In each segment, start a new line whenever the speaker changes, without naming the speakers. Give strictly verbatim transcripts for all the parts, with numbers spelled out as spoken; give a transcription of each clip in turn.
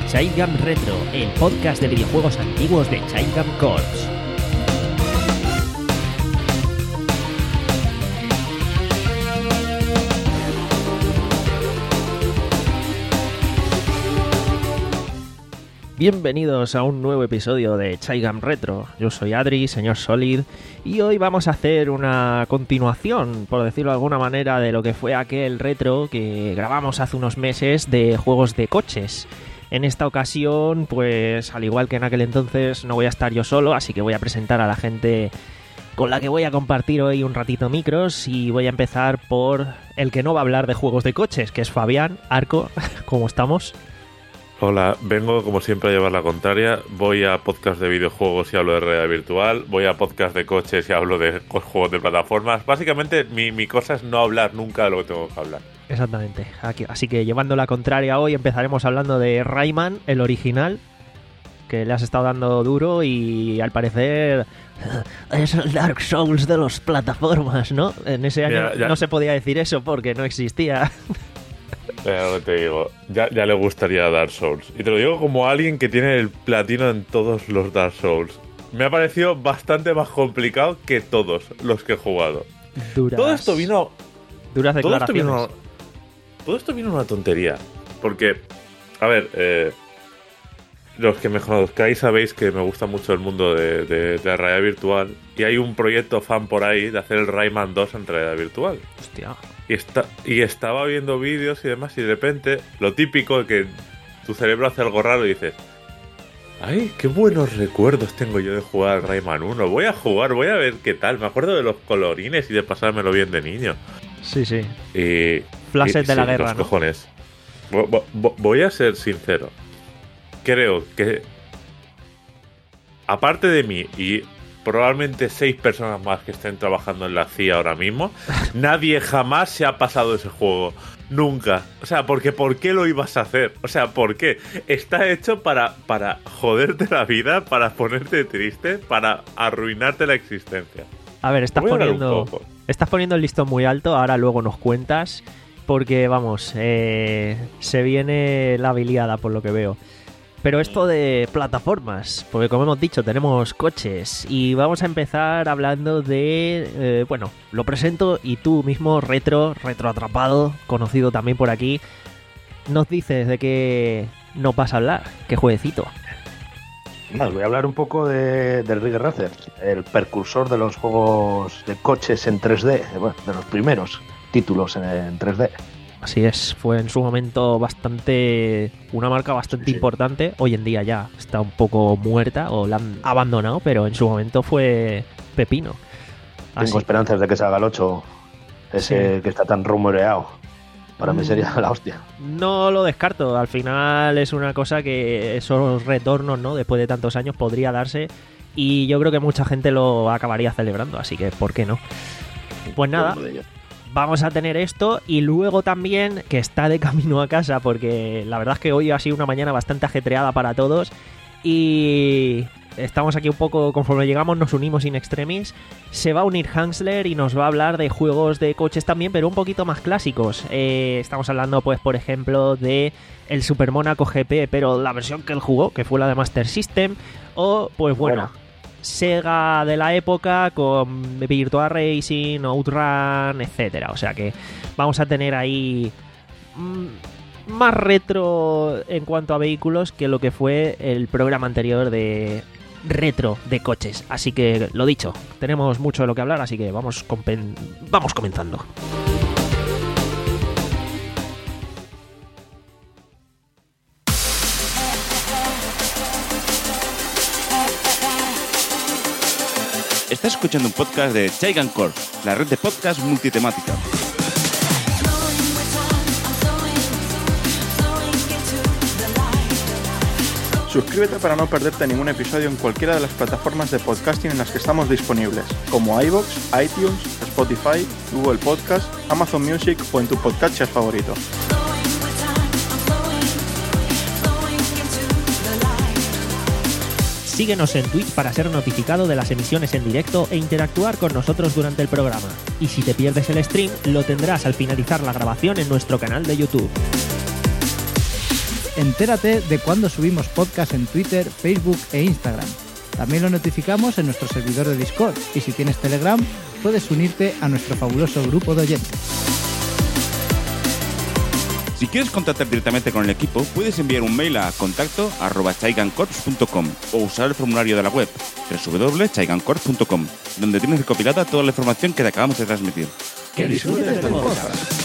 Chaigam Retro, el podcast de videojuegos antiguos de Chaigam Corps. Bienvenidos a un nuevo episodio de Chaigam Retro. Yo soy Adri, señor Solid, y hoy vamos a hacer una continuación, por decirlo de alguna manera, de lo que fue aquel retro que grabamos hace unos meses de juegos de coches. En esta ocasión, pues al igual que en aquel entonces, no voy a estar yo solo, así que voy a presentar a la gente con la que voy a compartir hoy un ratito micros, y voy a empezar por el que no va a hablar de juegos de coches, que es Fabián. Arco, ¿cómo estamos?
Hola, vengo como siempre a llevar la contraria. Voy a podcast de videojuegos y hablo de realidad virtual. Voy a podcast de coches y hablo de juegos de plataformas. Básicamente mi, mi cosa es no hablar nunca de lo que tengo que hablar.
Exactamente. Aquí, así que llevando la contraria hoy empezaremos hablando de Rayman, el original, que le has estado dando duro y al parecer es el Dark Souls de las plataformas, ¿no? En ese año ya, ya. no se podía decir eso porque no existía.
Ya te digo, ya, ya le gustaría Dark Souls. Y te lo digo como alguien que tiene el platino en todos los Dark Souls. Me ha parecido bastante más complicado que todos los que he jugado.
Duras.
Todo esto vino...
Duras declaraciones.
Todo esto vino, todo esto vino una tontería. Porque, a ver, eh, los que me conozcáis sabéis que me gusta mucho el mundo de, de, de la realidad virtual. Y hay un proyecto fan por ahí de hacer el Rayman dos en realidad virtual.
Hostia.
Y, está, y estaba viendo vídeos y demás, y de repente, lo típico, que tu cerebro hace algo raro y dices: ¡ay, qué buenos recuerdos tengo yo de jugar al Rayman uno! Voy a jugar, voy a ver qué tal. Me acuerdo de los colorines y de pasármelo bien de niño.
Sí, sí.
Y...
Flashes de
sí,
la guerra,
los
¿no?
Cojones. Voy a ser sincero. Creo que, aparte de mí y probablemente seis personas más que estén trabajando en la C I A ahora mismo, nadie jamás se ha pasado ese juego. Nunca. O sea, porque ¿por qué lo ibas a hacer? O sea, ¿por qué? Está hecho para, para joderte la vida, para ponerte triste, para arruinarte la existencia.
A ver, estás poniendo, estás poniendo el listón muy alto, ahora luego nos cuentas, porque vamos, eh, se viene la biliada por lo que veo. Pero esto de plataformas, porque como hemos dicho, tenemos coches y vamos a empezar hablando de, eh, bueno, lo presento y tú mismo, Retro, Retro Atrapado, conocido también por aquí, nos dices de qué nos vas a hablar, qué jueguecito.
Os voy a hablar un poco de, del Ridge Racer, el precursor de los juegos de coches en tres D, bueno, de los primeros títulos en, en tres D.
Así es, fue en su momento bastante una marca bastante sí, sí. importante. Hoy en día ya está un poco muerta o la han abandonado, pero en su momento fue pepino.
Así. Tengo esperanzas de que salga el ocho, ese sí. que está tan rumoreado. Para mí sería la hostia.
No lo descarto, al final es una cosa que esos retornos, ¿no? Después de tantos años podría darse, y yo creo que mucha gente lo acabaría celebrando, así que ¿por qué no? Pues nada, vamos a tener esto, y luego también, que está de camino a casa, porque la verdad es que hoy ha sido una mañana bastante ajetreada para todos, y estamos aquí un poco, conforme llegamos nos unimos in extremis. Se va a unir Hansler y nos va a hablar de juegos de coches también, pero un poquito más clásicos. Eh, estamos hablando, pues, por ejemplo, de el Super Monaco G P, pero la versión que él jugó, que fue la de Master System, o, pues bueno, bueno. Sega de la época con Virtua Racing, Outrun, etcétera. O sea que vamos a tener ahí mmm, más retro en cuanto a vehículos que lo que fue el programa anterior de retro de coches. Así que, lo dicho, tenemos mucho de lo que hablar, así que vamos, compen- vamos comenzando.
Estás escuchando un podcast de Chaigam Corps, la red de podcast multitemática.
Suscríbete para no perderte ningún episodio en cualquiera de las plataformas de podcasting en las que estamos disponibles, como iVoox, iTunes, Spotify, Google Podcast, Amazon Music o en tu podcatcher favorito.
Síguenos en Twitch para ser notificado de las emisiones en directo e interactuar con nosotros durante el programa. Y si te pierdes el stream, lo tendrás al finalizar la grabación en nuestro canal de YouTube.
entérate de cuando subimos podcast en Twitter, Facebook e Instagram. También lo notificamos en nuestro servidor de Discord y si tienes Telegram puedes unirte a nuestro fabuloso grupo de oyentes.
Si quieres contactar directamente con el equipo, puedes enviar un mail a contacto arroba chaigancorps punto com o usar el formulario de la web doble u doble u doble u punto chaigancorps punto com, donde tienes recopilada toda la información que te acabamos de transmitir.
¡Que disfrutes del podcast!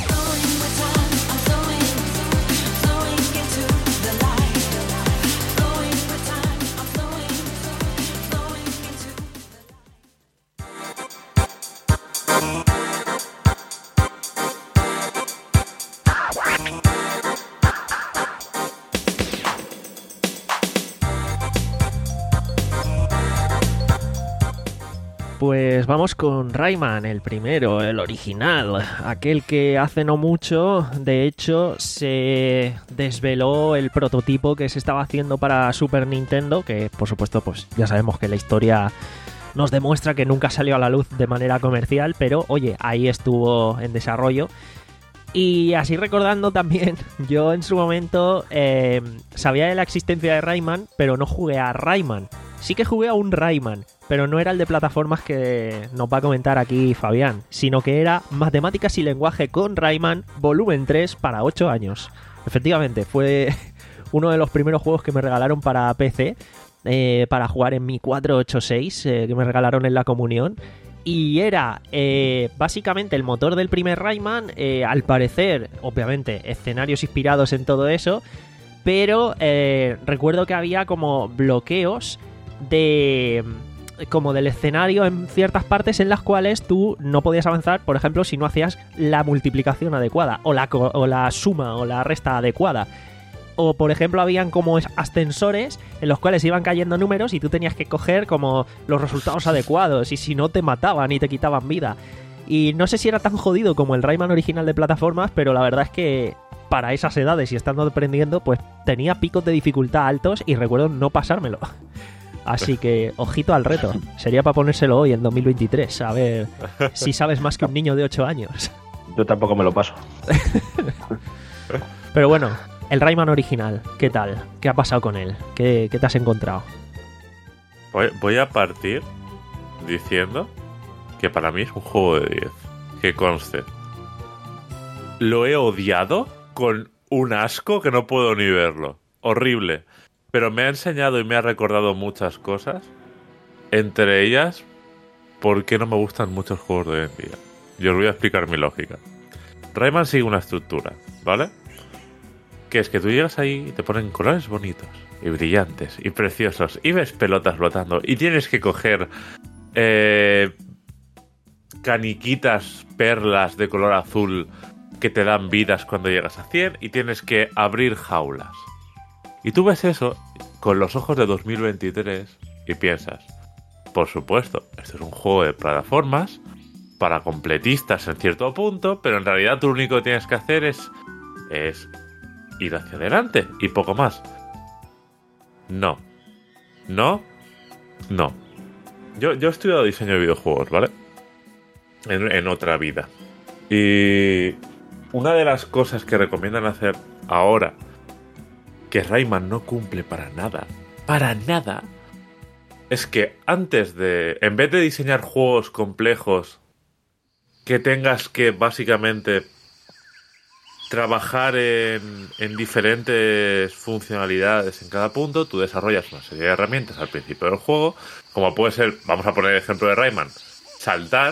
Pues vamos con Rayman, el primero, el original, aquel que hace no mucho, de hecho, se desveló el prototipo que se estaba haciendo para Super Nintendo, que por supuesto, pues ya sabemos que la historia nos demuestra que nunca salió a la luz de manera comercial, pero oye, ahí estuvo en desarrollo. Y así recordando también, yo en su momento eh, sabía de la existencia de Rayman, pero no jugué a Rayman. Sí que jugué a un Rayman, pero no era el de plataformas que nos va a comentar aquí Fabián, sino que era Matemáticas y Lenguaje con Rayman, volumen tres para ocho años. Efectivamente, fue uno de los primeros juegos que me regalaron para P C, eh, para jugar en mi cuatrocientos ochenta y seis, eh, que me regalaron en la comunión. Y era eh, básicamente el motor del primer Rayman, eh, al parecer, obviamente, escenarios inspirados en todo eso, pero eh, recuerdo que había como bloqueos de como del escenario en ciertas partes en las cuales tú no podías avanzar, por ejemplo, si no hacías la multiplicación adecuada, o la, o la suma o la resta adecuada. O, por ejemplo, habían como ascensores en los cuales iban cayendo números y tú tenías que coger como los resultados adecuados, y si no te mataban y te quitaban vida. Y no sé si era tan jodido como el Rayman original de plataformas, pero la verdad es que para esas edades y estando aprendiendo, pues tenía picos de dificultad altos y recuerdo no pasármelo. Así que, ojito al reto. Sería para ponérselo hoy, en dos mil veintitrés. A ver si sabes más que un niño de ocho años.
Yo tampoco me lo paso.
Pero bueno, el Rayman original, ¿qué tal? ¿Qué ha pasado con él? ¿Qué, qué te has encontrado?
Voy, voy a partir diciendo que para mí es un juego de diez. Que conste. Lo he odiado con un asco que no puedo ni verlo. Horrible. Pero me ha enseñado y me ha recordado muchas cosas. Entre ellas, por qué no me gustan muchos juegos de hoy en día. Yo os voy a explicar mi lógica. Rayman sigue una estructura, ¿vale? Que es que tú llegas ahí y te ponen colores bonitos y brillantes y preciosos y ves pelotas flotando y tienes que coger eh, caniquitas, perlas de color azul que te dan vidas cuando llegas a cien y tienes que abrir jaulas. Y tú ves eso con los ojos de dos mil veintitrés y piensas, por supuesto, esto es un juego de plataformas para completistas en cierto punto, pero en realidad tú lo único que tienes que hacer es, es ir hacia adelante y poco más. No. No. No. Yo, yo he estudiado diseño de videojuegos, ¿vale? En, en otra vida. Y una de las cosas que recomiendan hacer ahora, que Rayman no cumple para nada, para nada, es que antes de, en vez de diseñar juegos complejos que tengas que básicamente trabajar en, en diferentes funcionalidades en cada punto, tú desarrollas una serie de herramientas al principio del juego, como puede ser, vamos a poner el ejemplo de Rayman, saltar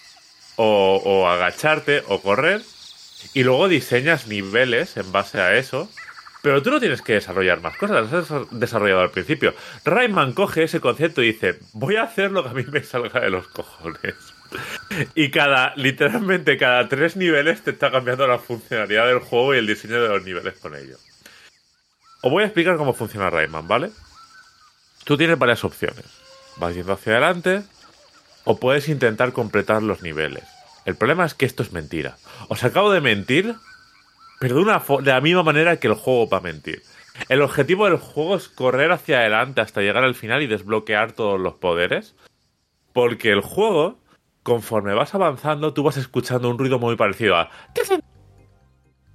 o, o agacharte o correr, y luego diseñas niveles en base a eso. Pero tú no tienes que desarrollar más cosas, las has desarrollado al principio. Rayman coge ese concepto y dice, voy a hacer lo que a mí me salga de los cojones. Y cada, literalmente cada tres niveles te está cambiando la funcionalidad del juego y el diseño de los niveles con ello. Os voy a explicar cómo funciona Rayman, ¿vale? Tú tienes varias opciones. Vas yendo hacia adelante o puedes intentar completar los niveles. El problema es que esto es mentira. Os acabo de mentir, pero de, una fo- de la misma manera que el juego va a mentir. El objetivo del juego es correr hacia adelante hasta llegar al final y desbloquear todos los poderes. Porque el juego, conforme vas avanzando, tú vas escuchando un ruido muy parecido a...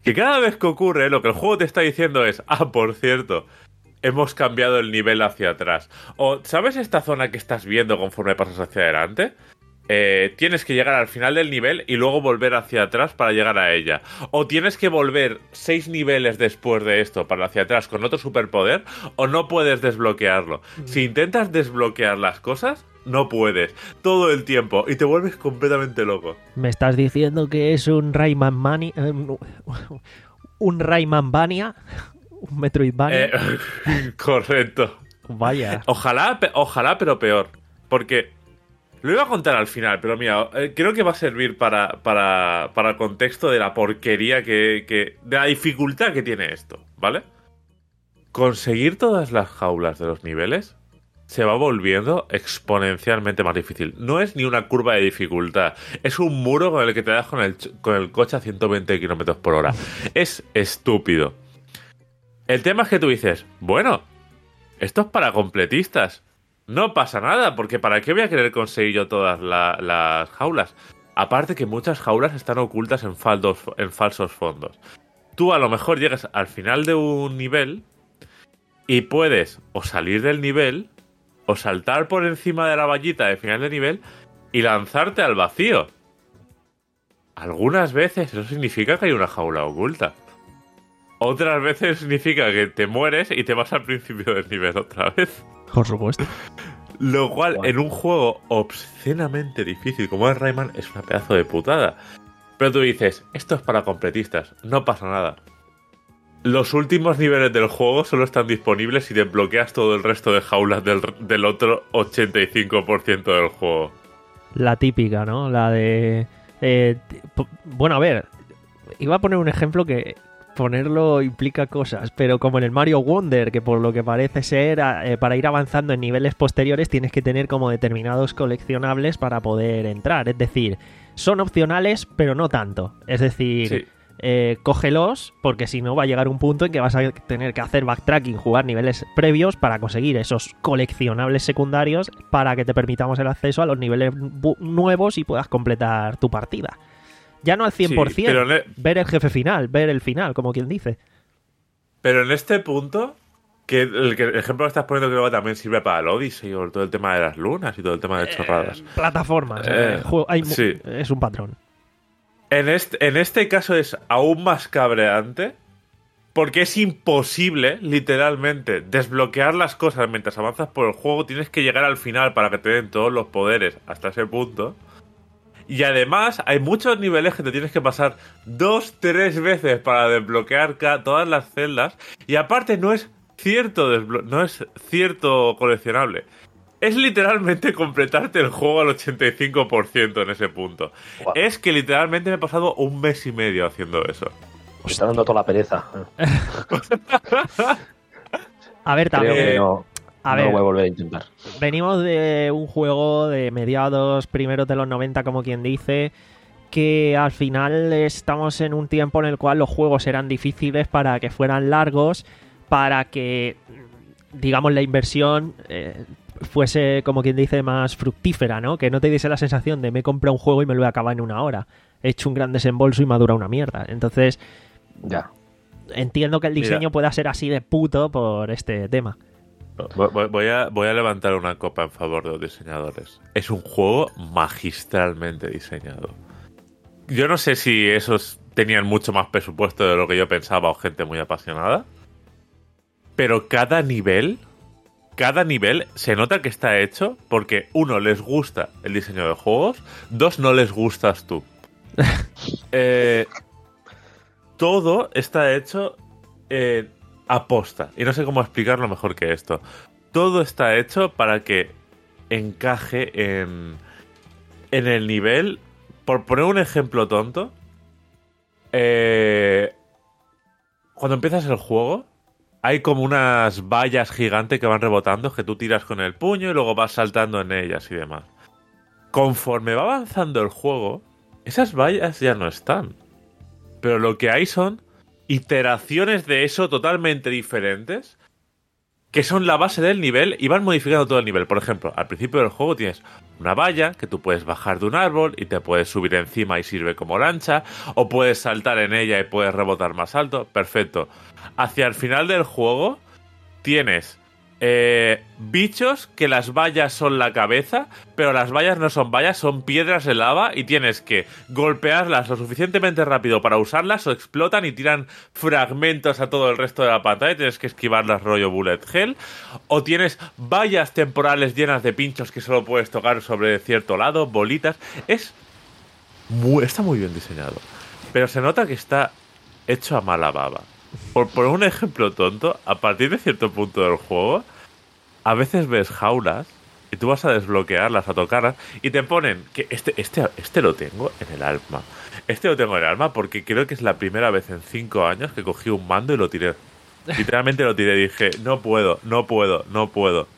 que cada vez que ocurre, lo que el juego te está diciendo es, ah, por cierto, hemos cambiado el nivel hacia atrás. O, ¿sabes esta zona que estás viendo conforme pasas hacia adelante? Eh, tienes que llegar al final del nivel y luego volver hacia atrás para llegar a ella. O tienes que volver seis niveles después de esto para hacia atrás con otro superpoder, o no puedes desbloquearlo. Mm. Si intentas desbloquear las cosas, no puedes. Todo el tiempo. Y te vuelves completamente loco.
¿Me estás diciendo que es un Rayman Mania? Un, un Rayman Vania? ¿Un Metroidvania?
Eh, correcto.
Vaya.
Ojalá, ojalá, pero peor. Porque... lo iba a contar al final, pero mira, eh, creo que va a servir para, para, para el contexto de la porquería que, que... de la dificultad que tiene esto, ¿vale? Conseguir todas las jaulas de los niveles se va volviendo exponencialmente más difícil. No es ni una curva de dificultad, es un muro con el que te das con el, con el coche a ciento veinte kilómetros por hora. Es estúpido. El tema es que tú dices, bueno, esto es para completistas. No pasa nada, porque ¿para qué voy a querer conseguir yo todas la, las jaulas? Aparte que muchas jaulas están ocultas en, faldos, en falsos fondos. Tú a lo mejor llegas al final de un nivel y puedes o salir del nivel o saltar por encima de la vallita de final de nivel y lanzarte al vacío. Algunas veces eso significa que hay una jaula oculta. Otras veces significa que te mueres y te vas al principio del nivel otra vez.
Por supuesto.
Lo cual, en un juego obscenamente difícil como es Rayman, es una pedazo de putada. Pero tú dices, esto es para completistas, no pasa nada. Los últimos niveles del juego solo están disponibles si desbloqueas todo el resto de jaulas del, del otro ochenta y cinco por ciento del juego.
La típica, ¿no? La de... Eh, bueno, a ver, iba a poner un ejemplo que... ponerlo implica cosas, pero como en el Mario Wonder, que por lo que parece ser, eh, para ir avanzando en niveles posteriores tienes que tener como determinados coleccionables para poder entrar, es decir, son opcionales pero no tanto, es decir, sí. eh, cógelos porque si no va a llegar un punto en que vas a tener que hacer backtracking, jugar niveles previos para conseguir esos coleccionables secundarios para que te permitamos el acceso a los niveles nuevos y puedas completar tu partida. Ya no al cien por ciento, sí, pero ver el jefe final, ver el final, como quien dice.
Pero en este punto, que el, que el ejemplo que estás poniendo creo que también sirve para el Odyssey o todo el tema de las lunas y todo el tema de chorradas.
Eh, plataformas, eh, eh, hay, sí. Es un patrón.
En este, en este caso es aún más cabreante porque es imposible, literalmente, desbloquear las cosas mientras avanzas por el juego. Tienes que llegar al final para que te den todos los poderes hasta ese punto. Y además hay muchos niveles que te tienes que pasar dos, tres veces para desbloquear todas las celdas. Y aparte no es cierto desblo- no es cierto coleccionable. Es literalmente completarte el juego al ochenta y cinco por ciento en ese punto. Wow. Es que literalmente me he pasado un mes y medio haciendo eso.
Me está dando toda la pereza.
A ver, también...
Creo que no.
A
no
ver,
lo voy a volver a intentar.
Venimos de un juego de mediados, primeros de los noventa, como quien dice, que al final estamos en un tiempo en el cual los juegos eran difíciles para que fueran largos, para que, digamos, la inversión eh, fuese, como quien dice, más fructífera, ¿no? Que no te diese la sensación de me he comprado un juego y me lo voy a acabar en una hora. He hecho un gran desembolso y me ha durado una mierda. Entonces,
ya.
Entiendo que el diseño Mira. pueda ser así de puto por este tema.
Voy a, voy a levantar una copa en favor de los diseñadores. Es un juego magistralmente diseñado. Yo no sé si esos tenían mucho más presupuesto de lo que yo pensaba o gente muy apasionada, pero cada nivel, cada nivel se nota que está hecho porque, uno, les gusta el diseño de juegos, dos, no les gustas tú. eh, todo está hecho... Eh, aposta, y no sé cómo explicarlo mejor que esto. Todo está hecho para que encaje en, en el nivel. Por poner un ejemplo tonto, eh, cuando empiezas el juego, hay como unas vallas gigantes que van rebotando, que tú tiras con el puño y luego vas saltando en ellas y demás. Conforme va avanzando el juego, esas vallas ya no están. Pero lo que hay son iteraciones de eso totalmente diferentes que son la base del nivel y van modificando todo el nivel. Por ejemplo, al principio del juego tienes una valla que tú puedes bajar de un árbol y te puedes subir encima y sirve como lancha, o puedes saltar en ella y puedes rebotar más alto. Perfecto. Hacia el final del juego tienes eh, bichos que las vallas son la cabeza, pero las vallas no son vallas, son piedras de lava y tienes que golpearlas lo suficientemente rápido para usarlas o explotan y tiran fragmentos a todo el resto de la pantalla y tienes que esquivarlas rollo bullet hell. O tienes vallas temporales llenas de pinchos que solo puedes tocar sobre cierto lado, bolitas. Es muy, está muy bien diseñado, pero se nota que está hecho a mala baba. Por poner un ejemplo tonto, a partir de cierto punto del juego, a veces ves jaulas y tú vas a desbloquearlas, a tocarlas, y te ponen que este, este, este lo tengo en el alma. Este lo tengo en el alma porque creo que es la primera vez en cinco años que cogí un mando y lo tiré. Literalmente lo tiré y dije, no puedo, no puedo, no puedo.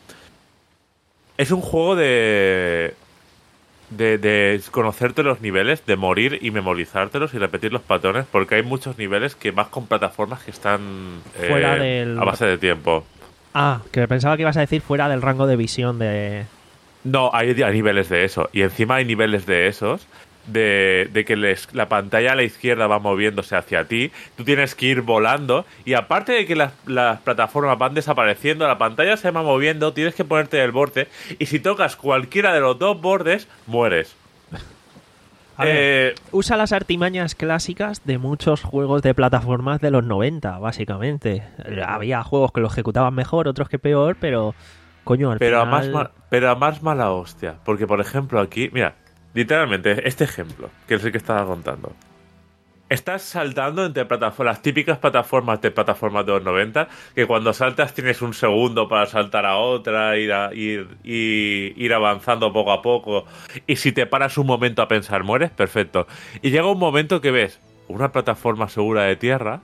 Es un juego de... De, de conocerte los niveles, de morir y memorizártelos y repetir los patrones, porque hay muchos niveles que vas con plataformas que están eh,
Fuera del...
a base de tiempo.
Ah, que pensaba que ibas a decir fuera del rango de visión de...
No, hay, hay niveles de eso. Y encima hay niveles de esos de, de que les, la pantalla a la izquierda va moviéndose hacia ti. Tú tienes que ir volando. Y aparte de que las, las plataformas van desapareciendo, la pantalla se va moviendo, tienes que ponerte del borde. Y si tocas cualquiera de los dos bordes, mueres.
A ver,
Eh,
usa las artimañas clásicas de muchos juegos de plataformas de los noventa, básicamente. Había juegos que lo ejecutaban mejor, otros que peor, pero... Coño, al
Pero a,
final...
más ma- pero a más mala hostia. Porque, por ejemplo, aquí... Mira, literalmente, este ejemplo, que es el que estaba contando. Estás saltando entre plataformas, las típicas plataformas de plataformas de los noventa, que cuando saltas tienes un segundo para saltar a otra, ir, a, ir, ir, ir avanzando poco a poco. Y si te paras un momento a pensar, mueres, perfecto. Y llega un momento que ves una plataforma segura de tierra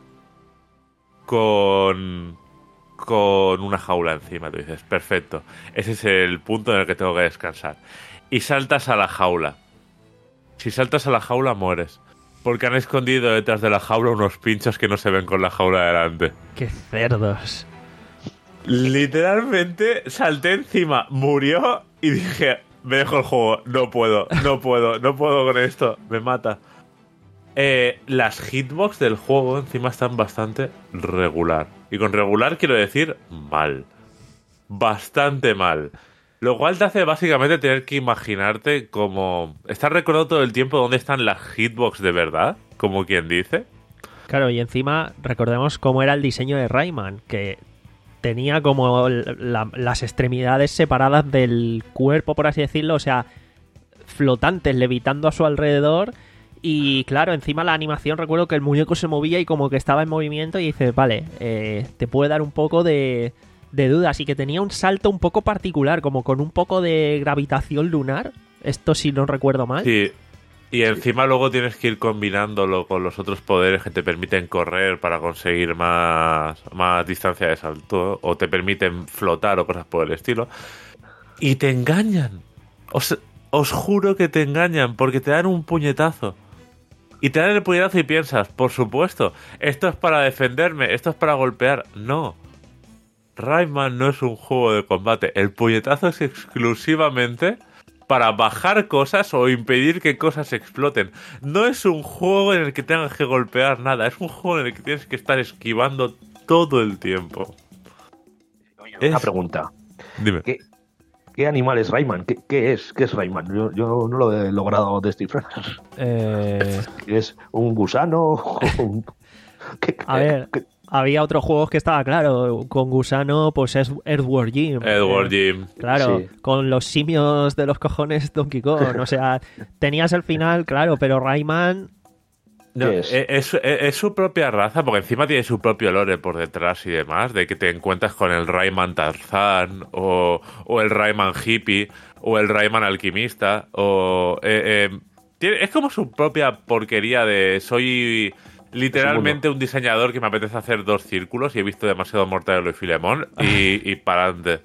con... con una jaula encima. Tú dices, perfecto, ese es el punto en el que tengo que descansar. Y saltas a la jaula. Si saltas a la jaula, mueres. Porque han escondido detrás de la jaula unos pinchos que no se ven con la jaula delante.
¡Qué cerdos!
Literalmente salté encima, murió y dije, me dejo el juego, no puedo, no puedo, no puedo con esto, me mata. Eh, las hitbox del juego encima están bastante regular. Y con regular quiero decir mal. Bastante mal. Lo cual te hace básicamente tener que imaginarte como... Estás recordando todo el tiempo dónde están las hitbox de verdad, como quien dice.
Claro, y encima recordemos cómo era el diseño de Rayman, que tenía como la, las extremidades separadas del cuerpo, por así decirlo, o sea, flotantes, levitando a su alrededor. Y claro, encima la animación, recuerdo que el muñeco se movía y como que estaba en movimiento y dices, vale, eh, te puede dar un poco de, de dudas. Y que tenía un salto un poco particular, como con un poco de gravitación lunar. Esto sí no recuerdo mal.
Sí, y encima luego tienes que ir combinándolo con los otros poderes que te permiten correr para conseguir más, más distancia de salto, o te permiten flotar o cosas por el estilo. Y te engañan. Os, os juro que te engañan, porque te dan un puñetazo. Y te dan el puñetazo y piensas, por supuesto, esto es para defenderme, esto es para golpear. No. Rayman no es un juego de combate. El puñetazo es exclusivamente para bajar cosas o impedir que cosas exploten. No es un juego en el que tengas que golpear nada. Es un juego en el que tienes que estar esquivando todo el tiempo.
Oye,
Es-
una pregunta.
Dime.
¿Qué, qué animal es Rayman? ¿Qué, qué es? ¿Qué es Rayman? Yo, yo no lo he logrado descifrar.
Eh,
¿Es un gusano? ¿O un- ¿Qué-
a ver,
qué-
había otros juegos que estaba claro. Con Gusano, pues es Earthworm Jim.
Edward
Eh,
Jim.
Claro,
Sí.
con los simios de los cojones Donkey Kong. O sea, tenías el final, claro, pero Rayman...
No,
¿Qué
es?
es?
Es, es- es su propia raza, porque encima tiene su propio lore por detrás y demás, de que te encuentras con el Rayman Tarzán, o, o el Rayman Hippie, o el Rayman Alquimista, o... eh, eh, tiene- es como su propia porquería de... Soy literalmente un diseñador que me apetece hacer dos círculos y he visto demasiado Mortadelo y Filemón y, y para adelante.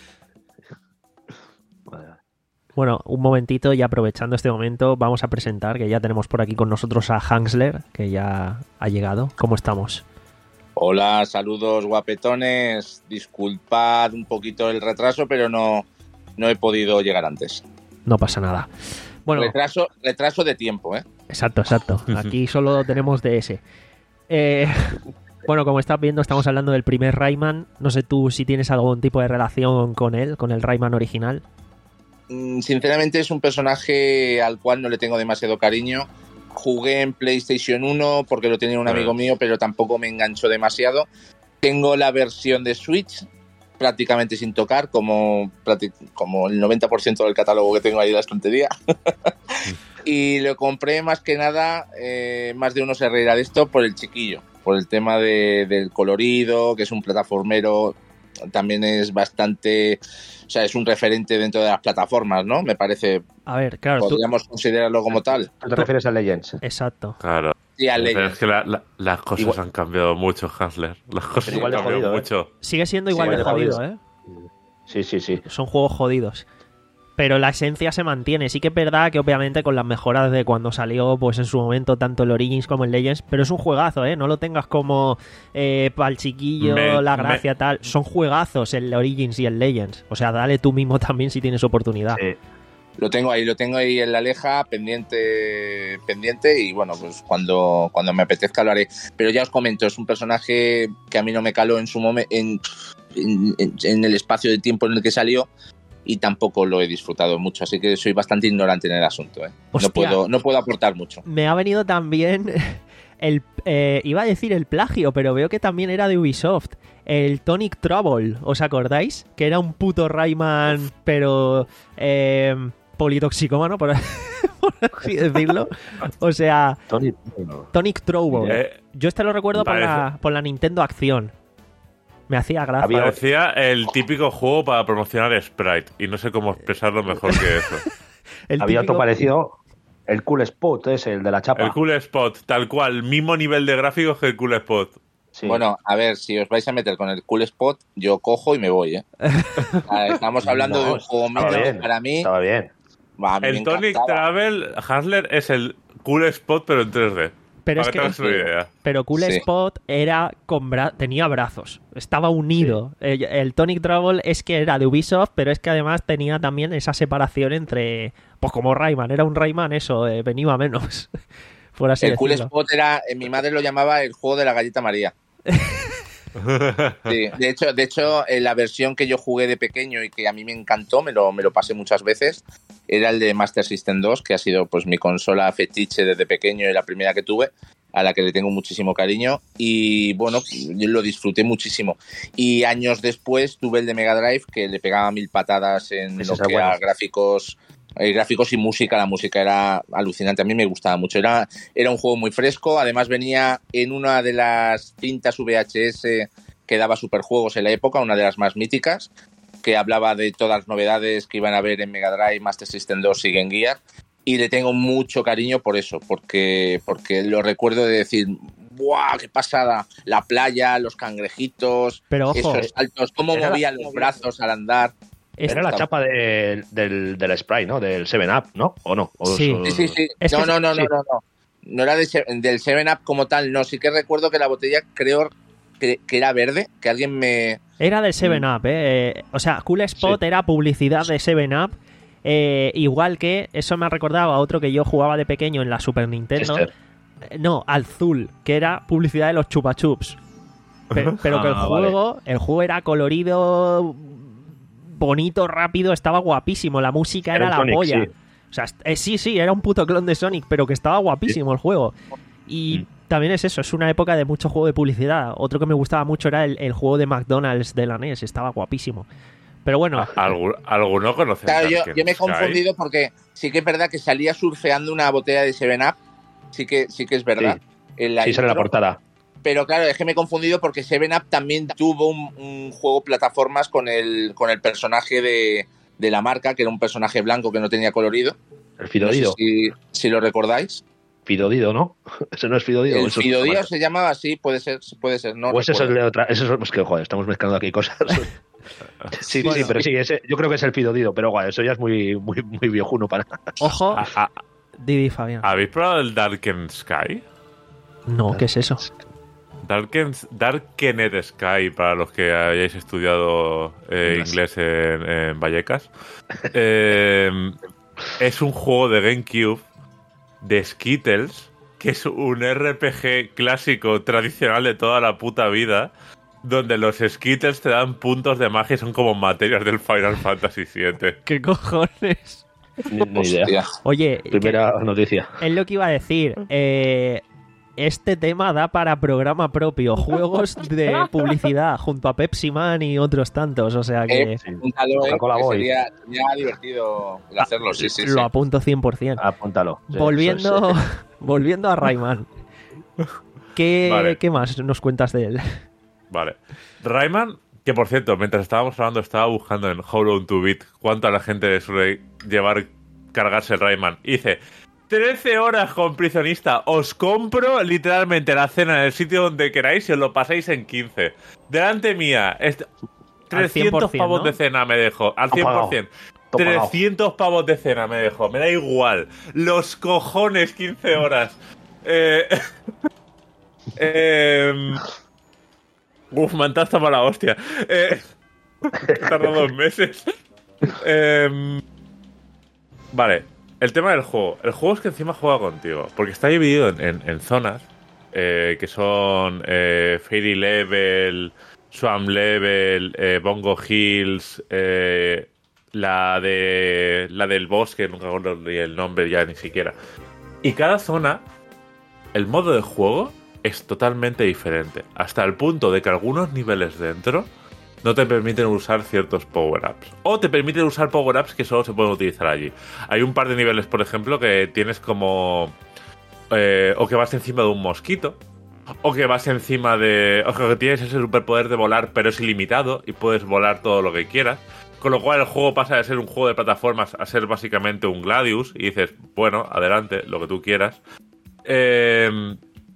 Bueno, un momentito y aprovechando este momento vamos a presentar que ya tenemos por aquí con nosotros a Hansler, que ya ha llegado. ¿Cómo estamos?
Hola, saludos guapetones. Disculpad un poquito el retraso, pero no, no he podido llegar antes.
No pasa nada. Bueno,
retraso, retraso de tiempo, ¿eh?
Exacto, exacto. Aquí solo tenemos D S. Eh, bueno, como estás viendo, estamos hablando del primer Rayman. No sé tú si tienes algún tipo de relación con él, con el Rayman original.
Sinceramente es un personaje al cual no le tengo demasiado cariño. Jugué en PlayStation uno porque lo tenía un amigo mío, pero tampoco me enganchó demasiado. Tengo la versión de Switch prácticamente sin tocar, como, como el noventa por ciento del catálogo que tengo ahí en la estantería. Y lo compré más que nada, eh, más de uno se reirá de esto, por el chiquillo, por el tema de, del colorido, que es un plataformero, también es bastante, o sea, es un referente dentro de las plataformas, ¿no? Me parece,
a ver, claro,
podríamos tú... considerarlo como tal.
¿Te refieres a Legends?
Exacto.
Claro.
Sí, a Legends.
Es que la, la, las cosas igual... han cambiado mucho, Hansler. Las cosas
igual
han cambiado
jodido,
mucho.
¿eh?
Sigue siendo igual sí, de jodido, jodido, ¿eh?
Sí, sí, sí.
Son juegos jodidos. Pero la esencia se mantiene. Sí que es verdad que obviamente con las mejoras de cuando salió, pues en su momento, tanto el Origins como el Legends, pero es un juegazo, ¿eh? No lo tengas como eh, para el chiquillo, me, la gracia, me... tal. Son juegazos el Origins y el Legends. O sea, dale tú mismo también si tienes oportunidad.
Sí.
Lo tengo ahí, lo tengo ahí en la Aleja, pendiente, pendiente y bueno, pues cuando, cuando me apetezca lo haré. Pero ya os comento, es un personaje que a mí no me caló en su momento, en, en, en el espacio de tiempo en el que salió. Y tampoco lo he disfrutado mucho, así que soy bastante ignorante en el asunto, ¿eh? No puedo, no puedo aportar mucho.
Me ha venido también el, eh, iba a decir el plagio, pero veo que también era de Ubisoft. El Tonic Trouble, ¿os acordáis? Que era un puto Rayman, pero eh, politoxicómano, por, por así decirlo. O sea,
Tonic,
Tonic Trouble.
Eh,
Yo este lo recuerdo por la, por la Nintendo Acción. Me hacía gracia.
Había... Parecía el típico juego para promocionar Sprite. Y no sé cómo expresarlo mejor que eso.
el Había típico... otro parecido, el Cool Spot, ese, el de la chapa.
El Cool Spot, tal cual. Mismo nivel de gráficos que el Cool Spot.
Sí. Bueno, a ver, si os vais a meter con el Cool Spot, yo cojo y me voy, ¿eh? Estamos hablando no, de un juego menos para mí.
Estaba bien.
Va,
el Tonic Travel, Hansler, es el Cool Spot, pero en tres D.
Pero es que,
idea.
Pero Cool sí. Spot era con bra- tenía brazos, estaba unido. Sí. El, el Tonic Trouble es que era de Ubisoft, pero es que además tenía también esa separación entre, pues como Rayman, era un Rayman eso, eh, venía a menos. Por así
el
decirlo.
Cool Spot era, eh, mi madre lo llamaba el juego de la galleta María. Sí, de hecho, de hecho eh, la versión que yo jugué de pequeño y que a mí me encantó, me lo, me lo pasé muchas veces, era el de Master System dos, que ha sido pues mi consola fetiche desde pequeño y la primera que tuve, a la que le tengo muchísimo cariño y bueno, yo lo disfruté muchísimo. Y años después tuve el de Mega Drive, que le pegaba mil patadas en lo que era gráficos, eh, gráficos y música. La música era alucinante, a mí me gustaba mucho, era, era un juego muy fresco, además venía en una de las cintas V H S que daba Superjuegos en la época, una de las más míticas, que hablaba de todas las novedades que iban a haber en Mega Drive, Master System dos y Game Gear, y le tengo mucho cariño por eso, porque, porque lo recuerdo de decir, ¡buah, qué pasada! La playa, los cangrejitos,
pero, ojo,
esos saltos, cómo movían los brazos al andar.
Era la chapa de, del, del Sprite, ¿no? Del seven up, ¿no? ¿O no? ¿O
sí.
o...
sí, sí, sí. No, no, no, no, no, no. No era de, del seven up como tal, no. Sí que recuerdo que la botella, creo que, que era verde, que alguien me...
Era del seven up, ¿eh? O sea, Cool Spot sí. Era publicidad de seven up. Eh, igual que, eso me ha recordado a otro que yo jugaba de pequeño en la Super Nintendo. Esther. No, Azul, que era publicidad de los Chupa Chups. Pero, pero que el ah, juego, vale. el juego era colorido, bonito, rápido, estaba guapísimo. La música era, era la Sonic, polla. Sí. O sea, eh, sí, sí, era un puto clon de Sonic, pero que estaba guapísimo sí. el juego. Y mm. también es eso, es una época de mucho juego de publicidad. Otro que me gustaba mucho era el, el juego de McDonald's de la N E S, estaba guapísimo. Pero bueno.
¿Alguno, ¿alguno conoce?
Claro, yo, yo me he confundido porque sí que es verdad que salía surfeando una botella de seven up. Sí que, sí que es verdad.
Sí, en la sí sale la portada.
Pero claro, es que me he confundido porque seven up también tuvo un, un juego plataformas con el, con el personaje de, de la marca, que era un personaje blanco que no tenía colorido.
El Fidodido.
No sé si, si lo recordáis.
Fidodido, ¿no? Ese no es Fidodido.
El Fidodido se llamaba así, puede ser, puede ser. No
o ese es el de otra. Ese es, pues que joder, estamos mezclando aquí cosas. Sí, bueno, sí, pero sí, ese, yo creo que es el Fidodido, pero bueno, eso ya es muy, muy, muy viejuno para.
Ojo, a, a, Didi Fabián.
¿Habéis probado el Darkened Sky?
No, ¿qué es eso?
Darken, Darkened Sky, para los que hayáis estudiado eh, inglés en, en Vallecas, eh, es un juego de GameCube de Skittles, que es un R P G clásico tradicional de toda la puta vida, donde los Skittles te dan puntos de magia y son como materias del Final Fantasy siete.
¿Qué cojones?
Ni, ni idea.
Oye,
Primera
que,
noticia.
Es lo que iba a decir. Eh, este tema da para programa propio. Juegos de publicidad junto a Pepsi Man y otros tantos. O sea que...
Eh, apúntalo, eh, que sería, sería divertido hacerlo, sí, sí,
Lo
sí.
apunto cien por ciento.
Apúntalo. Sí,
volviendo,
sí, sí.
volviendo a Rayman. ¿Qué,
Vale.
¿Qué más nos cuentas de él?
Vale. Rayman, que por cierto, mientras estábamos hablando, estaba buscando en How Long to Beat cuánto a la gente suele llevar cargarse el Rayman. Y dice, trece horas con Prisionista. Os compro literalmente la cena en el sitio donde queráis y os lo pasáis en quince. Delante mía, est- trescientos pavos, ¿no?, de cena me dejo. Al cien por ciento. trescientos pavos de cena me dejo. Me da igual. Los cojones, quince horas. Eh... eh... Uf, me han hasta mala hostia. Eh, tardó dos meses. Eh, vale, el tema del juego. El juego es que encima juega contigo, porque está dividido en, en, en zonas eh, que son eh, Fairy Level, Swamp Level, eh, Bongo Hills, eh, la de la del bosque, nunca recuerdo el nombre ya ni siquiera. Y cada zona, el modo de juego es totalmente diferente, hasta el punto de que algunos niveles dentro no te permiten usar ciertos power-ups, o te permiten usar power-ups que solo se pueden utilizar allí. Hay un par de niveles, por ejemplo, que tienes como eh, o que vas encima de un mosquito, o que vas encima de... o que tienes ese superpoder de volar, pero es ilimitado y puedes volar todo lo que quieras, con lo cual el juego pasa de ser un juego de plataformas a ser básicamente un Gladius, y dices, bueno, adelante, lo que tú quieras. eh...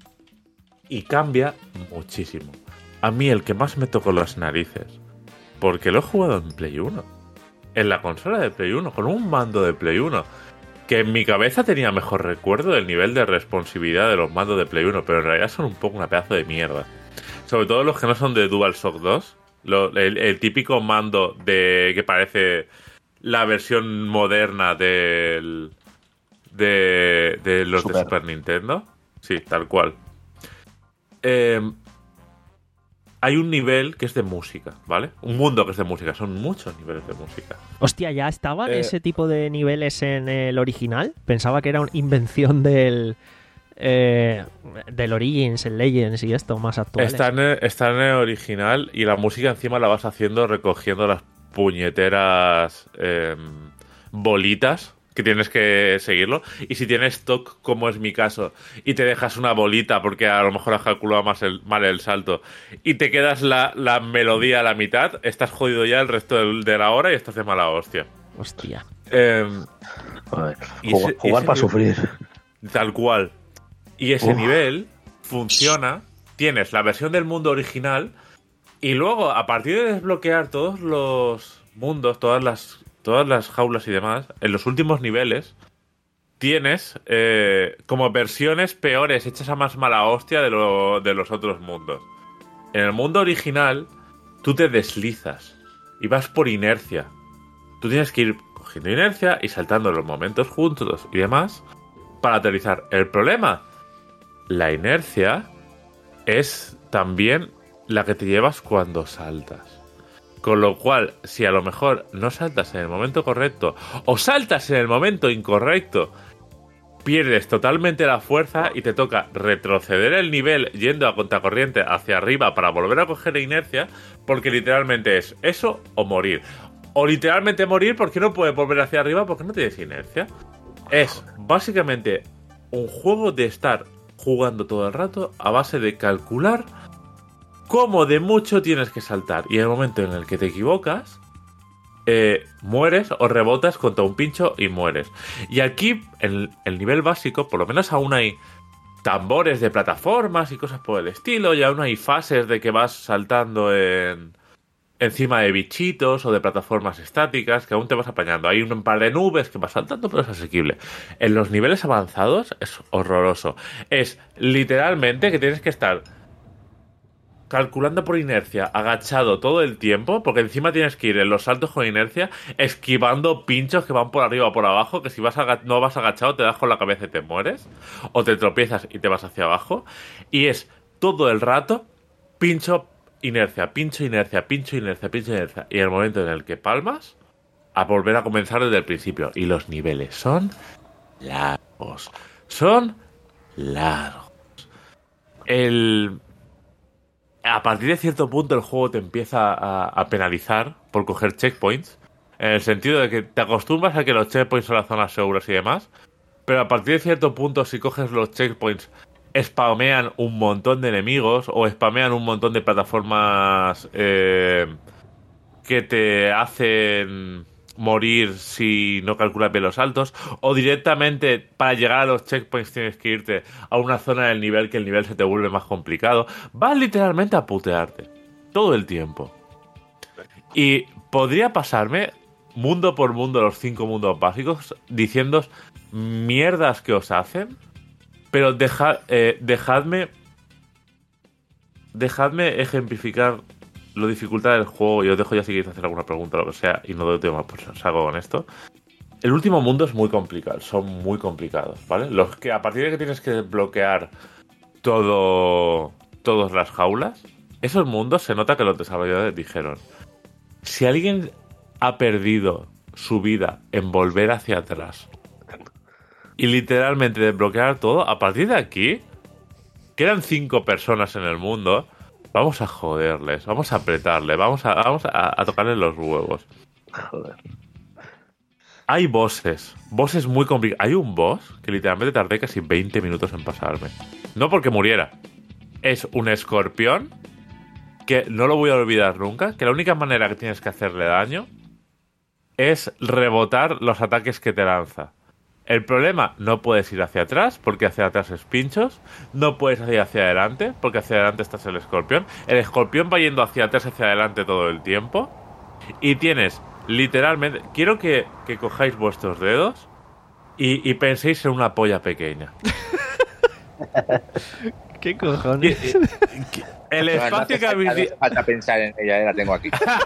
Y cambia muchísimo. A mí el que más me tocó las narices, porque lo he jugado en Play uno, en la consola de Play uno, con un mando de Play uno, que en mi cabeza tenía mejor recuerdo del nivel de responsividad de los mandos de Play uno, pero en realidad son un poco una pedazo de mierda. Sobre todo los que no son de DualShock dos, lo, el, el típico mando de que parece la versión moderna del de, de los Super. de Super Nintendo. Sí, tal cual. Eh, hay un nivel que es de música, ¿vale? Un mundo que es de música. Son muchos niveles de música.
Hostia, ¿ya estaban
eh,
ese tipo de niveles en el original? Pensaba que era una invención del eh, del Origins, el Legends y esto más actual.
Está en, el, está en el original y la música encima la vas haciendo recogiendo las puñeteras eh, bolitas que tienes que seguirlo. Y si tienes stock, como es mi caso, y te dejas una bolita porque a lo mejor has calculado más el, mal el salto y te quedas la, la melodía a la mitad, estás jodido ya el resto de, de la hora y estás de mala hostia.
Hostia.
Eh,
Joder,
y
jugar,
ese,
jugar
ese
para
nivel,
sufrir.
Tal cual. Y ese
Uf.
nivel funciona. Tienes la versión del mundo original y luego, a partir de desbloquear todos los mundos, todas las todas las jaulas y demás, en los últimos niveles tienes eh, como versiones peores hechas a más mala hostia de, lo, de los otros mundos. En el mundo original tú te deslizas y vas por inercia. Tú tienes que ir cogiendo inercia y saltando los momentos juntos y demás para aterrizar. El problema, la inercia es también la que te llevas cuando saltas. Con lo cual, si a lo mejor no saltas en el momento correcto o saltas en el momento incorrecto, pierdes totalmente la fuerza y te toca retroceder el nivel yendo a contracorriente hacia arriba para volver a coger la inercia, porque literalmente es eso o morir. O literalmente morir porque no puedes volver hacia arriba porque no tienes inercia. Es básicamente un juego de estar jugando todo el rato a base de calcular cómo de mucho tienes que saltar. Y en el momento en el que te equivocas, eh, mueres o rebotas contra un pincho y mueres. Y aquí, en el nivel básico, por lo menos aún hay tambores de plataformas y cosas por el estilo, y aún hay fases de que vas saltando en encima de bichitos o de plataformas estáticas que aún te vas apañando. Hay un par de nubes que vas saltando, pero es asequible. En los niveles avanzados es horroroso. Es literalmente que tienes que estar calculando por inercia, agachado todo el tiempo, porque encima tienes que ir en los saltos con inercia, esquivando pinchos que van por arriba o por abajo, que si vas aga- no vas agachado te das con la cabeza y te mueres, o te tropiezas y te vas hacia abajo, y es todo el rato pincho, inercia, pincho, inercia, pincho, inercia, pincho, inercia, y el momento en el que palmas, a volver a comenzar desde el principio, y los niveles son largos, son largos. El... A partir de cierto punto el juego te empieza a, a penalizar por coger checkpoints, en el sentido de que te acostumbras a que los checkpoints son las zonas seguras y demás, pero a partir de cierto punto si coges los checkpoints spamean un montón de enemigos o spamean un montón de plataformas eh, que te hacen morir si no calculas bien los saltos, o directamente para llegar a los checkpoints tienes que irte a una zona del nivel que el nivel se te vuelve más complicado. Vas literalmente a putearte todo el tiempo. Y podría pasarme mundo por mundo los cinco mundos básicos diciendo mierdas que os hacen, pero dejad, eh, dejadme dejadme ejemplificar la dificultad del juego, y os dejo ya si queréis hacer alguna pregunta o lo que sea, y no doy tema, pues os hago con esto. El último mundo es muy complicado, son muy complicados, ¿vale? Los que a partir de que tienes que desbloquear todo, todas las jaulas, esos mundos se nota que los desarrolladores dijeron: si alguien ha perdido su vida en volver hacia atrás y literalmente desbloquear todo, a partir de aquí quedan cinco personas en el mundo. Vamos a joderles, vamos a apretarles, vamos a, vamos a, a tocarles los huevos.
Joder.
Hay bosses, bosses muy complicados. Hay un boss que literalmente tardé casi veinte minutos en pasarme. No porque muriera. Es un escorpión que no lo voy a olvidar nunca, que la única manera que tienes que hacerle daño es rebotar los ataques que te lanza. El problema, no puedes ir hacia atrás porque hacia atrás es pinchos, no puedes ir hacia adelante porque hacia adelante estás el escorpión. El escorpión va yendo hacia atrás y hacia adelante todo el tiempo. Y tienes, literalmente, quiero que, que cojáis vuestros dedos y, y penséis en una polla pequeña.
¿Qué cojones?
El espacio que habéis...
No hace falta pensar en ella, la tengo aquí.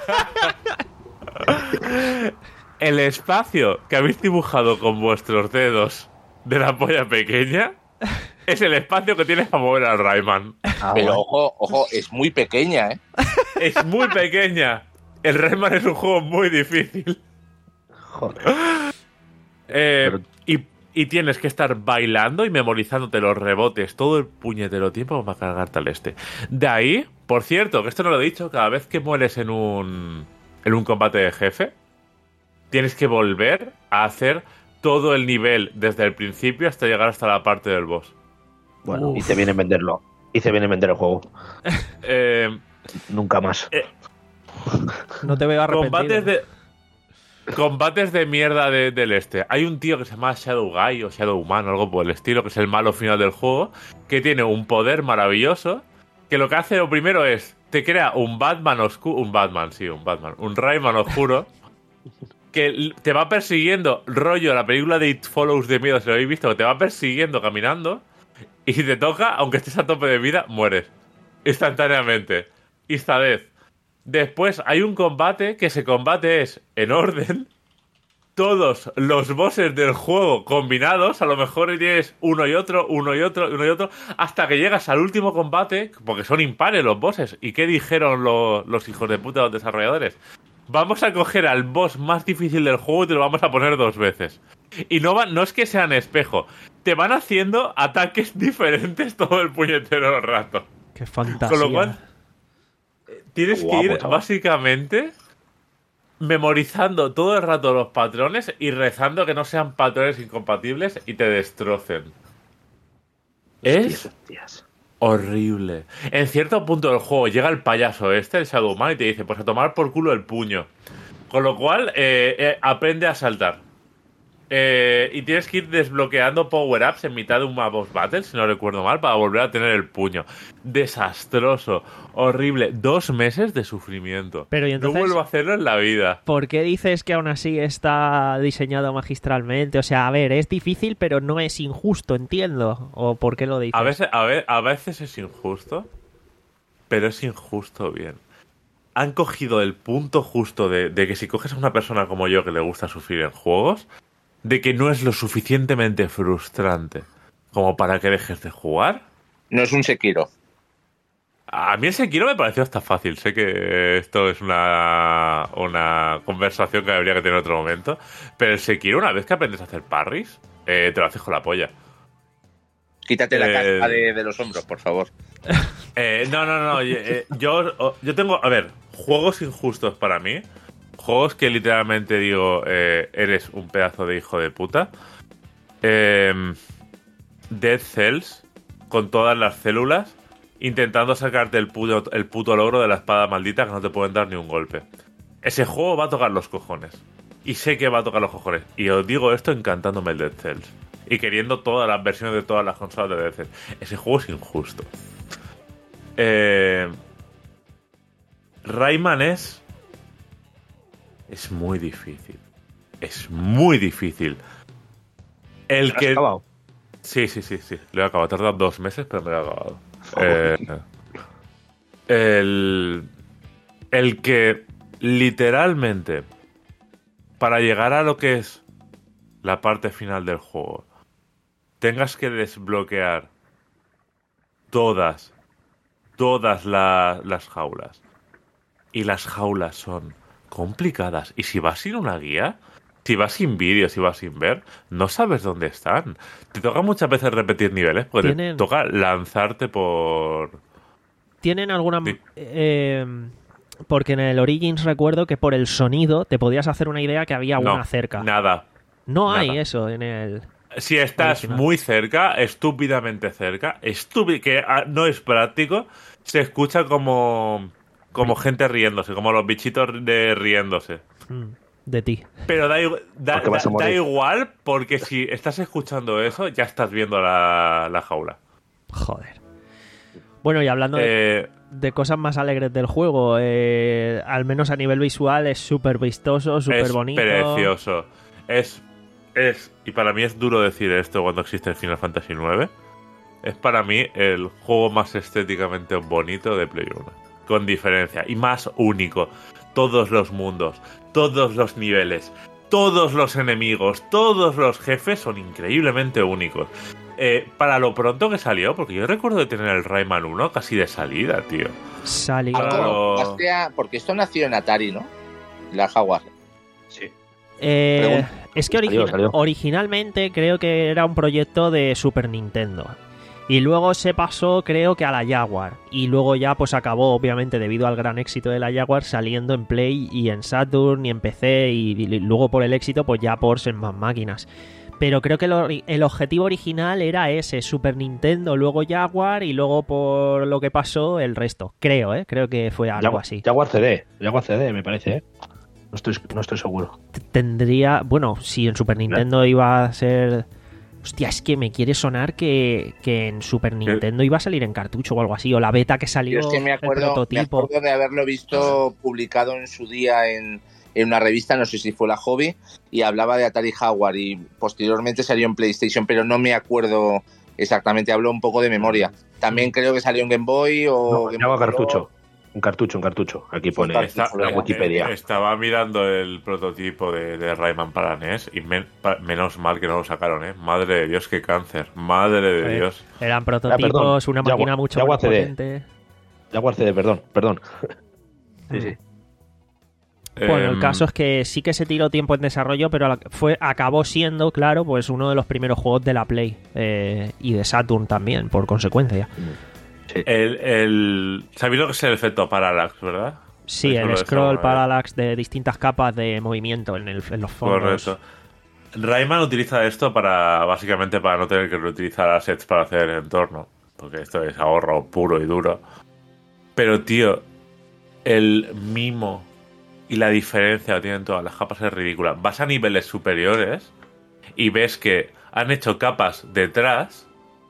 El espacio que habéis dibujado con vuestros dedos de la polla pequeña es el espacio que tienes para mover al Rayman.
Ah,
Pero
bueno.
ojo, ojo, es muy pequeña, ¿eh?
Es muy pequeña. El Rayman es un juego muy difícil.
Joder.
Eh,
Pero-
y, y tienes que estar bailando y memorizándote los rebotes todo el puñetero tiempo para cargarte al este. De ahí, por cierto, que esto no lo he dicho, cada vez que mueres en un, en un combate de jefe, tienes que volver a hacer todo el nivel desde el principio hasta llegar hasta la parte del boss.
Bueno,
Uf.
y te viene a venderlo. Y te viene a vender el juego.
Eh,
Nunca más.
No te veo arrepentido.
combates de combates de mierda de- del este. Hay un tío que se llama Shadow Guy o Shadow Man o algo por el estilo, que es el malo final del juego, que tiene un poder maravilloso, que lo que hace lo primero es te crea un Batman oscuro, un Batman, sí, un Batman, un Rayman oscuro, que te va persiguiendo, rollo la película de It Follows de miedo, si lo habéis visto, que te va persiguiendo caminando, y si te toca, aunque estés a tope de vida, mueres instantáneamente. Esta vez. Después hay un combate que ese combate es en orden. Todos los bosses del juego combinados, a lo mejor tienes uno y otro, uno y otro, uno y otro, hasta que llegas al último combate, porque son impares los bosses. ¿Y qué dijeron lo- los hijos de puta de los desarrolladores? Vamos a coger al boss más difícil del juego y te lo vamos a poner dos veces. Y no, va, no es que sean espejo, te van haciendo ataques diferentes todo el puñetero rato.
Qué fantasía.
Con lo cual, tienes
Guapo,
que ir
chaval.
básicamente memorizando todo el rato los patrones y rezando que no sean patrones incompatibles y te destrocen. Es
Hostias, hostias.
horrible. En cierto punto del juego llega el payaso este, el Shadowman, y te dice, pues a tomar por culo el puño. Con lo cual, eh, eh, aprende a saltar. Eh, y tienes que ir desbloqueando power-ups en mitad de un boss battle, si no recuerdo mal, para volver a tener el puño. Desastroso, horrible. Dos meses de sufrimiento.
Pero, ¿y entonces?
No vuelvo a hacerlo en la vida.
¿Por qué dices que aún así está diseñado magistralmente? O sea, a ver, es difícil, pero no es injusto, entiendo. ¿O por qué lo dices?
A veces, a, ve- a veces es injusto. pero es injusto bien. Han cogido el punto justo de, de que si coges a una persona como yo que le gusta sufrir en juegos, de que no es lo suficientemente frustrante como para que dejes de jugar.
No es un Sekiro.
A mí el Sekiro me pareció hasta fácil. Sé que esto es una, una conversación que habría que tener en otro momento, pero el Sekiro, una vez que aprendes a hacer parries, eh, te lo haces con la polla.
Quítate la
Eh,
caspa de, de los hombros, por favor.
Eh, no, no, no. eh, yo, yo tengo, a ver, juegos injustos para mí. Juegos que literalmente digo, eh, eres un pedazo de hijo de puta. Eh, Dead Cells, con todas las células, intentando sacarte el puto, el puto logro de la espada maldita que no te pueden dar ni un golpe. Ese juego va a tocar los cojones. Y sé que va a tocar los cojones. Y os digo esto encantándome el Dead Cells. Y queriendo todas las versiones de todas las consolas de Dead Cells. Ese juego es injusto. Eh, Rayman es... Es muy difícil. Es muy difícil. El
¿Lo has
que...
acabado?
Sí, sí, sí, sí. Lo he acabado. Tarda dos meses, pero me lo he acabado. Eh, el... El que literalmente, para llegar a lo que es la parte final del juego, tengas que desbloquear todas, todas la- las jaulas. Y las jaulas son complicadas. Y si vas sin una guía, si vas sin vídeo, si vas sin ver, no sabes dónde están. Te toca muchas veces repetir niveles, porque te
Tienen-
toca lanzarte por...
¿Tienen alguna...
Sí.
eh, porque en el Origins recuerdo que por el sonido te podías hacer una idea que había
No,
una cerca.
nada.
No hay
nada.
eso en el...
Si estás
Original.
muy cerca, estúpidamente cerca, estúpido, que ah, no es práctico, se escucha como, como gente riéndose, como los bichitos de riéndose.
Mm, de ti.
Pero da, igu- da,
Porque vas
da-
a morir.
da igual, porque si estás escuchando eso, ya estás viendo la, la jaula.
Joder. Bueno, y hablando de,
Eh,
de cosas más alegres del juego, eh, al menos a nivel visual es súper vistoso, súper
es
bonito.
precioso. Es, es, y para mí es duro decir esto cuando existe el Final Fantasy nueve. Es para mí el juego más estéticamente bonito de Play uno. Con diferencia. Y más único. Todos los mundos, todos los niveles, todos los enemigos, todos los jefes son increíblemente únicos. Eh, para lo pronto que salió, porque yo recuerdo de tener el Rayman uno casi de salida, tío.
Salió...
Claro.
Algo, sea- porque esto nació en Atari, ¿no? La Jaguar.
Sí.
Eh,
Pregunta.
es que
Salió,
origi-
salió.
originalmente creo que era un proyecto de Super Nintendo. Y luego se pasó, creo que a la Jaguar. Y luego ya pues acabó, obviamente, debido al gran éxito de la Jaguar, saliendo en Play y en Saturn y en P C. Y, y luego por el éxito, pues ya por ser más máquinas. Pero creo que el, ori- el objetivo original era ese, Super Nintendo, luego Jaguar y luego por lo que pasó el resto. Creo, ¿eh? Creo que fue algo
Jaguar,
así.
Jaguar C D. Jaguar C D, me parece, ¿eh? No estoy, no estoy seguro.
Tendría... Bueno, si en Super Nintendo iba a ser... Hostia, es que me quiere sonar que, que en Super Nintendo iba a salir en cartucho o algo así. O la beta que salió,
Yo es que me
el
acuerdo, me
prototipo.
acuerdo de haberlo visto publicado en su día en, en una revista, no sé si fue la Hobby, y hablaba de Atari Jaguar y posteriormente salió en PlayStation, pero no me acuerdo exactamente, hablo un poco de memoria. También creo que salió en Game Boy o...
No,
Game
Jaguar
Boy
cartucho.
Color.
Un cartucho, un cartucho. Aquí pone
Está-
en la Wikipedia.
eh, estaba mirando el prototipo de, de Rayman para N E S y men- pa- menos mal que no lo sacaron, ¿eh? Madre de Dios, qué cáncer. Madre de
Joder.
Dios.
Eran prototipos,
perdón.
una
Jaguar-
máquina mucho
Jaguar
más
C D.
potente.
Jaguar C D, perdón, perdón. Sí, sí.
Bueno, el
Em,
caso es que sí que se tiró tiempo en desarrollo, pero la- fue acabó siendo, claro, pues uno de los primeros juegos de la Play eh, y de Saturn también, por consecuencia.
Sí.
El, el... ¿Sabéis lo que es el efecto parallax, verdad?
Sí,
Eso
el
lo
scroll
dejamos, ¿eh?
parallax de distintas capas de movimiento en, el, en los fondos.
Correcto. Rayman utiliza esto para, básicamente, para no tener que reutilizar assets para hacer entorno. Porque esto es ahorro puro y duro. Pero, tío, el mimo y la diferencia que tienen todas las capas es ridícula. Vas a niveles superiores y ves que han hecho capas detrás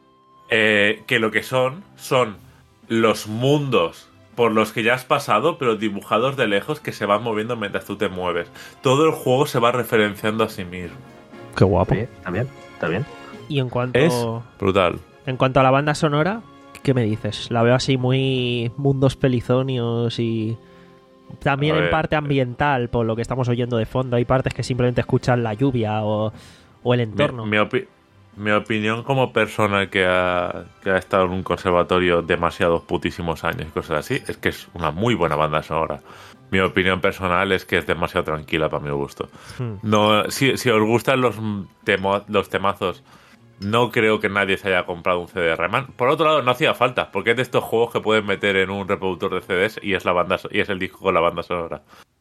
eh, que lo que son son los mundos por los que ya has pasado, pero dibujados de lejos que se van moviendo mientras tú te mueves. Todo el juego se va referenciando a sí mismo.
Qué guapo.
Sí, está bien, está bien.
Y en cuanto,
Es brutal.
en cuanto a la banda sonora, ¿qué me dices? La veo así muy mundos pelizonios y también en parte ambiental, por lo que estamos oyendo de fondo. Hay partes que simplemente escuchan la lluvia o, o el entorno.
Mi, mi, opi mi opinión como persona que ha, que ha estado en un conservatorio demasiados putísimos años y cosas así, es que es una muy buena banda sonora. Mi opinión personal es que es demasiado tranquila para mi gusto. Hmm. No, si, si os gustan los, temo, los temazos, no creo que nadie se haya comprado un C D de Rayman. Por otro lado, no hacía falta, porque es de estos juegos que puedes meter en un reproductor de C Ds y es la banda y es el disco con la banda sonora.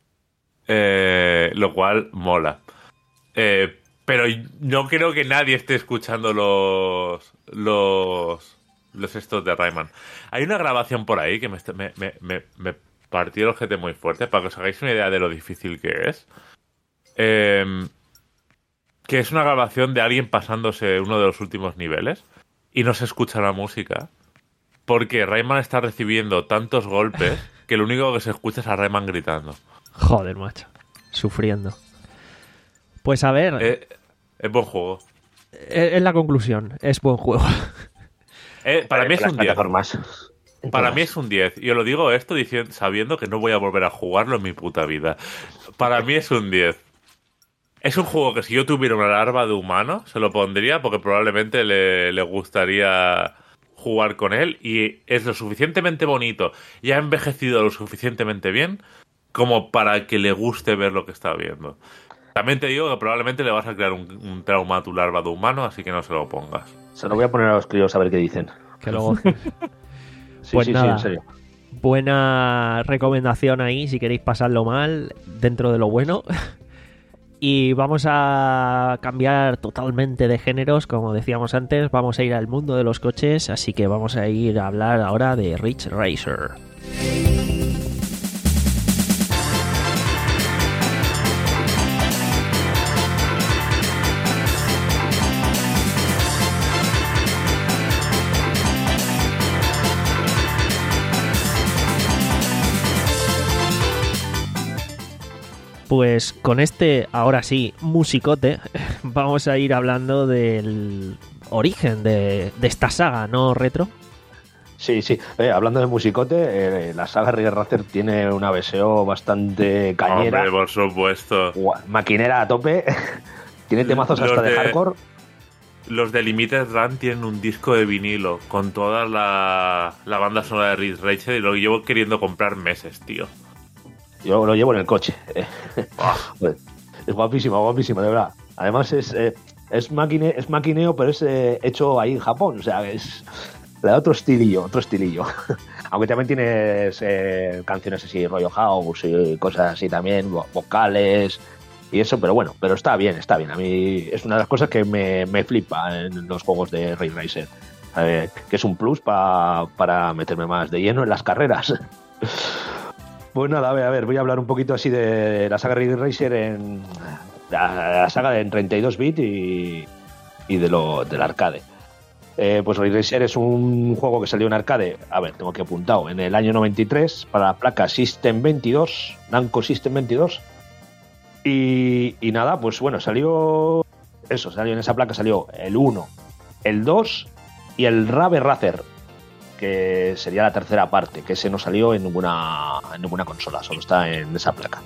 Eh, lo cual mola. Eh, pero no creo que nadie esté escuchando los los los estos de Rayman. Hay una grabación por ahí que me, me, me, me, me partió el ojete muy fuerte, para que os hagáis una idea de lo difícil que es. Eh... Que es una grabación de alguien pasándose uno de los últimos niveles y no se escucha la música porque Rayman está recibiendo tantos golpes que lo único que se escucha es a Rayman gritando.
Joder, macho. Sufriendo. Pues a ver...
Eh, es buen juego.
Es, es la conclusión. Es buen juego.
Eh, para eh, mí es un diez. Para
Entonces.
mí es un diez. Y os lo digo esto diciendo, sabiendo que no voy a volver a jugarlo en mi puta vida. Para mí es un diez. Es un juego que si yo tuviera una larva de humano, se lo pondría porque probablemente le, le gustaría jugar con él y es lo suficientemente bonito y ha envejecido lo suficientemente bien como para que le guste ver lo que está viendo. También te digo que probablemente le vas a crear un, un trauma a tu larva de humano, así que no se lo pongas.
Se lo voy a poner a los críos a ver qué dicen.
Que luego...
sí,
pues
sí,
nada.
sí, en serio.
Buena recomendación ahí si queréis pasarlo mal dentro de lo bueno. Y vamos a cambiar totalmente de géneros, como decíamos antes, vamos a ir al mundo de los coches, así que vamos a ir a hablar ahora de Ridge Racer. Pues con este, ahora sí, musicote, vamos a ir hablando del origen de, de esta saga, ¿no, Retro?
Sí, sí. Eh, hablando de musicote, eh, la saga Ridge Racer tiene una V S O bastante cañera.
Hombre, por supuesto.
Maquinera a tope. Tiene temazos hasta de, de hardcore.
Los de Limited Run tienen un disco de vinilo con toda la, la banda sonora de Ridge Racer y lo llevo queriendo comprar meses, tío.
Yo lo llevo en el coche. Es guapísimo, guapísimo, de verdad. Además es eh, es, maquine, es maquineo, pero es eh, hecho ahí en Japón. O sea, es le da otro estilillo, otro estilillo. Aunque también tienes eh, canciones así, rollo house y cosas así también, vocales y eso, pero bueno, pero está bien, está bien. A mí es una de las cosas que me, me flipa en los juegos de Ridge Racer. Eh, que es un plus pa, para meterme más de lleno en las carreras. Pues nada, a ver, a ver, voy a hablar un poquito así de la saga Ridge Racer en la, la saga en treinta y dos bit y, y de lo del arcade. Eh, pues Ridge Racer es un juego que salió en arcade, a ver, tengo que apuntado, en el año noventa y tres para la placa System veintidós, Namco System veintidós. Y, y nada, pues bueno, salió eso, salió en esa placa, salió el uno, el dos y el Rave Racer, que sería la tercera parte, que ese no salió en ninguna, en ninguna consola, solo está en esa placa.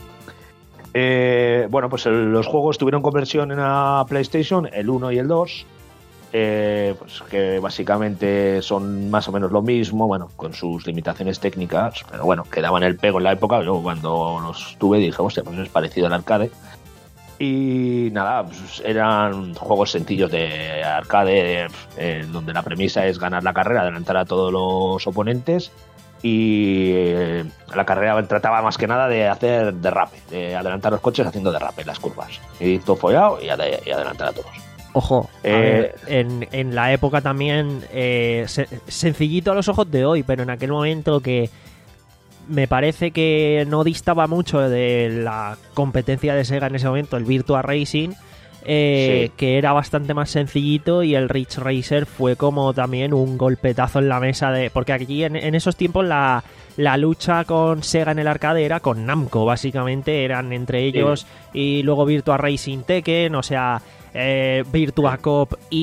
Eh, bueno, pues el, los juegos tuvieron conversión en la PlayStation, el uno y el dos, eh, pues que básicamente son más o menos lo mismo, bueno, con sus limitaciones técnicas, pero bueno, que daban el pego en la época. Yo cuando los tuve dije, hostia, pues es parecido al arcade. Y nada, pues eran juegos sencillos de arcade, eh, donde la premisa es ganar la carrera, adelantar a todos los oponentes, y eh, la carrera trataba más que nada de hacer derrape, de adelantar los coches haciendo derrape en las curvas, y todo follado y, ade y adelantar a todos.
Ojo, a
eh,
ver, en, en la época también, eh, se, sencillito a los ojos de hoy, pero en aquel momento que me parece que no distaba mucho de la competencia de Sega en ese momento, el Virtua Racing, eh, sí. que era bastante más sencillito, y el Ridge Racer fue como también un golpetazo en la mesa, de porque aquí en, en esos tiempos la, la lucha con Sega en el arcade era con Namco, básicamente eran entre ellos, sí. y luego Virtua Racing Tekken, o sea, eh, Virtua Cop y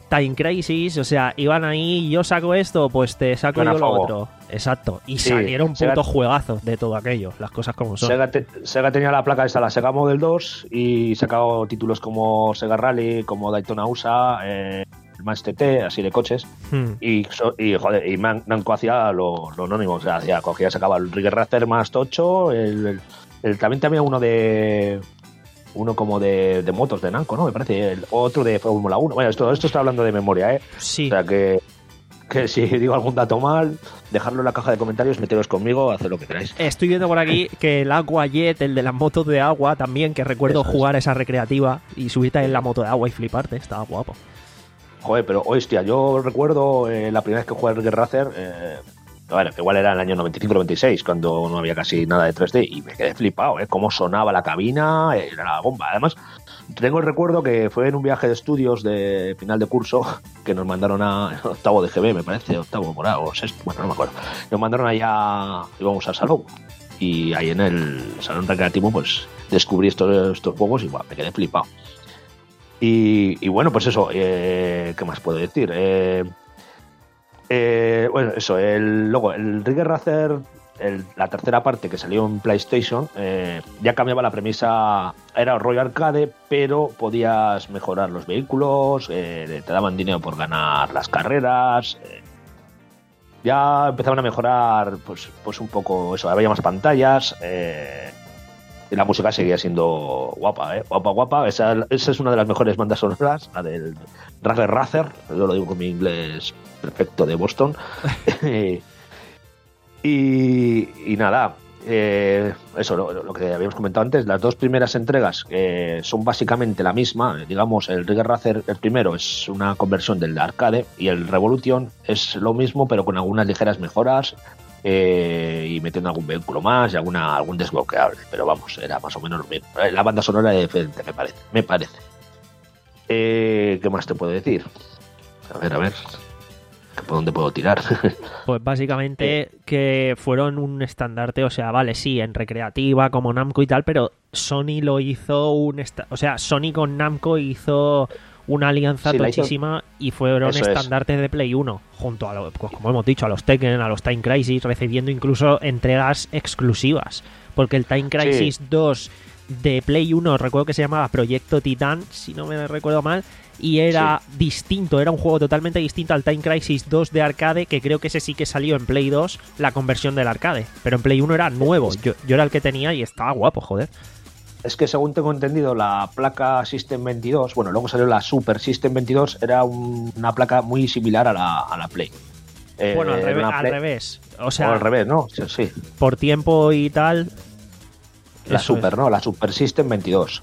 Time Crisis, o sea, iban ahí, yo saco esto, pues te saco
Iban a
yo lo
fuego.
otro. Exacto. Y
Sí,
salieron
Sega-
putos juegazos de todo aquello, las cosas como son.
Sega, te- Sega tenía la placa esta, la Sega Model dos, y sacaba títulos como Sega Rally, como Daytona U S A, eh, Match T T, así de coches.
Hmm.
Y, so- y joder, y Man- Namco hacía lo, lo anónimo, o sea, hacía, cogía, sacaba el Rigger Racer más tocho, el, el- el- también tenía uno de uno como de, de motos de Namco, ¿no? Me parece, el otro de Fórmula uno. Bueno, esto, esto está hablando de memoria, ¿eh?
Sí.
O sea que, que si digo algún dato mal, dejadlo en la caja de comentarios, meteros conmigo, haced lo que queráis.
Estoy viendo por aquí que el Aqua Jet, el de las motos de agua, también, que recuerdo
Eso es.
jugar esa recreativa y subirte en la moto de agua y fliparte, estaba guapo.
Joder, pero hostia, yo recuerdo eh, la primera vez que jugué al Rigger Racer, eh, bueno, igual era el año noventa y cinco noventa y seis, cuando no había casi nada de tres D, y me quedé flipado, ¿eh? Cómo sonaba la cabina, era la bomba. Además, tengo el recuerdo que fue en un viaje de estudios de final de curso que nos mandaron a octavo de G B, me parece, octavo por ahí, o sexto, bueno, no me acuerdo. Nos mandaron allá, íbamos al salón, y ahí en el salón recreativo, pues descubrí estos, estos juegos y bueno, me quedé flipado. Y, y bueno, pues eso, eh, ¿qué más puedo decir? Eh, eh, bueno, eso, el, luego el Rigger Racer, el- la tercera parte que salió en PlayStation, eh, ya cambiaba la premisa, era rollo arcade, pero podías mejorar los vehículos, eh, te daban dinero por ganar las carreras, eh, ya empezaban a mejorar pues, pues un poco eso, había más pantallas, eh, y la música seguía siendo guapa, ¿eh? Guapa, guapa. Esa, esa es una de las mejores bandas sonoras, la del Rigger Racer. Yo lo digo con mi inglés perfecto de Boston. y, y nada, eh, eso, lo, lo que habíamos comentado antes, las dos primeras entregas eh, son básicamente la misma. Digamos, el Rigger Racer, el primero, es una conversión del arcade, y el Revolution es lo mismo, pero con algunas ligeras mejoras. Eh, y metiendo algún vehículo más y alguna, algún desbloqueable, pero vamos, era más o menos lo mismo. La banda sonora era diferente, me parece. Me parece. Eh, ¿Qué más te puedo decir? A ver, a ver. ¿Por dónde puedo tirar?
Pues básicamente que fueron un estandarte, o sea, vale, sí, en recreativa como Namco y tal, pero Sony lo hizo un... esta- o sea, Sony con Namco hizo una alianza
Sí, la hizo-
tochísima y fueron
Eso es.
estandartes de Play uno, junto a, lo- pues, como hemos dicho, a los Tekken, a los Time Crisis, recibiendo incluso entregas exclusivas, porque el Time Crisis dos de Play uno, recuerdo que se llamaba Proyecto Titán, si no me recuerdo mal, y era distinto, era un juego totalmente distinto al Time Crisis dos de arcade, que creo que ese sí que salió en Play dos, la conversión del arcade, pero en Play uno era nuevo, yo, yo era el que tenía y estaba guapo, joder.
Es que según tengo entendido, la placa System veintidós, bueno, luego salió la Super System veintidós, era un- una placa muy similar a la, a la Play. Eh,
Bueno, al,
era
revés,
una
al
Play-
revés, o
O
sea,
al revés, ¿no? Sí, sí.
por tiempo y tal...
La
eso
Super,
es.
¿no? La Super System veintidós.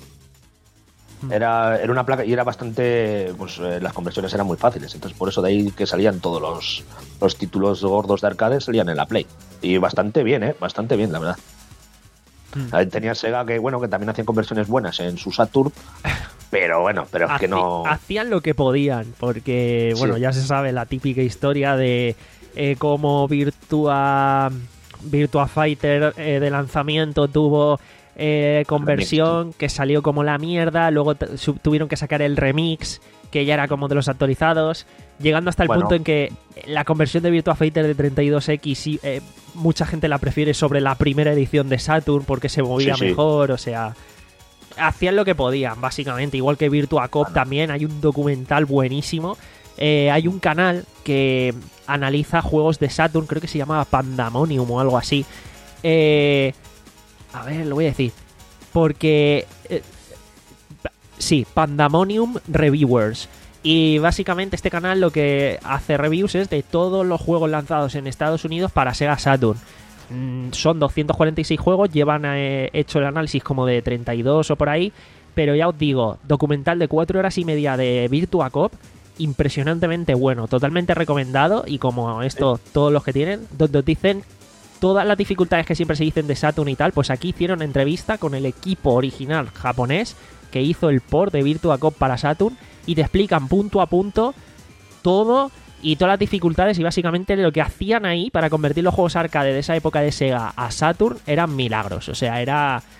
Mm.
Era, era una placa y era bastante. Pues eh, las conversiones eran muy fáciles. Entonces, por eso de ahí que salían todos los, los títulos gordos de arcade, salían en la Play. Y bastante bien, ¿eh? Bastante bien, la verdad.
Mm.
Ahí tenía Sega que, bueno, que también hacían conversiones buenas en su Saturn. Pero bueno, pero es que
Haci-
no.
Hacían lo que podían, porque, bueno,
Sí.
ya se sabe la típica historia de eh, cómo Virtua, Virtua Fighter eh, de lanzamiento tuvo eh, conversión que salió como la mierda, luego t- su- tuvieron que sacar el remix, que ya era como de los actualizados, llegando hasta el
Bueno.
punto en que la conversión de Virtua Fighter de treinta y dos equis sí, eh, mucha gente la prefiere sobre la primera edición de Saturn porque se movía
Sí, sí.
mejor, o sea... Hacían lo que podían, básicamente. Igual que Virtua Cop también. Hay un documental buenísimo. Eh, hay un canal que analiza juegos de Saturn. Creo que se llamaba Pandemonium o algo así. Eh, a ver, lo voy a decir. Porque... eh, sí, Pandemonium Reviewers. Y básicamente este canal lo que hace reviews es de todos los juegos lanzados en Estados Unidos para Sega Saturn. Mm, Son doscientos cuarenta y seis juegos, llevan eh, hecho el análisis como de treinta y dos o por ahí, pero ya os digo, documental de cuatro horas y media de Virtua Cop, impresionantemente bueno, totalmente recomendado, y como esto, todos los que tienen, donde os dicen todas las dificultades que siempre se dicen de Saturn y tal, pues aquí hicieron entrevista con el equipo original japonés que hizo el port de Virtua Cop para Saturn, y te explican punto a punto todo y todas las dificultades, y básicamente lo que hacían ahí para convertir los juegos arcade de esa época de Sega a Saturn eran milagros. O sea, era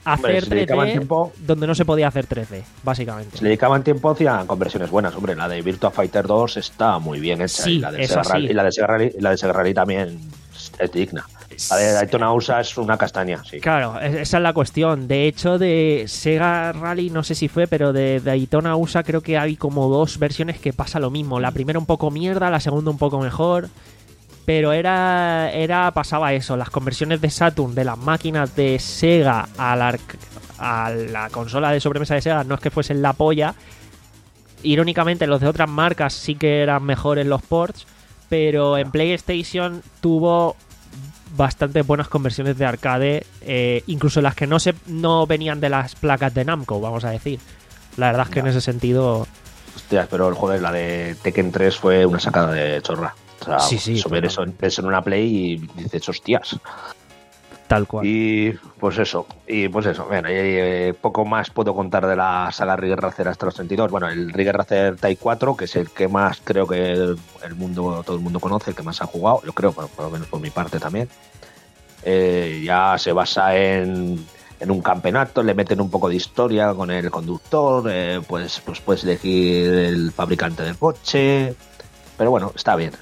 hacer
si le dedicaban
tres D
tiempo-
donde no se podía hacer tres D, básicamente.
Si le dedicaban tiempo, hacían conversiones buenas. Hombre, la de Virtua Fighter dos está muy bien hecha.
Sí,
y la de
eso
Sega
sí.
Rally, y la de Sega Rally, y la de Sega Rally también es digna. La de Daytona U S A es una castaña, sí.
Claro, es- esa es la cuestión. De hecho, de Sega Rally, no sé si fue, pero de Daytona U S A creo que hay como dos versiones que pasa lo mismo. La primera un poco mierda, la segunda un poco mejor. Pero era, era pasaba eso, las conversiones de Saturn de las máquinas de Sega a la, arc- a la consola de sobremesa de Sega no es que fuesen la polla. Irónicamente, los de otras marcas sí que eran mejores los ports, pero en PlayStation tuvo bastante buenas conversiones de arcade, eh, incluso las que no se no venían de las placas de Namco, vamos a decir. La verdad es que
Ya.
en ese sentido...
Hostias, pero joder, la de Tekken tres fue una sacada de chorra. O sea,
Sí, sí,
eso ver eso,
total.
ves en una Play y dices, hostias.
Tal cual.
Y pues eso, y pues eso, bueno, y, eh, poco más puedo contar de la saga Rigger Racer hasta los treinta y dos. Bueno, el Rigger Racer Type cuatro, que es el que más creo que el, el mundo, todo el mundo conoce, el que más ha jugado, yo creo, por, por lo menos por mi parte también. Eh, ya se basa en, en un campeonato, le meten un poco de historia con el conductor, eh, pues, pues puedes elegir el fabricante del coche, pero bueno, está bien.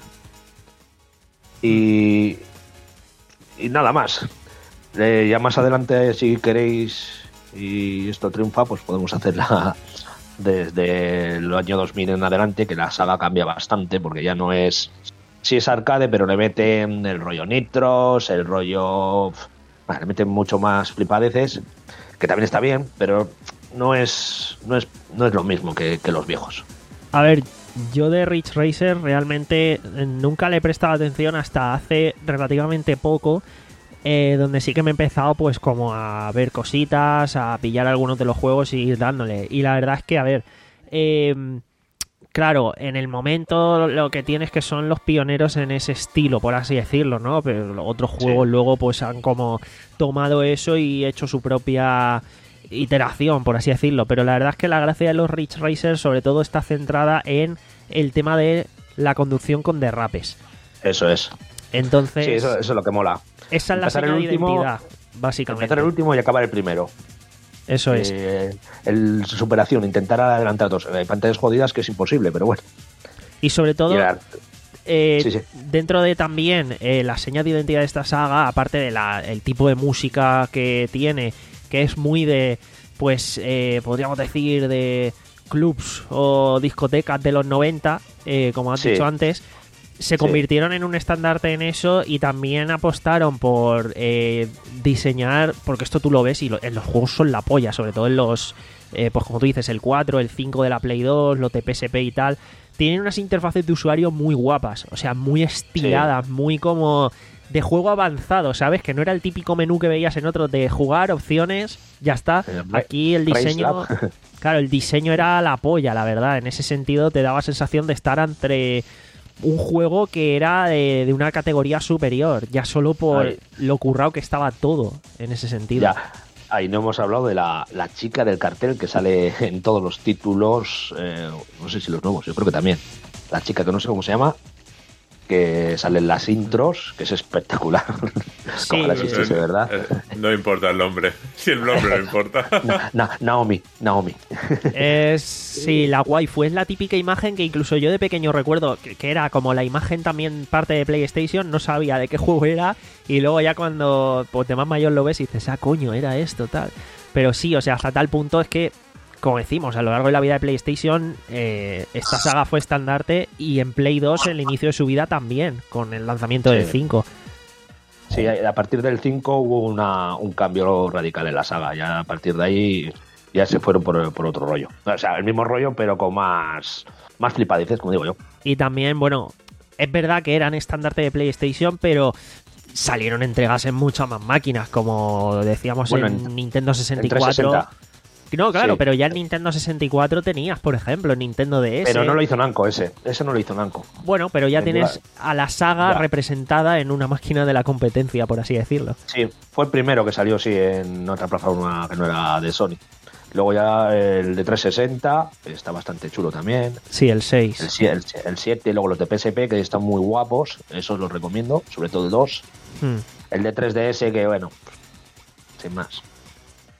Y, y nada más. Eh, ya más adelante, si queréis y esto triunfa, pues podemos hacerla desde el año dos mil en adelante, que la saga cambia bastante, porque ya no es... Sí es arcade, pero le meten el rollo nitros, el rollo... Bueno, le meten mucho más flipadeces, que también está bien, pero no es no es, no es lo mismo que, que los viejos.
A ver, yo de Ridge Racer realmente eh, nunca le he prestado atención hasta hace relativamente poco, eh, donde sí que me he empezado pues como a ver cositas, a pillar algunos de los juegos y ir dándole. Y la verdad es que, a ver, eh, claro, en el momento lo que tienes que son los pioneros en ese estilo, por así decirlo, ¿no? Pero los otros juegos
Sí.
luego pues han como tomado eso y hecho su propia iteración, por así decirlo. Pero la verdad es que la gracia de los Ridge Racer sobre todo está centrada en el tema de la conducción con derrapes.
Eso es.
Entonces,
Sí, eso, eso es lo que mola.
esa es la
empezar el
señal de
último,
identidad, básicamente.
Empezar el último y acabar el primero.
Eso es.
Eh, el superación, intentar adelantar dos. Hay pantallas jodidas que es imposible, pero bueno.
Y sobre todo,
Y era-
eh,
sí, sí.
dentro de también eh, la señal de identidad de esta saga, aparte de la, el tipo de música que tiene, que es muy de, pues, eh, podríamos decir, de clubs o discotecas de los noventa, eh, como has
Sí.
dicho antes, se
Sí.
convirtieron en un estandarte en eso y también apostaron por eh, diseñar, porque esto tú lo ves y lo- en los juegos son la polla, sobre todo en los, eh, pues como tú dices, el cuatro, el cinco de la Play dos, los de P S P y tal, tienen unas interfaces de usuario muy guapas, o sea, muy estilizadas, muy como de juego avanzado, ¿sabes? Que no era el típico menú que veías en otros de jugar, opciones, ya está.
Eh, Ra-
Aquí el
Race
diseño...
Lab.
Claro, el diseño era la polla, la verdad. En ese sentido te daba sensación de estar entre un juego que era de, de una categoría superior, ya solo por
Ay.
lo currado que estaba todo en ese sentido.
Ya, ahí no hemos hablado de la, la chica del cartel que sale en todos los títulos, eh, no sé si los nuevos, yo creo que también. La chica que no sé cómo se llama, que sale en las intros, que es espectacular.
Sí,
Ojalá existiese,
Eh,
¿verdad?
eh, No importa el nombre. Si el nombre no importa.
Na- Na- Naomi, Naomi.
Es, sí, la waifu es la típica imagen que incluso yo de pequeño recuerdo que, que era como la imagen también parte de PlayStation, no sabía de qué juego era y luego ya cuando pues, de más mayor lo ves y dices, ah, coño, era esto, tal. Pero sí, o sea, hasta tal punto es que, como decimos, a lo largo de la vida de PlayStation, eh, esta saga fue estandarte y en Play dos el inicio de su vida también, con el lanzamiento
Sí.
del cinco.
Sí, a partir del cinco hubo una, un cambio radical en la saga. Ya a partir de ahí ya se fueron por, por otro rollo. O sea, el mismo rollo, pero con más, más flipadices, como digo yo.
Y también, bueno, es verdad que eran estandarte de PlayStation, pero salieron entregas en muchas más máquinas, como decíamos
Bueno,
en,
en-
Nintendo
En
sesenta y cuatro.
trescientos sesenta.
No, claro,
Sí.
pero ya en Nintendo sesenta y cuatro tenías, por ejemplo, en Nintendo D S.
Pero no lo hizo Namco ese. Ese no lo hizo Namco.
Bueno, pero ya
En
tienes
lugar-
a la saga
Ya.
representada en una máquina de la competencia, por así decirlo.
Sí, fue el primero que salió, sí, en otra plataforma que no era de Sony. Luego ya el de trescientos sesenta, que está bastante chulo también.
Sí, el seis.
El, sie- el, sie- el siete, luego los de P S P, que están muy guapos. Esos los recomiendo, sobre todo el dos.
Hmm.
El de tres D S, que bueno, sin más.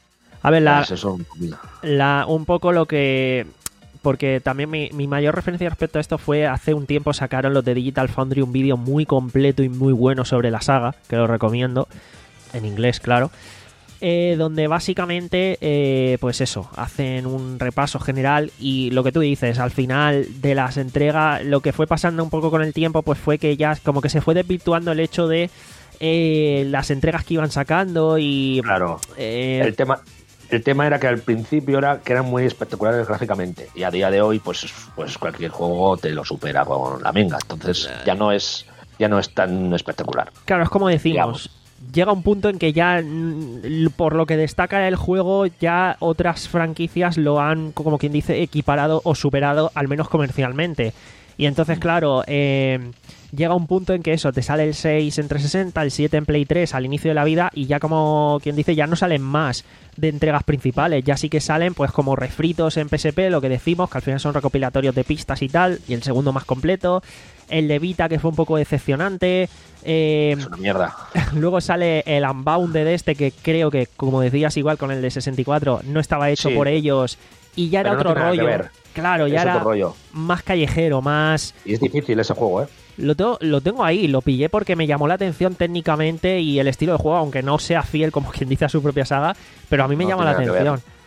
A ver, la,
Pues eso,
la, un poco lo que... Porque también mi, mi mayor referencia respecto a esto fue hace un tiempo sacaron los de Digital Foundry un vídeo muy completo y muy bueno sobre la saga, que lo recomiendo, en inglés, claro, eh, donde básicamente, eh, pues eso, hacen un repaso general y lo que tú dices, al final de las entregas, lo que fue pasando un poco con el tiempo, pues fue que ya como que se fue desvirtuando el hecho de eh, las entregas que iban sacando y...
Claro,
eh,
el tema... El tema era que al principio era que eran muy espectaculares gráficamente y a día de hoy pues, pues cualquier juego te lo supera con la minga, entonces ya no es ya no es tan espectacular.
Claro, es como decimos,
Digamos.
Llega un punto en que ya mm, por lo que destaca el juego ya otras franquicias lo han, como quien dice, equiparado o superado, al menos comercialmente. Y entonces, claro, eh, llega un punto en que eso, te sale el seis en trescientos sesenta, el siete en Play tres al inicio de la vida y ya como quien dice, ya no salen más de entregas principales, ya sí que salen pues como refritos en P S P, lo que decimos, que al final son recopilatorios de pistas y tal, y el segundo más completo, el de Vita que fue un poco decepcionante, eh,
Es una mierda.
luego sale el Unbounded de este que creo que, como decías igual con el de sesenta y cuatro, no estaba hecho
Sí.
por ellos y ya era
Pero no
otro
tiene nada que
rollo.
ver.
Claro, ya
Es
era
otro rollo.
más callejero, más...
Y es difícil ese juego, ¿eh?
Lo tengo, lo tengo ahí, lo pillé porque me llamó la atención técnicamente y el estilo de juego, aunque no sea fiel como quien dice a su propia saga, pero a mí me
No
llama la
tiene nada que
atención.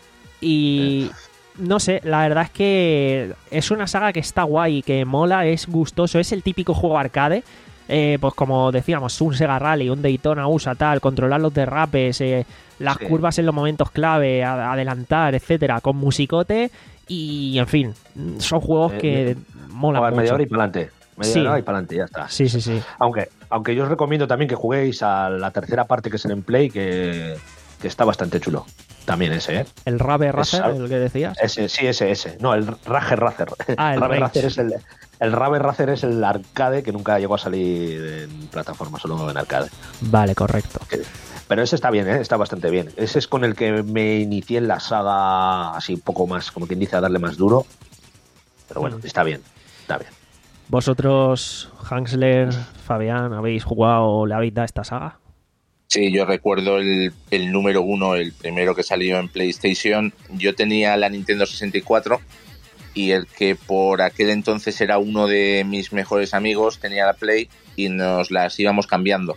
Y no sé, la verdad es que es una saga que está guay, que mola, es gustoso, es el típico juego arcade. Eh, pues como decíamos, un Sega Rally, un Daytona U S A, tal, controlar los derrapes, eh, las
Sí.
curvas en los momentos clave, a- adelantar, etcétera, con musicote y, en fin, son juegos
Eh,
que molan
Jugar
mucho.
media hora y para adelante. Media
Sí.
hora y para adelante, ya está.
Sí, sí, sí.
Aunque, aunque yo os recomiendo también que juguéis a la tercera parte que es en Play, que, que está bastante chulo. También ese, ¿eh?
El Rave Racer,
al-
el que decías.
Ese, sí, ese, ese. No, el Rage Racer.
Ah, el
Rave
Rage.
Racer es el, el Rave Racer es el arcade que nunca llegó a salir en plataforma, solo en arcade.
Vale, correcto.
Pero ese está bien, ¿eh? Está bastante bien. Ese es con el que me inicié en la saga así un poco más, como quien dice, a darle más duro. Pero bueno,
Mm.
está bien, está bien.
¿Vosotros, Hansler, Fabián, habéis jugado o le habéis dado esta saga?
Sí, yo recuerdo el, el número uno, el primero que salió en PlayStation. Yo tenía la Nintendo sesenta y cuatro y el que por aquel entonces era uno de mis mejores amigos tenía la Play y nos las íbamos cambiando.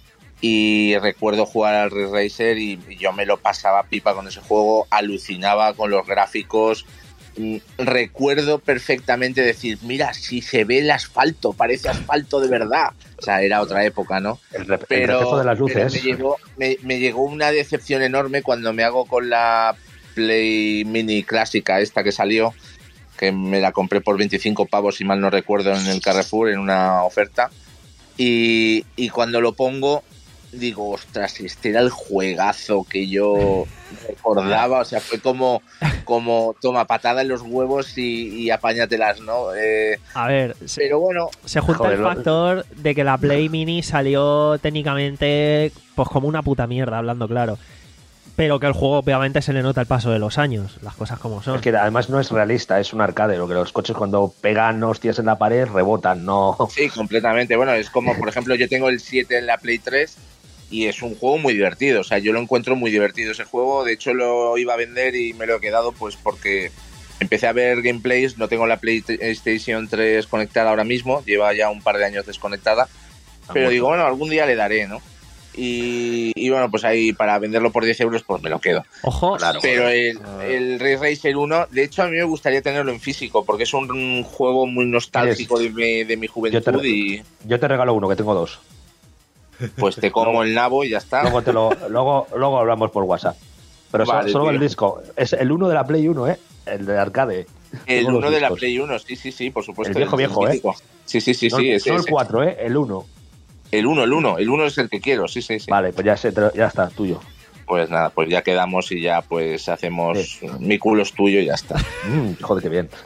Y recuerdo jugar al Ridge Racer y yo me lo pasaba pipa con ese juego, alucinaba con los gráficos. Mm, Recuerdo perfectamente decir, mira, si se ve el asfalto, parece asfalto de verdad. O sea, era otra época, ¿no?
El, re- el
Pero,
reflejo de las
pero
luces.
me, llegó, me, me llegó una decepción enorme cuando me hago con la Play Mini clásica esta que salió, que me la compré por veinticinco pavos, si mal no recuerdo, en el Carrefour, en una oferta. Y, y cuando lo pongo, digo, ostras, este era el juegazo que yo recordaba. O sea, fue como, como toma patada en los huevos y, y apáñatelas, ¿no? Eh,
A ver, se,
pero bueno,
se junta
Joder,
el
lo-
factor de que la Play Mini salió técnicamente pues como una puta mierda, hablando claro. Pero que el juego obviamente se le nota el paso de los años, las cosas como son.
Es que además no es realista, es un arcade. Lo que los coches cuando pegan hostias en la pared rebotan, no.
sí, completamente. Bueno, es como, por ejemplo, yo tengo el siete en la Play tres y es un juego muy divertido. O sea, yo lo encuentro muy divertido ese juego. De hecho, lo iba a vender y me lo he quedado pues porque empecé a ver gameplays. No tengo la PlayStation tres conectada ahora mismo. Lleva ya un par de años desconectada. Pero digo, bueno, algún día le daré, ¿no? Y, y bueno, pues ahí para venderlo por diez euros, pues me lo quedo.
Ojo,
Claro.
Pero el, el Ridge Racer uno, de hecho, a mí me gustaría tenerlo en físico porque es un, un juego muy nostálgico de mi, de mi
Yo te-
juventud y
Yo te regalo uno, que tengo dos.
pues te como el nabo y ya está.
Luego te lo, luego, luego hablamos por WhatsApp. Pero so-
Vale,
solo
tío.
el disco. Es el uno de la Play uno, ¿eh? El de arcade.
El
Tengo los
uno de la
discos.
Play uno, sí, sí, sí, por supuesto.
El viejo, viejo, ¿eh?
mítico. Sí, sí, sí,
no,
sí, ese,
no el
ese.
cuatro, ¿eh? El uno.
El uno, el uno, el uno es el que quiero, sí, sí, sí.
Vale, pues ya, sé, te lo- ya está, tuyo.
Pues nada, pues ya quedamos y ya pues hacemos mi culo es tuyo y ya está.
Mm, joder, qué bien.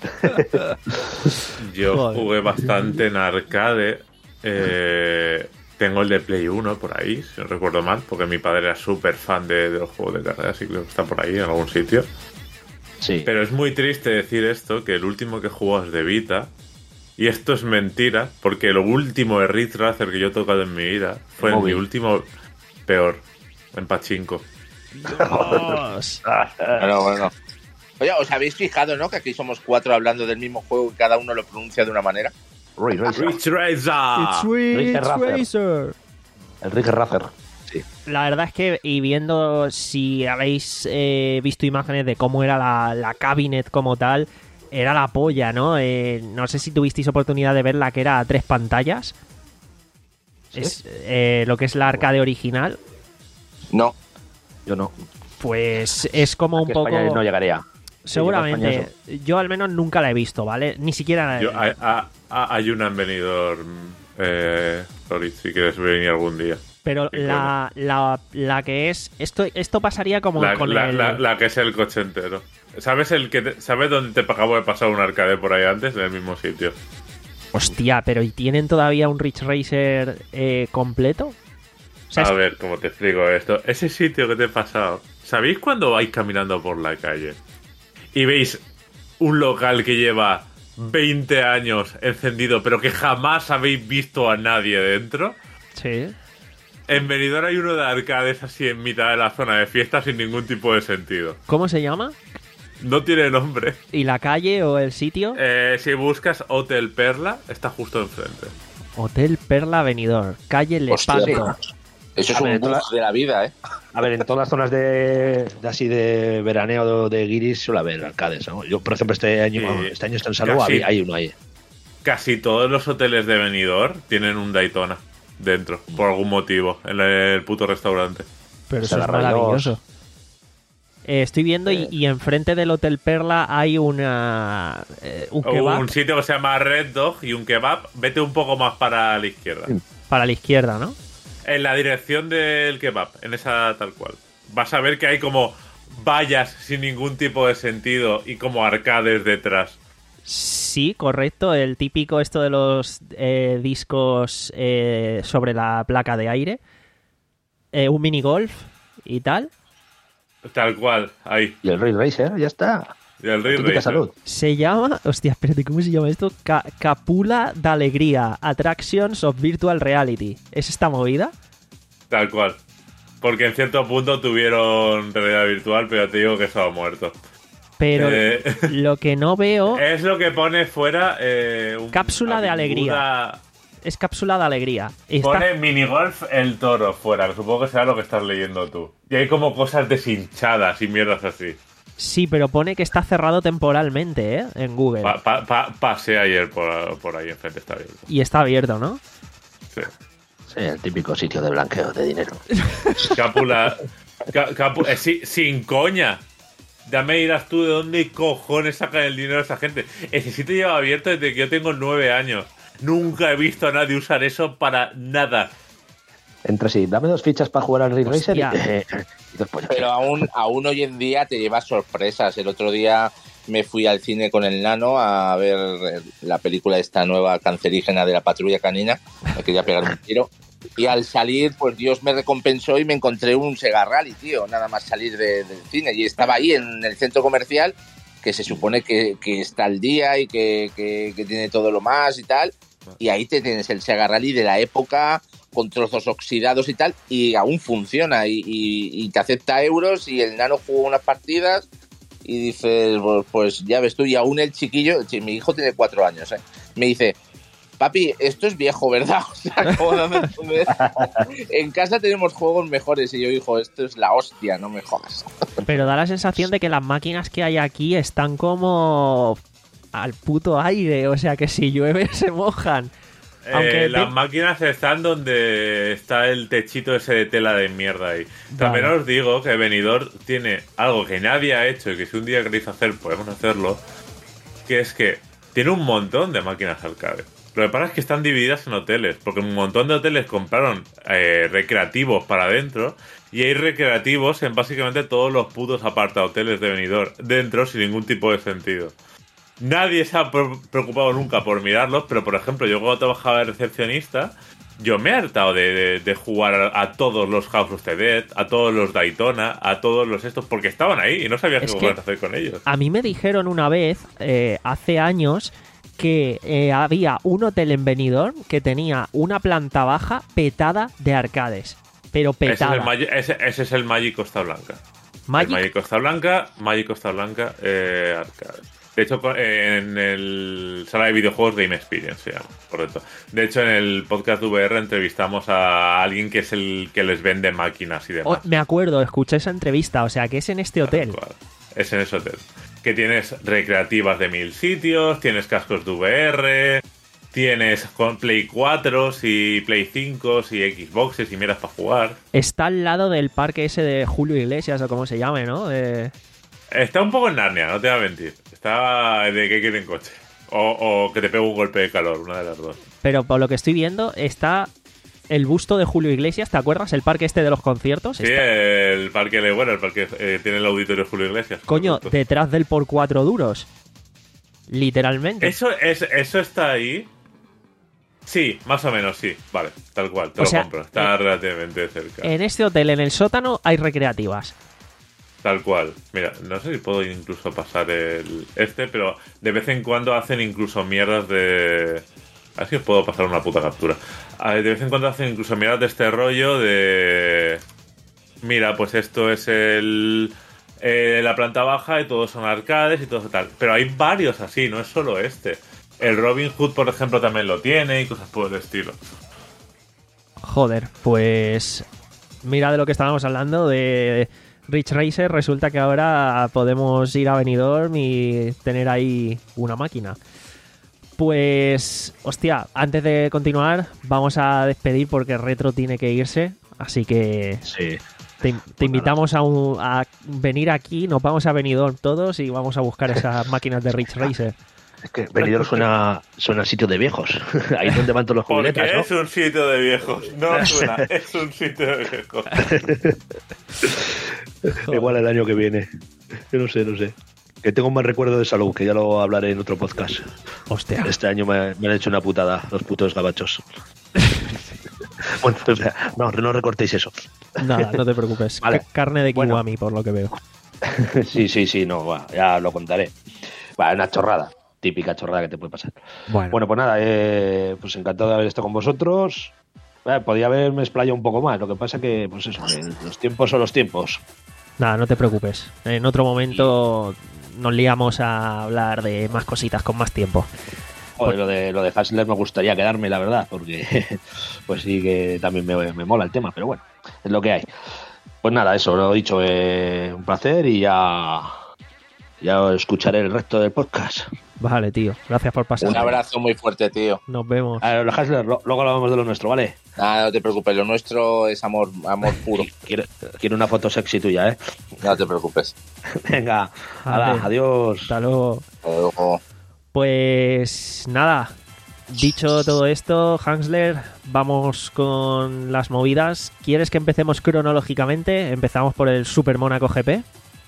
Yo
Joder.
jugué bastante en arcade. Eh, tengo el de Play uno por ahí, si no recuerdo mal, porque mi padre era súper fan de, de los juegos de carrera, así que creo que está por ahí en algún sitio.
Sí.
Pero es muy triste decir esto, que el último que jugó es de Vita. Y esto es mentira, porque lo último de Ridge Racer que yo he tocado en mi vida fue
En
en mi
móvil.
último peor, en Pachinko.
Dios.
Bueno, bueno. Oye, ¿os habéis fijado, no? Que aquí somos cuatro hablando del mismo juego y cada uno lo pronuncia de una manera.
Ridge Racer.
Ridge Racer.
It's Ridge
Racer.
Racer.
El Ridge Racer. Sí.
La verdad es que, y viendo si habéis eh, visto imágenes de cómo era la, la cabinet como tal, era la polla, ¿no? Eh, no sé si tuvisteis oportunidad de verla, que era a tres pantallas.
¿Sí?
Es eh, lo que es la arcade original.
No.
Yo no.
Pues es como un
Aquí
poco...
España no llegaría.
Seguramente.
Sí,
Yo al menos nunca la he visto, ¿vale? Ni siquiera...
Yo, hay, hay una en Benidorm, eh, Loris, si quieres venir algún día.
Pero
Sí,
la, la, la que es... Esto, esto pasaría como
La,
con
la,
el...
la, la que es el coche entero. ¿Sabes el que te- ¿Sabes dónde te acabo de pasar un arcade por ahí antes? En el mismo sitio.
Hostia, pero ¿y tienen todavía un Ridge Racer eh, completo? O sea,
A
es-
ver, ¿cómo te explico esto? Ese sitio que te he pasado. ¿Sabéis cuando vais caminando por la calle y veis un local que lleva veinte años encendido, pero que jamás habéis visto a nadie dentro?
Sí.
En Benidorm hay uno de arcades así en mitad de la zona de fiesta sin ningún tipo de sentido.
¿Cómo se llama?
No tiene nombre.
¿Y la calle o el sitio?
Eh, si buscas Hotel Perla, está justo enfrente.
Hotel Perla Benidorm, calle
Hostia,
Lepanto.
Eso es
A ver,
un bug
toda-
de la vida, ¿eh?
A ver, en todas las zonas de, de así de veraneo de, de guiris suele haber arcades, ¿no? Yo, por ejemplo, este año,
Sí,
bueno, este año está en Salud,
casi.
hay, hay uno ahí.
Casi todos los hoteles de Benidorm tienen un Daytona dentro, por algún motivo, en el puto restaurante.
Pero
Se
eso es
la rayó.
maravilloso. Eh, estoy viendo y,
Eh.
y enfrente del Hotel Perla hay una eh, un kebab
Un sitio que se llama Red Dog y un kebab. Vete un poco más para la izquierda.
para la izquierda, ¿no?
En la dirección del kebab, en esa tal cual. Vas a ver que hay como vallas sin ningún tipo de sentido y como arcades detrás.
Sí, correcto. El típico esto de los eh, discos eh, sobre la placa de aire. Eh, un minigolf y tal.
Tal cual, ahí.
Y el Ridge Racer, ya está.
Y el Ridge
Típica
Racer.
Salud.
Se llama... Hostia, espérate, ¿cómo se llama esto? Ca- Capula de Alegría. Attractions of Virtual Reality. ¿Es esta movida?
Tal cual. Porque en cierto punto tuvieron realidad virtual, pero te digo que eso ha muerto.
Pero
Eh.
lo que no veo
Es lo que pone fuera. Eh, un-
Cápsula de alegría. es cápsula de alegría. Está-
Pone minigolf el toro fuera, que supongo que será lo que estás leyendo tú. Y hay como cosas deshinchadas y mierdas así.
Sí, pero pone que está cerrado temporalmente, ¿eh? En Google.
Pa- pa- pa- pasé ayer por, por ahí enfrente, está abierto.
Y está abierto, ¿no?
Sí.
Sí, el típico sitio de blanqueo de dinero.
Cápula. ca- capu- eh, sí, sin coña. Ya me dirás tú de dónde cojones sacan el dinero esa gente. Ese sitio lleva abierto desde que yo tengo nueve años. Nunca he visto a nadie usar eso para nada.
Entra así, dame dos fichas para jugar al Ridge Racer y,
Hostia.
eh, y dos pollos.
Pero aún, aún hoy en día te llevas sorpresas. El otro día me fui al cine con el nano a ver la película esta nueva cancerígena de la patrulla canina. Me quería pegar un tiro. Y al salir, pues Dios me recompensó y me encontré un Sega Rally, tío, nada más salir de- del cine. Y estaba ahí en el centro comercial, que se supone que, que está al día y que, que, que tiene todo lo más y tal. Y ahí te tienes el Sega Rally de la época, con trozos oxidados y tal, y aún funciona. Y, y, y te acepta euros y el nano jugó unas partidas y dices, pues, pues ya ves tú, y aún el chiquillo, mi hijo tiene cuatro años, ¿eh? Me dice... Papi, esto es viejo, ¿verdad? O sea, ¿cómo no me entiendes? En casa tenemos juegos mejores y yo, hijo, esto es la hostia, no me jodas.
Pero da la sensación de que las máquinas que hay aquí están como al puto aire. O sea, que si llueve se mojan.
Eh,
Aunque
las
te-
máquinas están donde está el techito ese de tela de mierda ahí. También
Vale.
os digo que Benidorm tiene algo que nadie ha hecho y que si un día queréis hacer, podemos hacerlo. Que es que tiene un montón de máquinas arcade. Lo que pasa es que están divididas en hoteles, porque un montón de hoteles compraron eh, recreativos para adentro y hay recreativos en básicamente todos los putos apartahoteles de Benidorm dentro sin ningún tipo de sentido. Nadie se ha pre- preocupado nunca por mirarlos, pero por ejemplo, yo cuando trabajaba de recepcionista, yo me he hartado de, de- de jugar a, a todos los House of the Dead, a todos los Daytona, a todos los estos, porque estaban ahí y no sabía qué
Es que-
cojones hacer con ellos.
A mí me dijeron una vez, eh, hace años, que eh, había un hotel en Benidorm que tenía una planta baja petada de arcades. pero
Ese es,
petada.
el Magic, ese, ese es el Magic Costa Blanca.
Magic,
El Magic Costa Blanca, Magic Costa Blanca eh, Arcade. De hecho, co- en el sala de videojuegos Game Experience se llama, correcto. De hecho, en el podcast de V R entrevistamos a alguien que es el que les vende máquinas y demás.
Oh, me acuerdo, escuché esa entrevista, o sea, que es en este hotel.
Tal cual. Es en ese hotel. Que tienes recreativas de mil sitios, tienes cascos de V R, tienes con Play cuatro y Play cinco y Xboxes y miras para jugar.
Está al lado del parque ese de Julio Iglesias, o como se llame, ¿no? De...
Está un poco en Narnia, no te voy a mentir. Está de que quede en coche. O, o que te pegue un golpe de calor, una de las dos.
Pero por lo que estoy viendo, está el busto de Julio Iglesias, ¿te acuerdas? El parque este de los conciertos.
Sí,
Está-
el parque de bueno, el parque eh, tiene el auditorio Julio Iglesias.
Coño,
correcto.
detrás del por cuatro duros. Literalmente.
Eso, es, eso está ahí. Sí, más o menos, sí. Vale, tal cual, te
O
lo
sea,
compro. Está
eh,
relativamente cerca.
En este hotel, en el sótano, hay recreativas.
Tal cual. Mira, no sé si puedo incluso pasar el este, pero de vez en cuando hacen incluso mierdas de... A ver si os puedo pasar una puta captura. A ver, de vez en cuando hacen incluso mierdas de este rollo de... Mira, pues esto es el... eh, la planta baja y todos son arcades y todo tal. Pero hay varios así, no es solo este. El Robin Hood, por ejemplo, también lo tiene y cosas por el estilo.
Joder, pues... Mira de lo que estábamos hablando, de Ridge Racer. Resulta que ahora podemos ir a Benidorm y tener ahí una máquina. Pues... Hostia, antes de continuar, vamos a despedir porque Retro tiene que irse. Así que...
Sí.
Te, te invitamos a, un- a venir aquí, nos vamos a Benidorm todos y vamos a buscar esas máquinas de Ridge Racer.
Es que Benidorm suena, suena a sitio de viejos. Ahí es donde van todos los
Porque
juguetes, ¿no?
es un sitio de viejos. No suena, es un sitio de viejos.
Igual el año que viene. Yo no sé, no sé. Que tengo un mal recuerdo de salud, que ya lo hablaré en otro podcast.
Hostia.
Este año me, me han hecho una putada los putos gabachos. Bueno, o sea, no, no recortéis eso.
Nada, no te preocupes.
Vale.
Ca- Carne de
Bueno.
kiwami, por lo que veo.
Sí, sí, sí, no, va, ya lo contaré. Va, una chorrada, típica chorrada que te puede pasar.
Bueno,
Bueno, pues nada, eh, pues encantado de haber estado con vosotros. Eh, podía haberme explayado un poco más, lo que pasa que, pues eso, que los tiempos son los tiempos.
nada, no te preocupes. En otro momento nos liamos a hablar de más cositas con más tiempo.
Joder, lo de, lo de Hassler me gustaría quedarme, la verdad, porque pues sí que también me, me mola el tema, pero bueno, es lo que hay. Pues nada, eso, lo he dicho, eh, un placer y ya, ya escucharé el resto del podcast.
Vale, tío. Gracias por pasar.
Un abrazo muy fuerte, tío.
Nos vemos.
A los Hassler, lo- luego hablamos de lo nuestro, ¿vale?
Nada, no te preocupes, lo nuestro es amor, amor puro.
Quiero, quiero una foto sexy tuya, ¿eh?
No te preocupes.
Venga,
Vale.
hala, adiós.
Hasta luego.
Hasta luego.
Pues nada, dicho todo esto, Hansler, vamos con las movidas. ¿Quieres que empecemos cronológicamente? Empezamos por el Super Mónaco G P.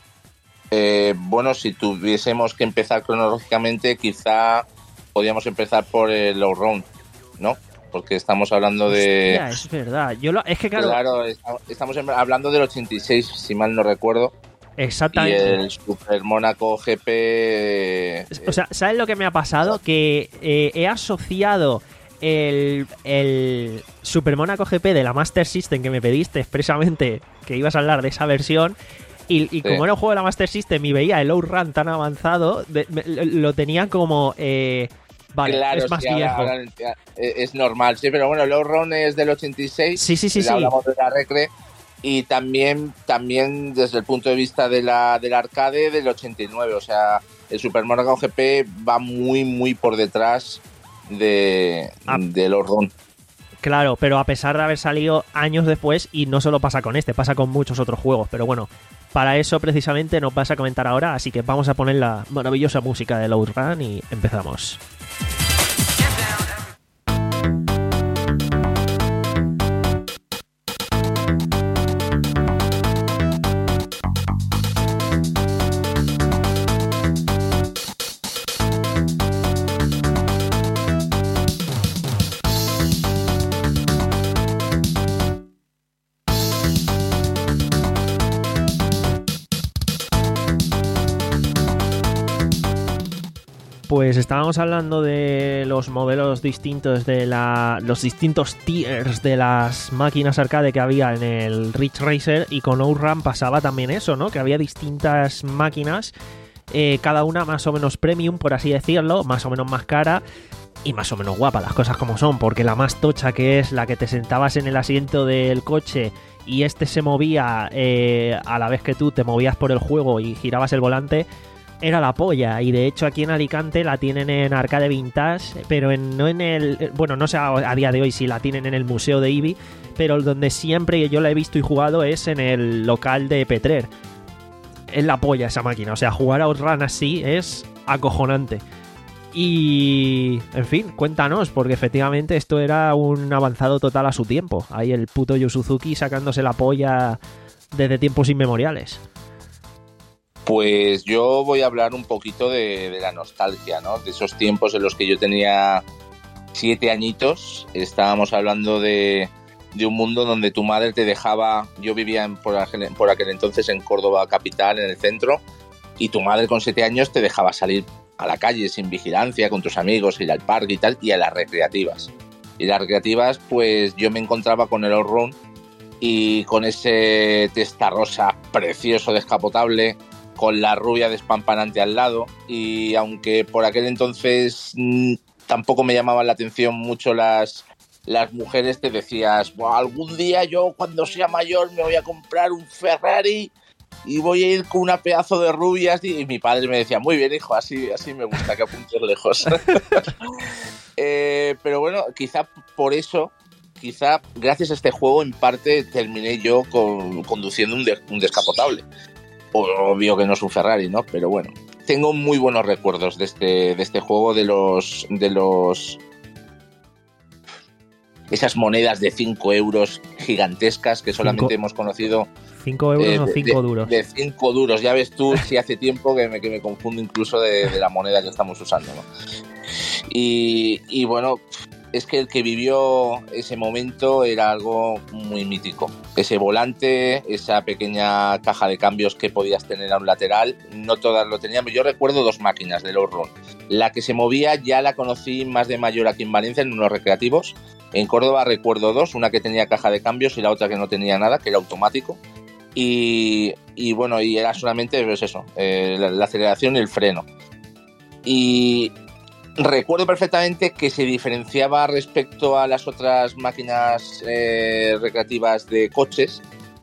Eh, bueno, si tuviésemos que empezar cronológicamente, quizá podríamos empezar por el Allround, ¿no? Porque estamos hablando de...
Hostia, es verdad. Yo lo- es que claro,
Claro, está- estamos en- hablando del ochenta y seis, si mal no recuerdo. Y
exactamente.
el Super Mónaco G P... eh,
O sea, ¿sabes lo que me ha pasado? Que eh, he asociado el, el Super Mónaco G P de la Master System que me pediste expresamente que ibas a hablar de esa versión. Y, y como era un juego de la Master System y veía el Outrun tan avanzado, de- me- lo tenía como... eh, vale,
claro,
es más
sí, ahora-
viejo.
ahora, eh, es normal, sí, pero bueno, el Outrun es del ochenta y seis.
Sí, sí, sí,
ya
sí.
hablamos de la Recre. Y también, también desde el punto de vista de la, del arcade del ochenta y nueve. O sea, el Super Mónaco G P va muy, muy por detrás de,
Ah.
del Outrun.
Claro, pero a pesar de haber salido años después, y no solo pasa con este, pasa con muchos otros juegos. Pero bueno, para eso precisamente nos vas a comentar ahora, así que vamos a poner la maravillosa música de Outrun y empezamos. pues estábamos hablando de los modelos distintos de la, los distintos tiers de las máquinas arcade que había en el Ridge Racer, y con OutRun pasaba también eso, ¿no? Que había distintas máquinas, eh, cada una más o menos premium, por así decirlo, más o menos más cara y más o menos guapa, las cosas como son, porque la más tocha, que es la que te sentabas en el asiento del coche y este se movía eh, a la vez que tú te movías por el juego y girabas el volante, era la polla. Y de hecho aquí en Alicante la tienen en Arcade Vintage, pero en, no en el... Bueno, no sé a, a día de hoy si la tienen en el museo de Ibi, pero donde siempre yo la he visto y jugado es en el local de Petrer. Es la polla esa máquina, o sea, jugar a OutRun así es acojonante. Y... en fin, cuéntanos, porque efectivamente esto era un avanzado total a su tiempo. Ahí el puto Yu Suzuki sacándose la polla desde tiempos inmemoriales.
Pues yo voy a hablar un poquito de, de la nostalgia, ¿no? De esos tiempos en los que yo tenía siete añitos. Estábamos hablando de, de un mundo donde tu madre te dejaba... Yo vivía en, por, aquel, por aquel entonces en Córdoba capital, en el centro, y tu madre con siete años te dejaba salir a la calle sin vigilancia, con tus amigos, ir al parque y tal, y a las recreativas. Y las recreativas, pues yo me encontraba con el OutRun y con ese testarrosa precioso descapotable, con la rubia despampanante al lado, y aunque por aquel entonces mmm, tampoco me llamaban la atención mucho las, las mujeres, te decías, algún día yo cuando sea mayor me voy a comprar un Ferrari y voy a ir con una pedazo de rubias, y mi padre me decía, muy bien hijo, así, así me gusta, que apuntes lejos. eh, pero bueno, quizá por eso, quizá gracias a este juego en parte terminé yo con, conduciendo un, de, un descapotable. Obvio que no es un Ferrari, ¿no? Pero bueno, tengo muy buenos recuerdos de este, de este juego, de los, de los... esas monedas de cinco euros gigantescas que solamente cinco, hemos conocido...
cinco euros eh, o cinco
de,
duros.
De cinco duros, ya ves tú, si hace tiempo que me, que me confundo incluso de, de la moneda que estamos usando, ¿no? Y, y bueno... es que el que vivió ese momento era algo muy mítico. Ese volante, esa pequeña caja de cambios que podías tener a un lateral, no todas lo teníamos. Yo recuerdo dos máquinas del OutRun. La que se movía ya la conocí más de mayor aquí en Valencia, en unos recreativos. En Córdoba recuerdo dos, una que tenía caja de cambios y la otra que no tenía nada, que era automático. Y, y bueno, y era solamente pues eso, eh, la, la aceleración y el freno. Y... recuerdo perfectamente que se diferenciaba respecto a las otras máquinas eh, recreativas de coches,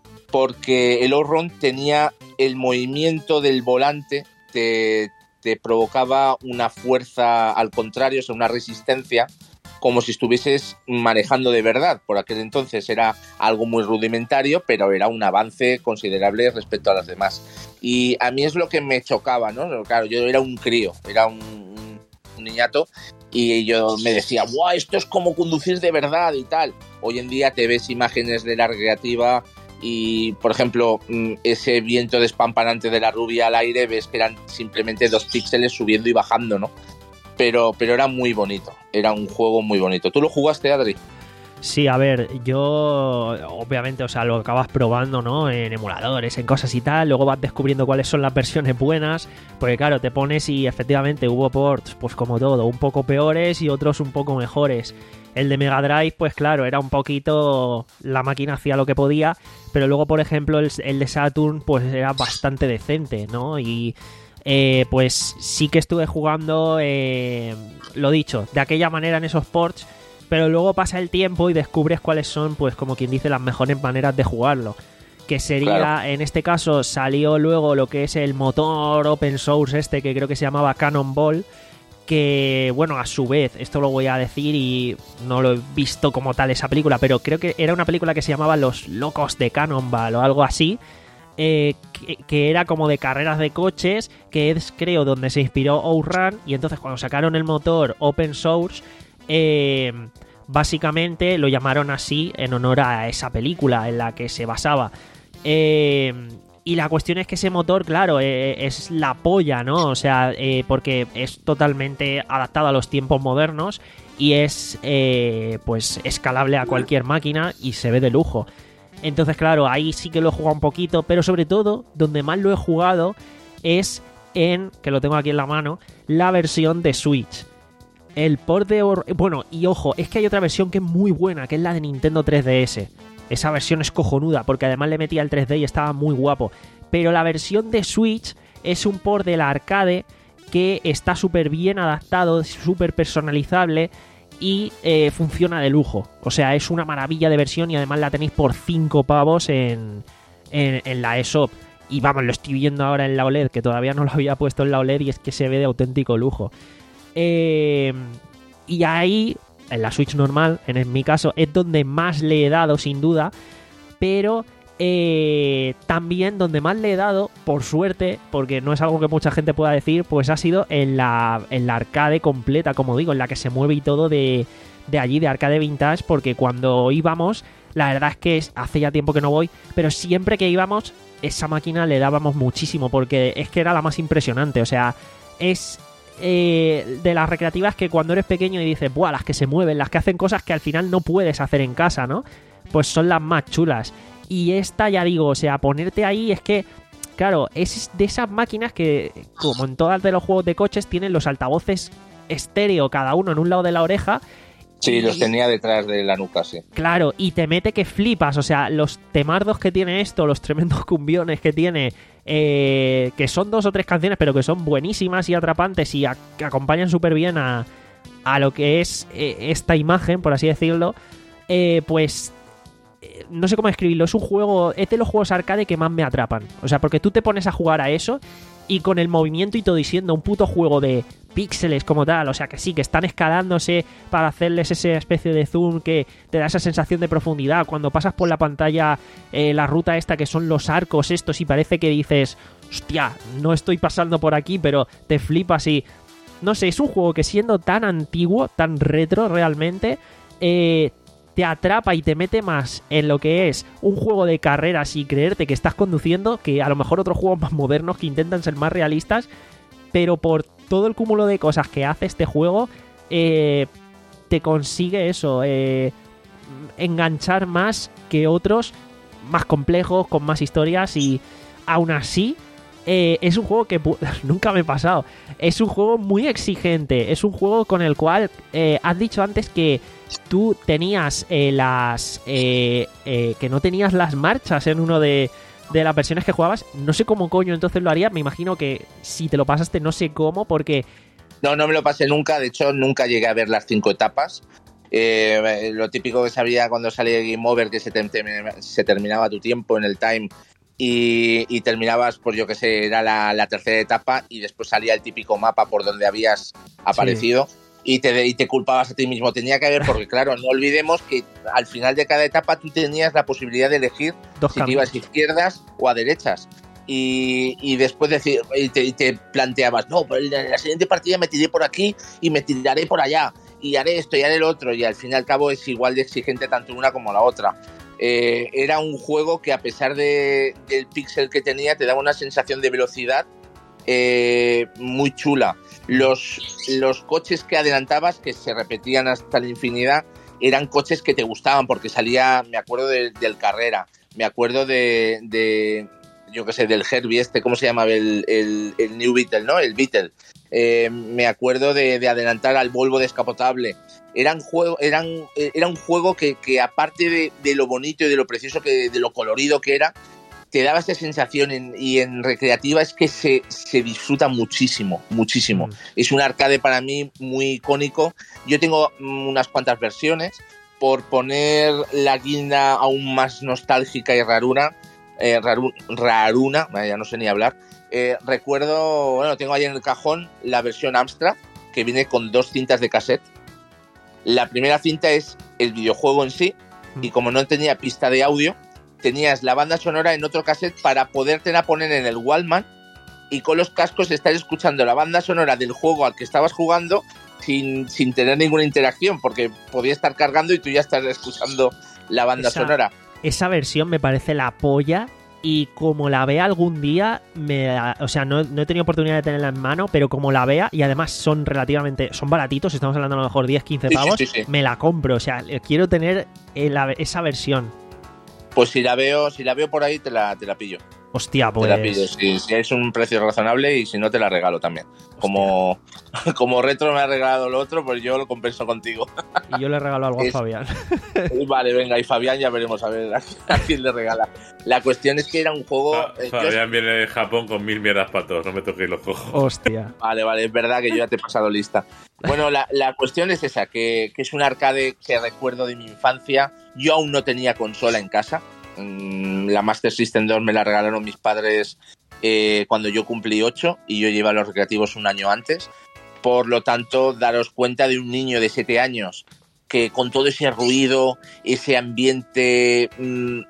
porque el OutRun tenía el movimiento del volante, te, te provocaba una fuerza al contrario, o sea, una resistencia, como si estuvieses manejando de verdad. Por aquel entonces era algo muy rudimentario, pero era un avance considerable respecto a las demás. Y a mí es lo que me chocaba, ¿no? Claro, yo era un crío, era un... un niñato, y yo me decía, ¡guau! Esto es como conducir de verdad y tal. Hoy en día te ves imágenes de la recreativa y, por ejemplo, ese viento despampanante de la rubia al aire, ves que eran simplemente dos píxeles subiendo y bajando, ¿no? Pero, pero era muy bonito, era un juego muy bonito. ¿Tú lo jugaste, Adri?
Sí, a ver, yo obviamente, o sea, lo acabas probando, ¿no? En emuladores, en cosas y tal, luego vas descubriendo cuáles son las versiones buenas, porque claro, te pones y efectivamente hubo ports, pues como todo, un poco peores y otros un poco mejores. El de Mega Drive, pues claro, era un poquito... la máquina hacía lo que podía, pero luego, por ejemplo, el, el de Saturn, pues era bastante decente, ¿no? Y... Eh, pues sí que estuve jugando, eh, lo dicho, de aquella manera en esos ports, pero luego pasa el tiempo y descubres cuáles son, pues como quien dice, las mejores maneras de jugarlo. Que sería, claro, en este caso salió luego lo que es el motor open source este, que creo que se llamaba Cannonball, que, bueno, a su vez, esto lo voy a decir y no lo he visto como tal esa película, pero creo que era una película que se llamaba Los Locos de Cannonball o algo así, eh, que, que era como de carreras de coches, que es, creo, donde se inspiró OutRun, y entonces cuando sacaron el motor open source, eh, básicamente lo llamaron así en honor a esa película en la que se basaba. Eh, y la cuestión es que ese motor, claro, eh, es la polla, ¿no? O sea, eh, porque es totalmente adaptado a los tiempos modernos y es, eh, pues, escalable a cualquier máquina y se ve de lujo. Entonces, claro, ahí sí que lo he jugado un poquito, pero sobre todo, donde más lo he jugado es en, que lo tengo aquí en la mano, la versión de Switch. El port de... Or- bueno, y ojo, es que hay otra versión que es muy buena, que es la de Nintendo tres D S. Esa versión es cojonuda, porque además le metía el tres D y estaba muy guapo. Pero la versión de Switch es un port del arcade que está súper bien adaptado, súper personalizable y eh, funciona de lujo. O sea, es una maravilla de versión y además la tenéis por cinco pavos en, en, en la eShop. Y vamos, lo estoy viendo ahora en la O L E D, que todavía no lo había puesto en la O L E D y es que se ve de auténtico lujo. Eh, y ahí, en la Switch normal, en mi caso, es donde más le he dado, sin duda. Pero eh, también donde más le he dado, por suerte, porque no es algo que mucha gente pueda decir, pues ha sido en la, en la arcade completa, como digo, en la que se mueve y todo de, de allí, de Arcade Vintage, porque cuando íbamos, la verdad es que es, hace ya tiempo que no voy, pero siempre que íbamos, esa máquina le dábamos muchísimo, porque es que era la más impresionante. O sea, es... Eh, de las recreativas que cuando eres pequeño y dices, buah, las que se mueven, las que hacen cosas que al final no puedes hacer en casa, ¿no? Pues son las más chulas. Y esta, ya digo, o sea, ponerte ahí es que, claro, es de esas máquinas que, como en todas de los juegos de coches, tienen los altavoces estéreo, cada uno en un lado de la oreja.
Sí,
y,
los tenía detrás de la nuca, sí.
Claro, y te mete que flipas, o sea, los temardos que tiene esto, los tremendos cumbiones que tiene, eh, que son dos o tres canciones, pero que son buenísimas y atrapantes y a, que acompañan súper bien a, a lo que es eh, esta imagen, por así decirlo, eh, pues... no sé cómo describirlo, es un juego, es de los juegos arcade que más me atrapan. O sea, porque tú te pones a jugar a eso y con el movimiento y todo y siendo un puto juego de píxeles como tal, o sea que sí, que están escalándose para hacerles esa especie de zoom que te da esa sensación de profundidad. Cuando pasas por la pantalla eh, la ruta esta que son los arcos estos y parece que dices, hostia, no estoy pasando por aquí, pero te flipas y... No sé, es un juego que siendo tan antiguo, tan retro realmente, eh... te atrapa y te mete más en lo que es un juego de carreras y creerte que estás conduciendo que a lo mejor otros juegos más modernos que intentan ser más realistas, pero por todo el cúmulo de cosas que hace este juego eh, te consigue eso, eh, enganchar más que otros más complejos, con más historias y aún así eh, es un juego que nunca me he pasado. Es un juego muy exigente, es un juego con el cual eh, has dicho antes que tú tenías eh, las... Eh, eh, que no tenías las marchas en uno de, de las versiones que jugabas. No sé cómo coño entonces lo harías. Me imagino que si te lo pasaste no sé cómo, porque...
No, no me lo pasé nunca. De hecho, nunca llegué a ver las cinco etapas. Eh, lo típico que sabía cuando salía Game Over, que se, te, se terminaba tu tiempo en el time y, y terminabas, pues yo que sé, era la, la tercera etapa y después salía el típico mapa por donde habías aparecido. Sí. Y te, y te culpabas a ti mismo. Tenía que haber, porque claro, no olvidemos que al final de cada etapa tú tenías la posibilidad de elegir Dos si te ibas a izquierdas o a derechas. Y, y después decir, y te, y te planteabas, no, pues en la siguiente partida me tiré por aquí y me tiraré por allá. Y haré esto y haré lo otro. Y al fin y al cabo es igual de exigente tanto una como la otra. Eh, era un juego que a pesar de, del píxel que tenía te daba una sensación de velocidad eh, muy chula. Los, los coches que adelantabas, que se repetían hasta la infinidad, eran coches que te gustaban porque salía, me acuerdo de, del Carrera, me acuerdo de, de yo qué sé, del Herbie este, ¿cómo se llama? El, el, el New Beetle, ¿no? El Beetle. Eh, me acuerdo de, de adelantar al Volvo descapotable. Eran juego, eran, era un juego que, que aparte de, de lo bonito y de lo precioso, que, de lo colorido que era, te daba esa sensación en, y en recreativa es que se, se disfruta muchísimo, muchísimo. Mm. Es un arcade para mí muy icónico. Yo tengo unas cuantas versiones. Por poner la guinda aún más nostálgica y raruna, eh, raru, raruna, ya no sé ni hablar, eh, recuerdo, bueno, tengo ahí en el cajón la versión Amstrad, que viene con dos cintas de cassette. La primera cinta es el videojuego en sí, mm. y como no tenía pista de audio, tenías la banda sonora en otro cassette para podértela poner en el Walkman y con los cascos estar escuchando la banda sonora del juego al que estabas jugando sin, sin tener ninguna interacción, porque podía estar cargando y tú ya estás escuchando la banda
esa,
sonora.
Esa versión me parece la polla y como la vea algún día, me, o sea, no, no he tenido oportunidad de tenerla en mano, pero como la vea, y además son relativamente, son baratitos, estamos hablando a lo mejor diez, quince pavos, sí, sí, sí, sí. Me la compro, o sea, quiero tener la, esa versión.
Pues si la veo, si la veo por ahí te la, te la pillo.
Hostia, pues...
Te la pillo, si, si es un precio razonable y si no te la regalo también. Como, como Retro me ha regalado lo otro, pues yo lo compenso contigo.
Y yo le regalo algo
es,
a Fabián.
Vale, venga, y Fabián ya veremos a ver a, a quién le regala. La cuestión es que era un juego...
Fa,
eh,
Fabián
yo...
viene de Japón con mil mierdas para todos, no me toquéis los cojos.
Hostia.
Vale, vale, es verdad que yo ya te he pasado lista. Bueno, la, la cuestión es esa, que, que es un arcade que recuerdo de mi infancia. Yo aún no tenía consola en casa. La Master System dos me la regalaron mis padres eh, cuando yo cumplí ocho y yo llevé a los recreativos un año antes. Por lo tanto, daros cuenta de un niño de siete años que con todo ese ruido, ese ambiente, mmm,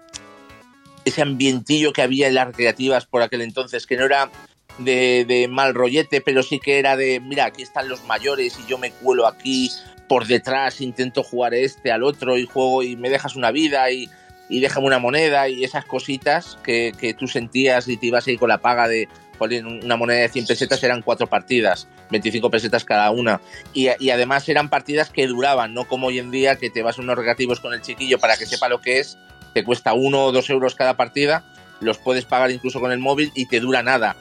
ese ambientillo que había en las recreativas por aquel entonces, que no era de, de mal rollete, pero sí que era de, mira, aquí están los mayores y yo me cuelo aquí por detrás, intento jugar este al otro y juego y me dejas una vida y... y déjame una moneda y esas cositas que, que tú sentías y te ibas ahí con la paga de, joder, una moneda de cien pesetas eran cuatro partidas, veinticinco pesetas cada una. Y, y además eran partidas que duraban, no como hoy en día que te vas a unos recreativos con el chiquillo para que sepa lo que es, te cuesta uno o dos euros cada partida, los puedes pagar incluso con el móvil y te dura nada.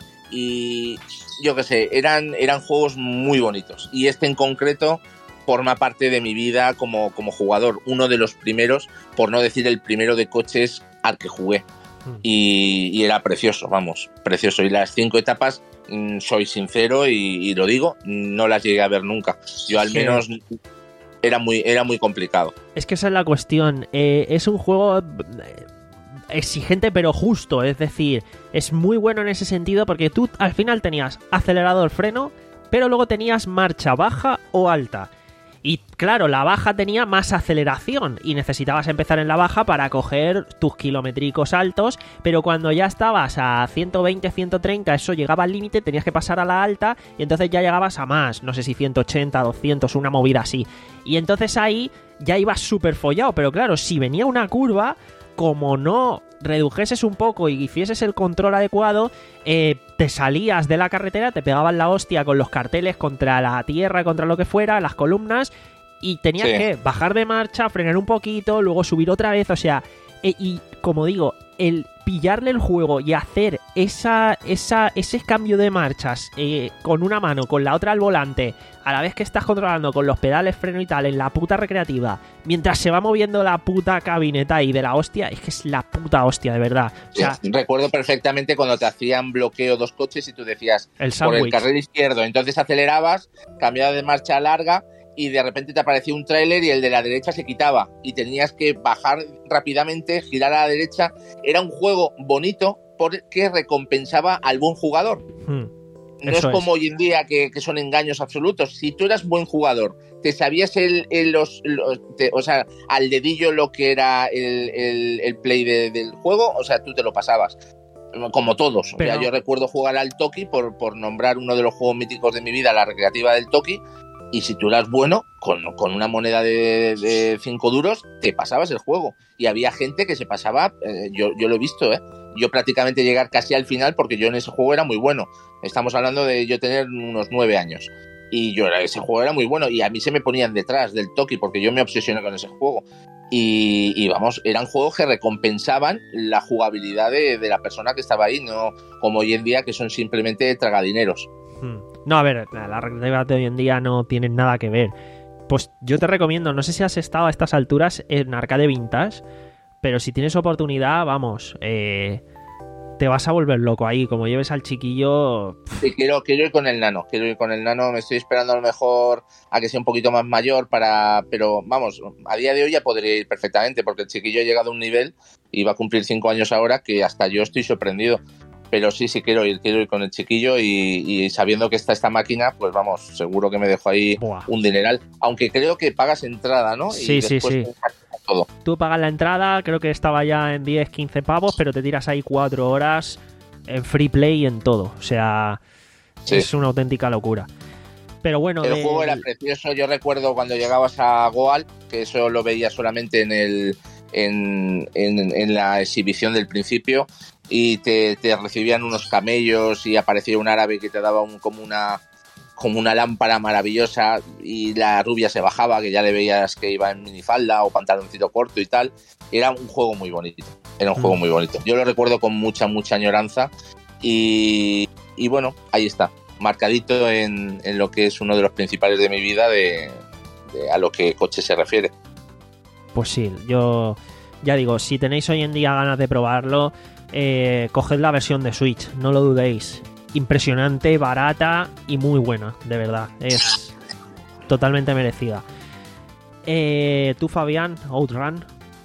Y yo qué sé, eran, eran juegos muy bonitos. Y este en concreto... forma parte de mi vida como, como jugador, uno de los primeros, por no decir el primero de coches al que jugué. Mm. Y, y era precioso, vamos, precioso. Y las cinco etapas, mmm, soy sincero y, y lo digo, no las llegué a ver nunca. Yo al sí. menos era muy, era muy complicado.
Es que esa es la cuestión. Eh, es un juego exigente pero justo, es decir, es muy bueno en ese sentido porque tú al final tenías acelerador, freno, pero luego tenías marcha baja o alta. Y claro, la baja tenía más aceleración y necesitabas empezar en la baja para coger tus kilométricos altos, pero cuando ya estabas a ciento veinte, ciento treinta, eso llegaba al límite, tenías que pasar a la alta y entonces ya llegabas a más, no sé si ciento ochenta, doscientos, una movida así. Y entonces ahí ya ibas súper follado, pero claro, si venía una curva, como no redujeses un poco y hicieses el control adecuado, eh, te salías de la carretera, te pegaban la hostia con los carteles contra la tierra, contra lo que fuera, las columnas, y tenías sí. que bajar de marcha, frenar un poquito, luego subir otra vez, o sea, eh, y como digo, el pillarle el juego y hacer esa, esa, ese cambio de marchas eh, con una mano, con la otra al volante, a la vez que estás controlando con los pedales, freno y tal, en la puta recreativa, mientras se va moviendo la puta cabineta ahí de la hostia, es que es la puta hostia, de verdad. O sea,
sí, recuerdo perfectamente cuando te hacían bloqueo dos coches y tú decías,
el
por el carril izquierdo, entonces acelerabas, cambiabas de marcha larga, y de repente te aparecía un tráiler y el de la derecha se quitaba y tenías que bajar rápidamente, girar a la derecha. Era un juego bonito porque recompensaba al buen jugador. Hmm, no es como es. hoy en día que, que son engaños absolutos. Si tú eras buen jugador, te sabías el, el los, los te, o sea, al dedillo lo que era el, el, el play de, del juego, o sea, tú te lo pasabas. Como todos. Pero... O sea, yo recuerdo jugar al Toki por, por nombrar uno de los juegos míticos de mi vida, la recreativa del Toki. Y si tú eras bueno, con, con una moneda de, de cinco duros, te pasabas el juego. Y había gente que se pasaba, eh, yo, yo lo he visto, ¿eh? Yo prácticamente llegar casi al final porque yo en ese juego era muy bueno. Estamos hablando de yo tener unos nueve años. Y yo ese juego era muy bueno. Y a mí se me ponían detrás del Toki porque yo me obsesioné con ese juego. Y, y vamos, eran juegos que recompensaban la jugabilidad de, de la persona que estaba ahí, no como hoy en día que son simplemente tragadineros.
Hmm. No, a ver, la recreativa de hoy en día no tiene nada que ver. Pues yo te recomiendo, no sé si has estado a estas alturas en Arcade Vintage, pero si tienes oportunidad, vamos, eh, te vas a volver loco ahí, como lleves al chiquillo...
Sí, quiero, quiero ir con el nano, quiero ir con el nano, me estoy esperando a lo mejor a que sea un poquito más mayor para... Pero vamos, a día de hoy ya podría ir perfectamente, porque el chiquillo ha llegado a un nivel y va a cumplir cinco años ahora que hasta yo estoy sorprendido. Pero sí, sí quiero ir, quiero ir con el chiquillo y, y sabiendo que está esta máquina, pues vamos, seguro que me dejo ahí Buah. un dineral. Aunque creo que pagas entrada, ¿no?
Sí,
y
sí, sí.
Todo.
Tú pagas la entrada, creo que estaba ya en diez, quince pavos, pero te tiras ahí cuatro horas en free play y en todo. O sea, sí. es una auténtica locura. Pero bueno...
El
de...
juego era precioso. Yo recuerdo cuando llegabas a Goal, que eso lo veía solamente en, el, en, en, en la exhibición del principio, y te, te recibían unos camellos y aparecía un árabe que te daba un, como una como una lámpara maravillosa y la rubia se bajaba, que ya le veías que iba en minifalda o pantaloncito corto y tal. Era un juego muy bonito. Era un
Mm.
juego muy bonito. Yo lo recuerdo con mucha, mucha añoranza y, y bueno, ahí está, marcadito en, en lo que es uno de los principales de mi vida de, de a lo que coche se refiere.
Pues sí, yo ya digo, si tenéis hoy en día ganas de probarlo, eh, coged la versión de Switch, no lo dudéis. Impresionante, barata y muy buena, de verdad. Es totalmente merecida. Eh, ¿Tú, Fabián, Outrun?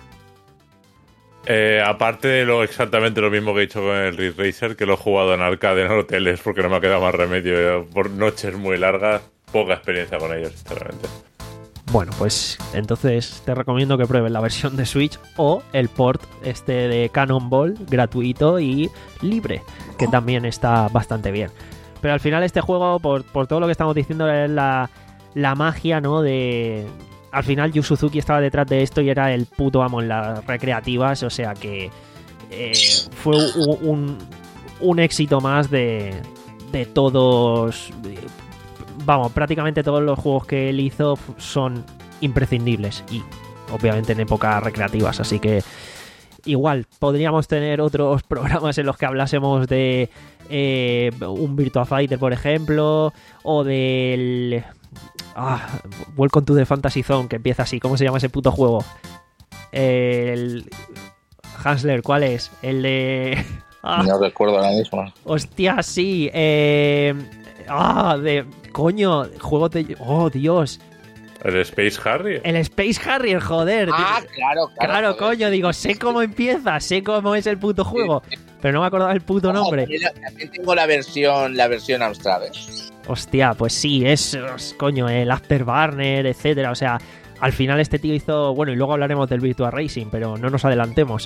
Eh, aparte de lo exactamente lo mismo que he dicho con el Ridge Racer, que lo he jugado en arcade en hoteles porque no me ha quedado más remedio, por noches muy largas, poca experiencia con ellos, sinceramente.
Bueno, pues entonces te recomiendo que pruebes la versión de Switch o el port este de Cannonball, gratuito y libre, que también está bastante bien. Pero al final este juego, por, por todo lo que estamos diciendo, es la, la magia, ¿no? De... Al final Yu Suzuki estaba detrás de esto y era el puto amo en las recreativas, o sea que eh, fue un, un, un éxito más de, de todos... Vamos, prácticamente todos los juegos que él hizo son imprescindibles y obviamente en épocas recreativas, así que igual podríamos tener otros programas en los que hablásemos de eh, un Virtua Fighter, por ejemplo, o del... Ah, Welcome to the Fantasy Zone, que empieza así. ¿Cómo se llama ese puto juego? El... Hansler, ¿cuál es? El de... Ah,
No recuerdo ahora mismo.
hostia, sí. Eh... Ah, de... Coño, juego de... Oh, Dios.
¿El Space Harrier?
El Space Harrier, joder.
Ah, claro, claro.
Claro,
joder.
coño, digo, sé cómo empieza, sé cómo es el puto juego, pero no me acordaba el puto
Ojo,
nombre.
también, también tengo la versión, la versión Amstrad.
Hostia, pues sí, es, es, coño, el Afterburner, etcétera. O sea, al final este tío hizo... Bueno, y luego hablaremos del Virtua Racing, pero no nos adelantemos.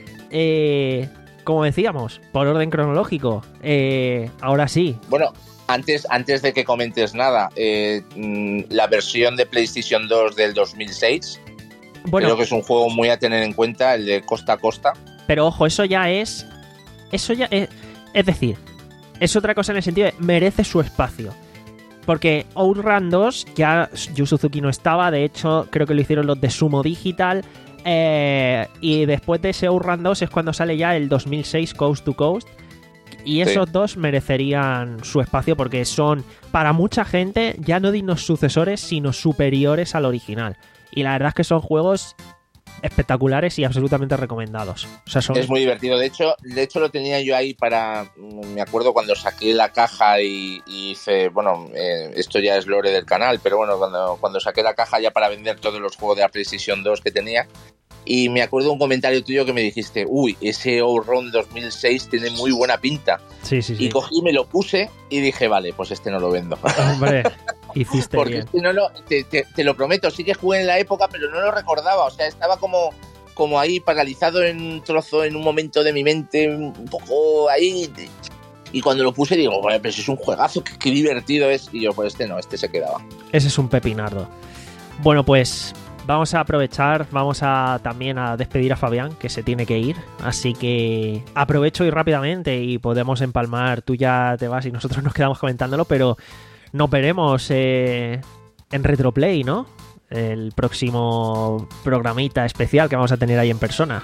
Eh, como decíamos, por orden cronológico, eh, ahora sí.
Bueno, antes, antes de que comentes nada, eh, la versión de PlayStation dos del dos mil seis,
Bueno,
creo que es un juego muy a tener en cuenta, el de Costa a Costa.
pero ojo, eso ya es... Eso ya es... Es decir, es otra cosa en el sentido de merece su espacio. Porque Outrun dos, ya Yu Suzuki no estaba, de hecho creo que lo hicieron los de Sumo Digital, eh, y después de ese Outrun dos es cuando sale ya el dos mil seis Coast to Coast, y esos
Sí.
dos merecerían su espacio porque son, para mucha gente, ya no dignos sucesores, sino superiores al original. Y la verdad es que son juegos espectaculares y absolutamente recomendados. O sea, son...
Es muy divertido. De hecho, de hecho lo tenía yo ahí para... Me acuerdo cuando saqué la caja y, y hice... Bueno, eh, esto ya es lore del canal, pero bueno, cuando, cuando saqué la caja ya para vender todos los juegos de la PlayStation dos que tenía, y me acuerdo un comentario tuyo que me dijiste, uy, ese Outrun dos mil seis tiene muy buena pinta.
Sí, sí, sí.
Y cogí, me lo puse y dije, vale, pues este no lo vendo.
Hombre, hiciste
Porque
bien.
es que no lo, te, te, te lo prometo, sí que jugué en la época, pero no lo recordaba. O sea, estaba como, como ahí paralizado en un trozo, en un momento de mi mente, un poco ahí. Y cuando lo puse digo, vale, pero si es un juegazo, qué, qué divertido es. Y yo, pues este no, este se quedaba.
Ese es un pepinardo. Bueno, pues vamos a aprovechar, vamos a también a despedir a Fabián, que se tiene que ir. Así que aprovecho y rápidamente y podemos empalmar. Tú ya te vas y nosotros nos quedamos comentándolo, pero nos veremos eh, en Retroplay, ¿no? El próximo programita especial que vamos a tener ahí en persona.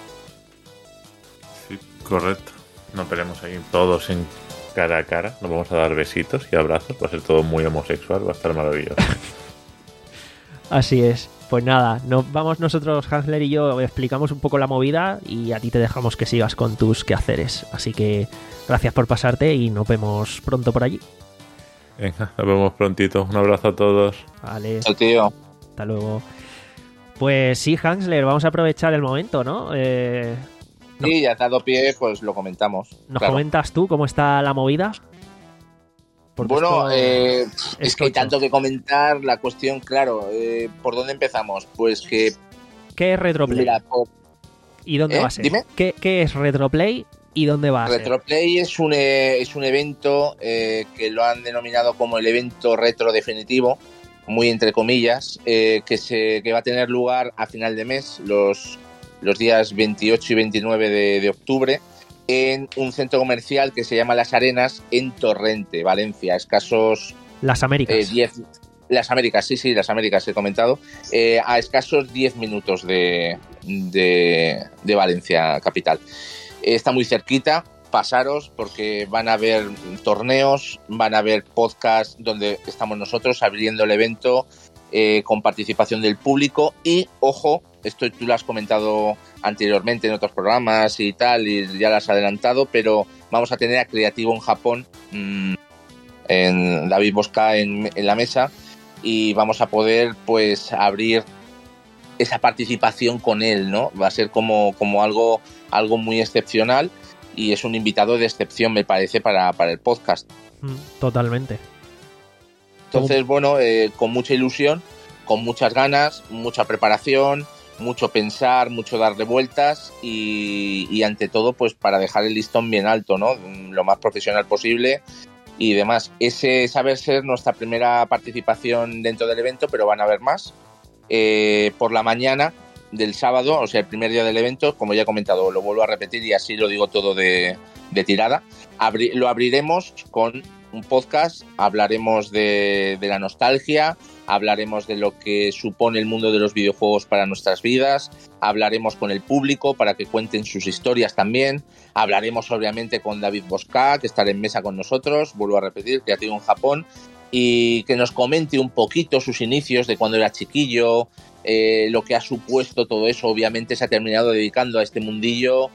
Sí, correcto. Nos veremos ahí todos en cara a cara. Nos vamos a dar besitos y abrazos. Va a ser todo muy homosexual. Va a estar maravilloso.
Así es. Pues nada, nos vamos nosotros, Hansler y yo, explicamos un poco la movida y a ti te dejamos que sigas con tus quehaceres. Así que gracias por pasarte y nos vemos pronto por allí.
Venga, nos vemos prontito. Un abrazo a todos.
Vale,
El tío,
hasta luego. Pues sí, Hansler, vamos a aprovechar el momento, ¿no? Eh,
sí, ya te ha dado pie, pues lo comentamos.
¿Nos
claro.
comentas tú cómo está la movida? Porque
Bueno,
esto
eh,
es
es que hay
tocho.
tanto que comentar. La cuestión, claro, eh, ¿por dónde empezamos? Pues que,
¿Qué es Retroplay?
mira, por-
¿Y dónde
¿Eh?
va a ser?
Dime.
¿Qué, qué es Retroplay y dónde va a ser?
Retroplay es un, eh, es un evento eh, que lo han denominado como el evento retro definitivo, muy entre comillas, eh, que, se, que va a tener lugar a final de mes, los, los días veintiocho y veintinueve de, de octubre, en un centro comercial que se llama Las Arenas, en Torrente, Valencia, a escasos
Las Américas.
eh, diez, Las Américas, sí, sí, las Américas he comentado. Eh, a escasos diez minutos de, de, de Valencia capital. Eh, está muy cerquita. Pasaros porque van a haber torneos, van a haber podcasts donde estamos nosotros abriendo el evento eh, con participación del público y, ojo, esto tú lo has comentado anteriormente en otros programas y tal y ya lo has adelantado, pero vamos a tener a Creativo en Japón, mmm, en David Bosca en, en la mesa y vamos a poder pues abrir esa participación con él, ¿no? Va a ser como, como algo, algo muy excepcional. Y es un invitado de excepción, me parece, para, para el podcast.
Totalmente.
Entonces, bueno, eh, con mucha ilusión, con muchas ganas, mucha preparación, mucho pensar, mucho darle vueltas y, y ante todo, pues para dejar el listón bien alto, ¿no? Lo más profesional posible y demás. Ese saber ser nuestra primera participación dentro del evento, pero van a haber más. Eh, por la mañana del sábado, o sea, el primer día del evento, como ya he comentado, lo vuelvo a repetir y así lo digo todo de, de tirada. Abri- lo abriremos con un podcast, hablaremos de, de la nostalgia, hablaremos de lo que supone el mundo de los videojuegos para nuestras vidas, hablaremos con el público para que cuenten sus historias también, hablaremos obviamente con David Bosca, que estará en mesa con nosotros, vuelvo a repetir, Creativo en Japón, y que nos comente un poquito sus inicios de cuando era chiquillo, eh, lo que ha supuesto todo eso. Obviamente se ha terminado dedicando a este mundillo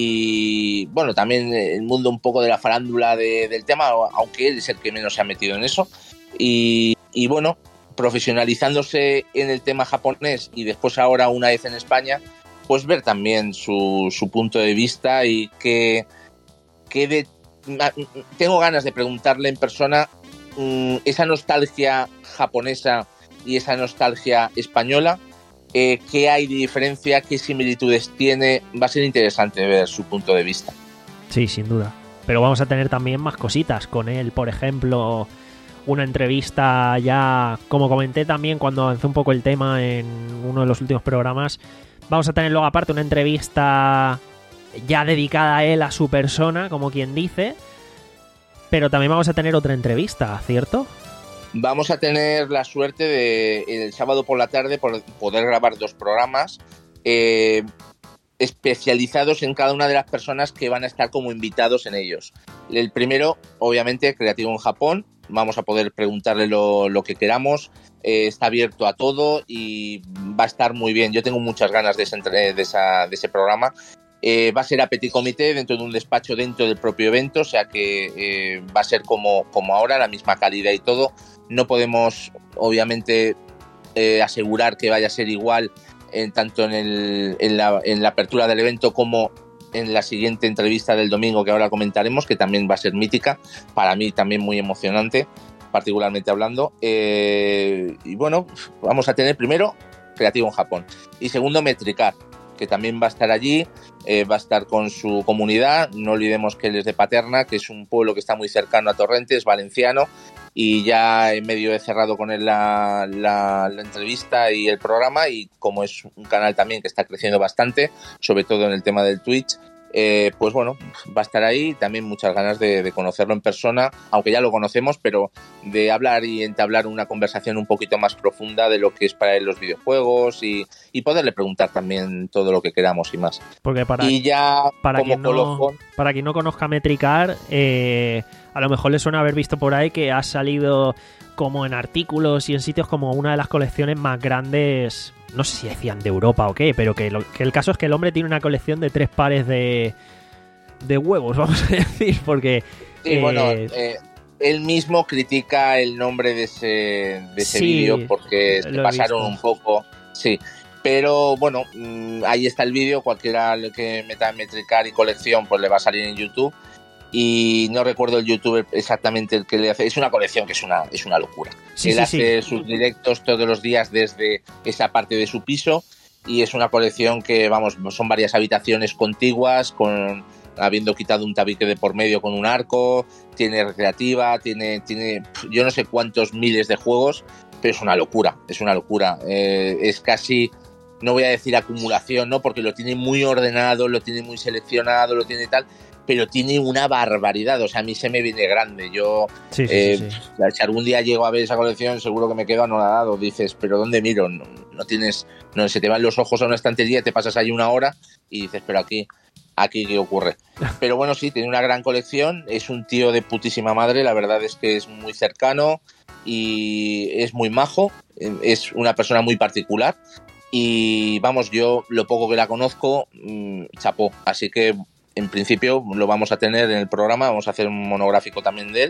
y bueno, también el mundo un poco de la farándula de, del tema, aunque él es el que menos se ha metido en eso y, y bueno, profesionalizándose en el tema japonés y después ahora una vez en España, pues ver también su, su punto de vista y que, que de, tengo ganas de preguntarle en persona mmm, esa nostalgia japonesa y esa nostalgia española, eh, qué hay de diferencia, qué similitudes tiene. Va a ser interesante ver su punto de vista.
Sí, sin duda. Pero vamos a tener también más cositas con él, por ejemplo, una entrevista ya, como comenté también cuando avancé un poco el tema en uno de los últimos programas, vamos a tener luego aparte una entrevista ya dedicada a él, a su persona, como quien dice, pero también vamos a tener otra entrevista, ¿cierto?
Vamos a tener la suerte de el sábado por la tarde poder grabar dos programas eh, especializados en cada una de las personas que van a estar como invitados en ellos. El primero, obviamente, Creativo en Japón. Vamos a poder preguntarle lo, lo que queramos. Eh, está abierto a todo y va a estar muy bien. Yo tengo muchas ganas de ese, de esa, de ese programa. Eh, va a ser a petit comité dentro de un despacho dentro del propio evento, o sea que eh, va a ser como, como ahora, la misma calidad y todo. No podemos, obviamente, eh, asegurar que vaya a ser igual en, tanto en, el, en, la, en la apertura del evento como en la siguiente entrevista del domingo que ahora comentaremos, que también va a ser mítica, para mí también muy emocionante, particularmente hablando. Eh, y bueno, vamos a tener primero Creativo en Japón y segundo Metricar, que también va a estar allí, eh, va a estar con su comunidad. No olvidemos que él es de Paterna, que es un pueblo que está muy cercano a Torrente, es valenciano, y ya en medio he cerrado con él la, la, la entrevista y el programa, y como es un canal también que está creciendo bastante, sobre todo en el tema del Twitch, eh, pues bueno, va a estar ahí. También muchas ganas de, de conocerlo en persona, aunque ya lo conocemos, pero de hablar y entablar una conversación un poquito más profunda de lo que es para él los videojuegos y, y poderle preguntar también todo lo que queramos y más.
Porque para,
y ya
para,
como
quien, no,
colofón,
para quien no conozca Metricar, eh, a lo mejor le suena haber visto por ahí que ha salido como en artículos y en sitios como una de las colecciones más grandes, no sé si decían de Europa o qué, pero que, lo, que el caso es que el hombre tiene una colección de tres pares de, de huevos, vamos a decir, porque...
Sí,
eh,
bueno, eh, él mismo critica el nombre de ese, de ese
sí,
vídeo porque se pasaron
visto.
un poco, sí. Pero bueno, mmm, ahí está el vídeo, cualquiera que meta Metricar y colección pues le va a salir en YouTube. Y no recuerdo el youtuber exactamente el que le hace. Es una colección que es una, es una locura.
Sí,
Él
sí,
hace
sí.
sus directos todos los días desde esa parte de su piso y es una colección que, vamos, son varias habitaciones contiguas, con habiendo quitado un tabique de por medio con un arco, tiene recreativa, tiene, tiene yo no sé cuántos miles de juegos, pero es una locura, es una locura. Eh, es casi, no voy a decir acumulación, ¿no? Porque lo tiene muy ordenado, lo tiene muy seleccionado, lo tiene tal... pero tiene una barbaridad. O sea, a mí se me viene grande. Yo,
sí, sí,
eh,
sí, sí.
si algún día llego a ver esa colección, seguro que me quedo anonadado. Dices, ¿pero dónde miro? No, no tienes, no, se te van los ojos a una estantería, te pasas ahí una hora y dices, pero aquí, aquí qué ocurre. Pero bueno, sí, tiene una gran colección. Es un tío de putísima madre. La verdad es que es muy cercano y es muy majo. Es una persona muy particular. Y vamos, yo lo poco que la conozco, mmm, chapó. Así que en principio lo vamos a tener en el programa, vamos a hacer un monográfico también de él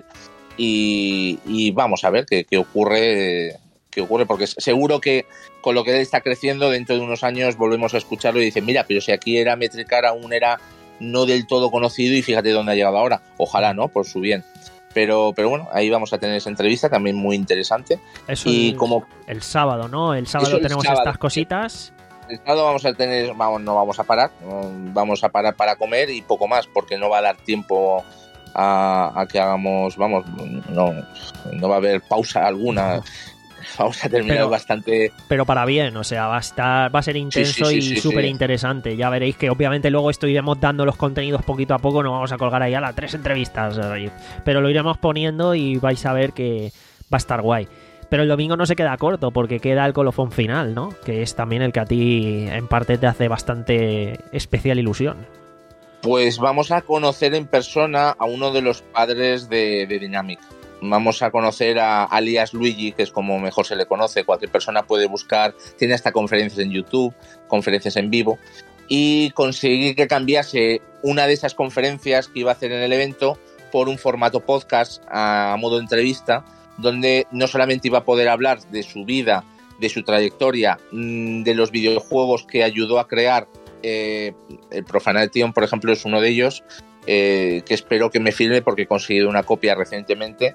y, y vamos a ver qué, qué ocurre, qué ocurre, porque seguro que con lo que él está creciendo, dentro de unos años volvemos a escucharlo y dicen, mira, pero si aquí era Metricar, aún era no del todo conocido y fíjate dónde ha llegado ahora. Ojalá, ¿no? Por su bien. Pero, pero bueno, ahí vamos a tener esa entrevista también muy interesante.
Eso
y
el,
como
el sábado, ¿no? El sábado
Eso el
tenemos
sábado.
estas cositas.
El sábado vamos a tener, vamos, no vamos a parar, vamos a parar para comer y poco más, porque no va a dar tiempo a, a que hagamos, vamos, no, no va a haber pausa alguna. Vamos a terminar
pero,
bastante...
Pero para bien, o sea, va a estar, va a ser intenso
sí, sí, sí,
y
sí,
súper
sí.
interesante. Ya veréis que obviamente luego esto iremos dando los contenidos poquito a poco, no vamos a colgar ahí a las tres entrevistas, pero lo iremos poniendo y vais a ver que va a estar guay. Pero el domingo no se queda corto porque queda el colofón final, ¿no? Que es también el que a ti en parte te hace bastante especial ilusión.
Pues vamos a conocer en persona a uno de los padres de, de Dynamic. Vamos a conocer a alias Luigi, que es como mejor se le conoce. Cualquier persona puede buscar, tiene hasta conferencias en YouTube, conferencias en vivo, y conseguir que cambiase una de esas conferencias que iba a hacer en el evento por un formato podcast a modo entrevista, donde no solamente iba a poder hablar de su vida, de su trayectoria, de los videojuegos que ayudó a crear. Eh, el Profanation, por ejemplo, es uno de ellos, eh, que espero que me firme porque he conseguido una copia recientemente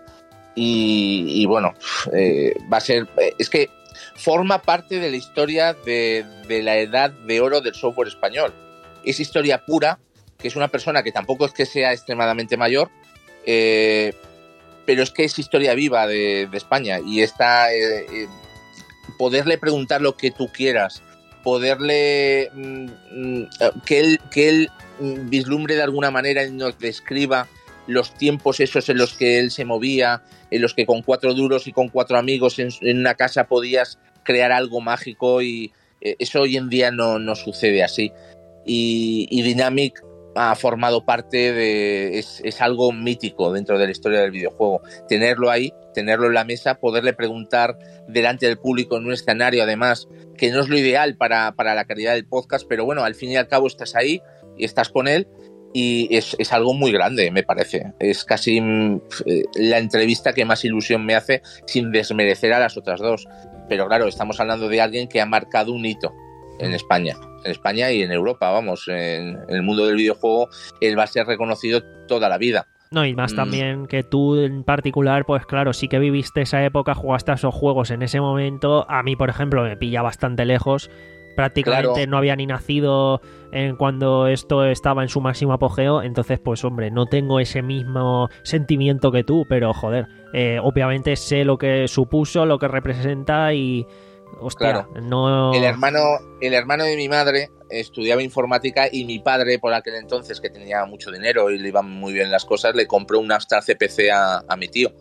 y, y bueno, eh, va a ser, es que forma parte de la historia de, de la edad de oro del software español. Es historia pura, que es una persona que tampoco es que sea extremadamente mayor, eh, pero es que es historia viva de, de España y está eh, eh, poderle preguntar lo que tú quieras, poderle mm, que él que él vislumbre de alguna manera y nos describa los tiempos esos en los que él se movía, en los que con cuatro duros y con cuatro amigos en, en una casa podías crear algo mágico y eh, eso hoy en día no, no sucede así y, y Dynamic ha formado parte de... Es, es algo mítico dentro de la historia del videojuego. Tenerlo ahí, tenerlo en la mesa, poderle preguntar delante del público en un escenario, además, que no es lo ideal para, para la calidad del podcast, pero bueno, al fin y al cabo estás ahí y estás con él y es, es algo muy grande, me parece. Es casi eh, la entrevista que más ilusión me hace sin desmerecer a las otras dos. Pero claro, estamos hablando de alguien que ha marcado un hito en España. En España y en Europa, vamos, en, en el mundo del videojuego, él va a ser reconocido toda la vida.
No, y más
Mm.
también que tú en particular, pues claro, sí que viviste esa época, jugaste a esos juegos en ese momento. A mí, por ejemplo, me pilla bastante lejos. Prácticamente
Claro.
no había ni nacido en cuando esto estaba en su máximo apogeo. Entonces, pues hombre, no tengo ese mismo sentimiento que tú, pero joder, eh, obviamente sé lo que supuso, lo que representa y... Hostia,
Claro.
no...
El hermano, el hermano de mi madre estudiaba informática y mi padre, por aquel entonces, que tenía mucho dinero y le iban muy bien las cosas, le compró un Amstrad C P C a, a mi tío.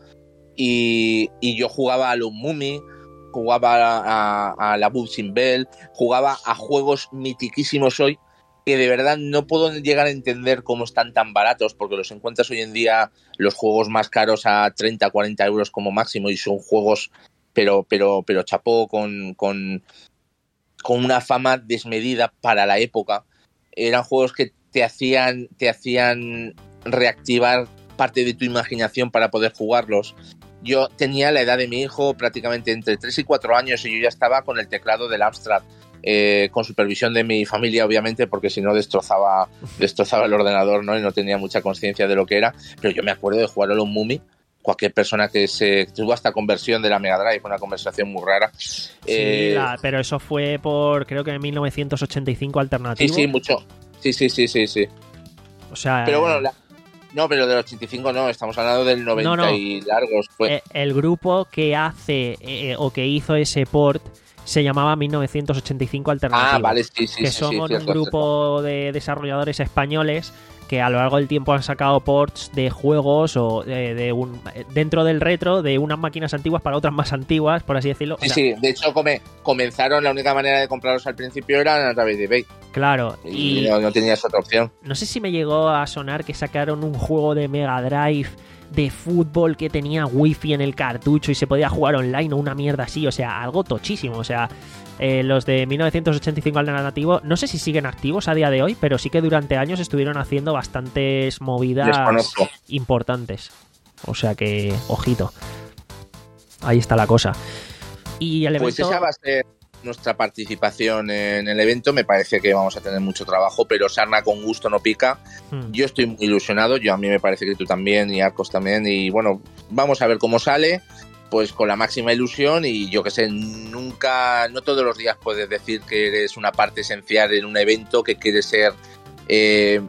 Y, y yo jugaba a los Mummy, jugaba a, a, a la Bouncing Bell, jugaba a juegos mitiquísimos hoy que de verdad no puedo llegar a entender cómo están tan baratos, porque los encuentras hoy en día los juegos más caros a treinta, cuarenta euros como máximo y son juegos... pero pero pero chapó con, con, con una fama desmedida para la época. Eran juegos que te hacían, te hacían reactivar parte de tu imaginación para poder jugarlos. Yo tenía la edad de mi hijo, prácticamente entre tres y cuatro años, y yo ya estaba con el teclado del Amstrad, eh, con supervisión de mi familia, obviamente, porque si no destrozaba, destrozaba el ordenador, ¿no? Y no tenía mucha conciencia de lo que era. Pero yo me acuerdo de jugar a los Mummy. Cualquier persona que se tuvo hasta conversión de la Mega Drive, una conversación muy rara.
Sí,
eh,
la- pero eso fue por, creo que en mil novecientos ochenta y cinco
sí,
alternativo.
sí, mucho. Sí, sí, sí, sí, sí.
O sea,
Pero bueno, la- no, pero del ochenta y cinco no, estamos hablando del noventa
No, no.
y largos. Fue.
eh, el grupo que hace eh, o que hizo ese port se llamaba mil novecientos ochenta y cinco alternativo.
ah, vale, sí, sí,
que
sí.
somos
sí,
un
cierto,
grupo de desarrolladores españoles que a lo largo del tiempo han sacado ports de juegos o de, de un dentro del retro de unas máquinas antiguas para otras más antiguas, por así decirlo.
Sí,
o sea,
sí, de hecho come, comenzaron, la única manera de comprarlos al principio era a través de eBay.
Claro,
Y,
y
no, no tenías otra opción.
no sé si me llegó a sonar que sacaron un juego de Mega Drive de fútbol que tenía wifi en el cartucho y se podía jugar online o una mierda así, o sea, algo tochísimo, o sea, eh, los de mil novecientos ochenta y cinco alternativo, no sé si siguen activos a día de hoy, pero sí que durante años estuvieron haciendo bastantes movidas
Desconozco.
importantes, o sea que, ojito, ahí está la cosa. Y el evento...
Pues esa va a ser nuestra participación en el evento. Me parece que vamos a tener mucho trabajo, pero sarna con gusto no pica.
Hmm.
Yo estoy muy ilusionado, yo a mí me parece que tú también y Arcos también, y bueno, vamos a ver cómo sale, pues con la máxima ilusión. Y yo que sé, nunca, no todos los días puedes decir que eres una parte esencial en un evento, que quieres ser eh,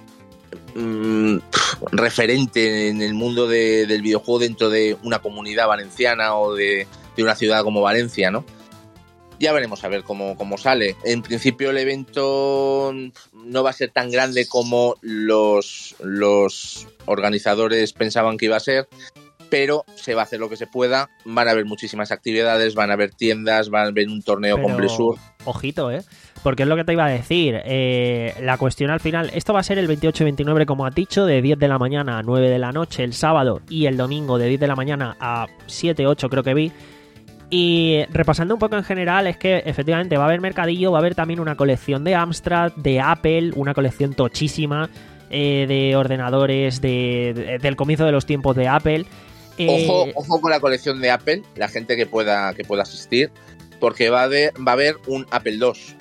mm, referente en el mundo de, del videojuego dentro de una comunidad valenciana o de, de una ciudad como Valencia, ¿no? Ya veremos a ver cómo, cómo sale. En principio el evento no va a ser tan grande como los, los organizadores pensaban que iba a ser, pero se va a hacer lo que se pueda. Van a haber muchísimas actividades, van a haber tiendas, van a haber un torneo
Pero,
con Blessur.
ojito, ¿eh? Porque es lo que te iba a decir. Eh, la cuestión al final, esto va a ser el veintiocho y veintinueve, como has dicho, de diez de la mañana a nueve de la noche el sábado, y el domingo de diez de la mañana a siete, ocho creo que vi. Y repasando un poco en general, es que efectivamente va a haber mercadillo, va a haber también una colección de Amstrad, de Apple, una colección tochísima eh, de ordenadores de, de- del comienzo de los tiempos de Apple. Eh,
Ojo, ojo con la colección de Apple, la gente que pueda, que pueda asistir, porque va a haber, va a haber un Apple dos.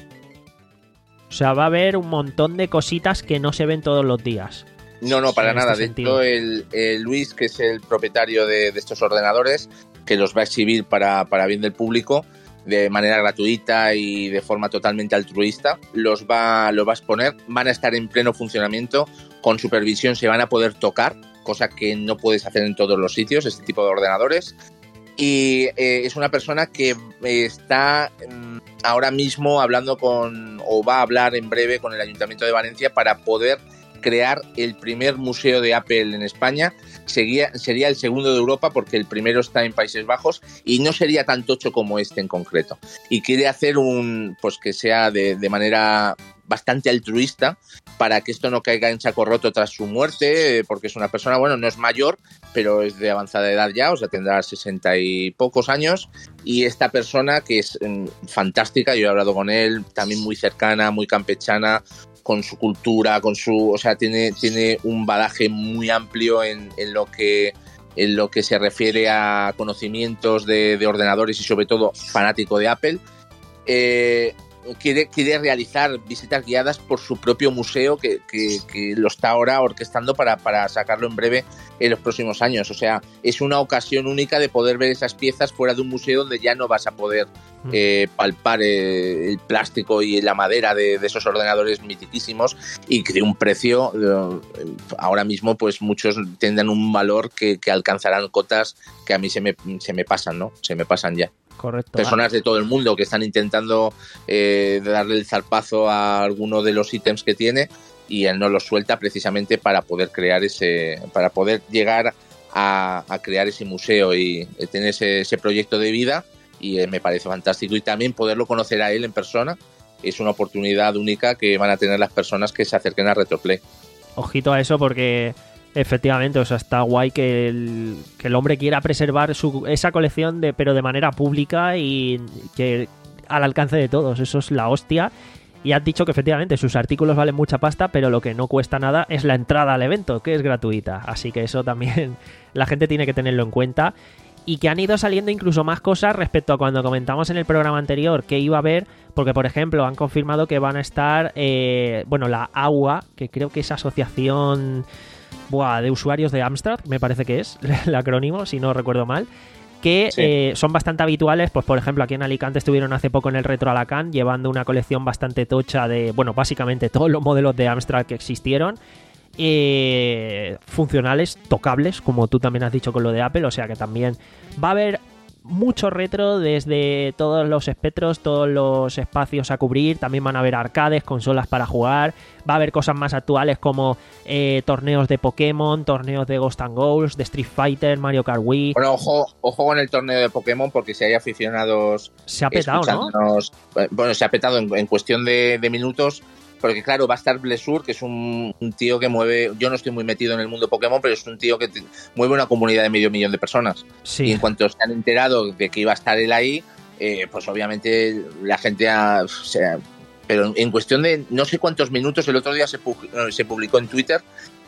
O sea, va a haber un montón de cositas que no se ven todos los días.
No, no, para
En
nada.
este
De
sentido.
hecho, el, el Luis, que es el propietario de, de estos ordenadores, que los va a exhibir para, para bien del público, de manera gratuita y de forma totalmente altruista, los va, los va a exponer. Van a estar en pleno funcionamiento, con supervisión, se van a poder tocar, cosa que no puedes hacer en todos los sitios, este tipo de ordenadores. Y eh, es una persona que eh, está mm, ahora mismo hablando con, o va a hablar en breve con el Ayuntamiento de Valencia para poder crear el primer museo de Apple en España. Sería, sería el segundo de Europa, porque el primero está en Países Bajos, y no sería tan tocho como este en concreto. Y quiere hacer un, pues que sea de, de manera bastante altruista, para que esto no caiga en saco roto tras su muerte, porque es una persona, bueno, no es mayor, pero es de avanzada edad ya, o sea, tendrá sesenta y pocos años, y esta persona que es mm, fantástica, yo he hablado con él, también muy cercana, muy campechana, con su cultura, con su, o sea, tiene, tiene un bagaje muy amplio en, en lo que en lo que se refiere a conocimientos de, de ordenadores y sobre todo fanático de Apple. Eh, quiere, quiere realizar visitas guiadas por su propio museo, que, que, que lo está ahora orquestando para, para sacarlo en breve en los próximos años. O sea, es una ocasión única de poder ver esas piezas fuera de un museo donde ya no vas a poder eh, palpar eh, el plástico y la madera de, de esos ordenadores mitiquísimos, y que de un precio eh, ahora mismo pues muchos tendrán un valor que, que alcanzarán cotas que a mí se me, se me pasan, ¿no? Se me pasan ya.
Correcto.
Personas de todo el mundo que están intentando eh, darle el zarpazo a alguno de los ítems que tiene, y él no los suelta precisamente para poder crear ese, para poder llegar a, a crear ese museo y eh, tener ese, ese proyecto de vida, y eh, me parece fantástico. Y también poderlo conocer a él en persona es una oportunidad única que van a tener las personas que se acerquen a Retroplay.
Ojito a eso, porque efectivamente, o sea, está guay que el, que el hombre quiera preservar su, esa colección, de, pero de manera pública y que al alcance de todos. Eso es la hostia. Y has dicho que efectivamente sus artículos valen mucha pasta, pero lo que no cuesta nada es la entrada al evento, que es gratuita. Así que eso también la gente tiene que tenerlo en cuenta. Y que han ido saliendo incluso más cosas respecto a cuando comentamos en el programa anterior que iba a haber, porque por ejemplo han confirmado que van a estar, eh, bueno, la A U A, que creo que es Asociación buah, de Usuarios de Amstrad, me parece que es el acrónimo, si no recuerdo mal, que
Sí.
eh, son bastante habituales. Pues por ejemplo aquí en Alicante estuvieron hace poco en el Retro Alacant llevando una colección bastante tocha de, bueno, básicamente todos los modelos de Amstrad que existieron, eh, funcionales, tocables, como tú también has dicho con lo de Apple. O sea que también va a haber mucho retro desde todos los espectros, todos los espacios a cubrir. También van a haber arcades, consolas para jugar. Va a haber cosas más actuales como eh, torneos de Pokémon, torneos de Ghost and Goals, de Street Fighter, Mario Kart Wii.
Bueno, ojo, ojo con el torneo de Pokémon, porque si hay aficionados...
Se ha petado, ¿no?
Bueno, se ha petado en, en cuestión de, de minutos. Porque claro, va a estar Blessur, que es un, un tío que mueve... Yo no estoy muy metido en el mundo Pokémon, pero es un tío que te, mueve una comunidad de medio millón de personas.
Sí.
Y en cuanto se han enterado de que iba a estar él ahí, eh, pues obviamente la gente ha... O sea, pero en cuestión de no sé cuántos minutos, el otro día se, pu- se publicó en Twitter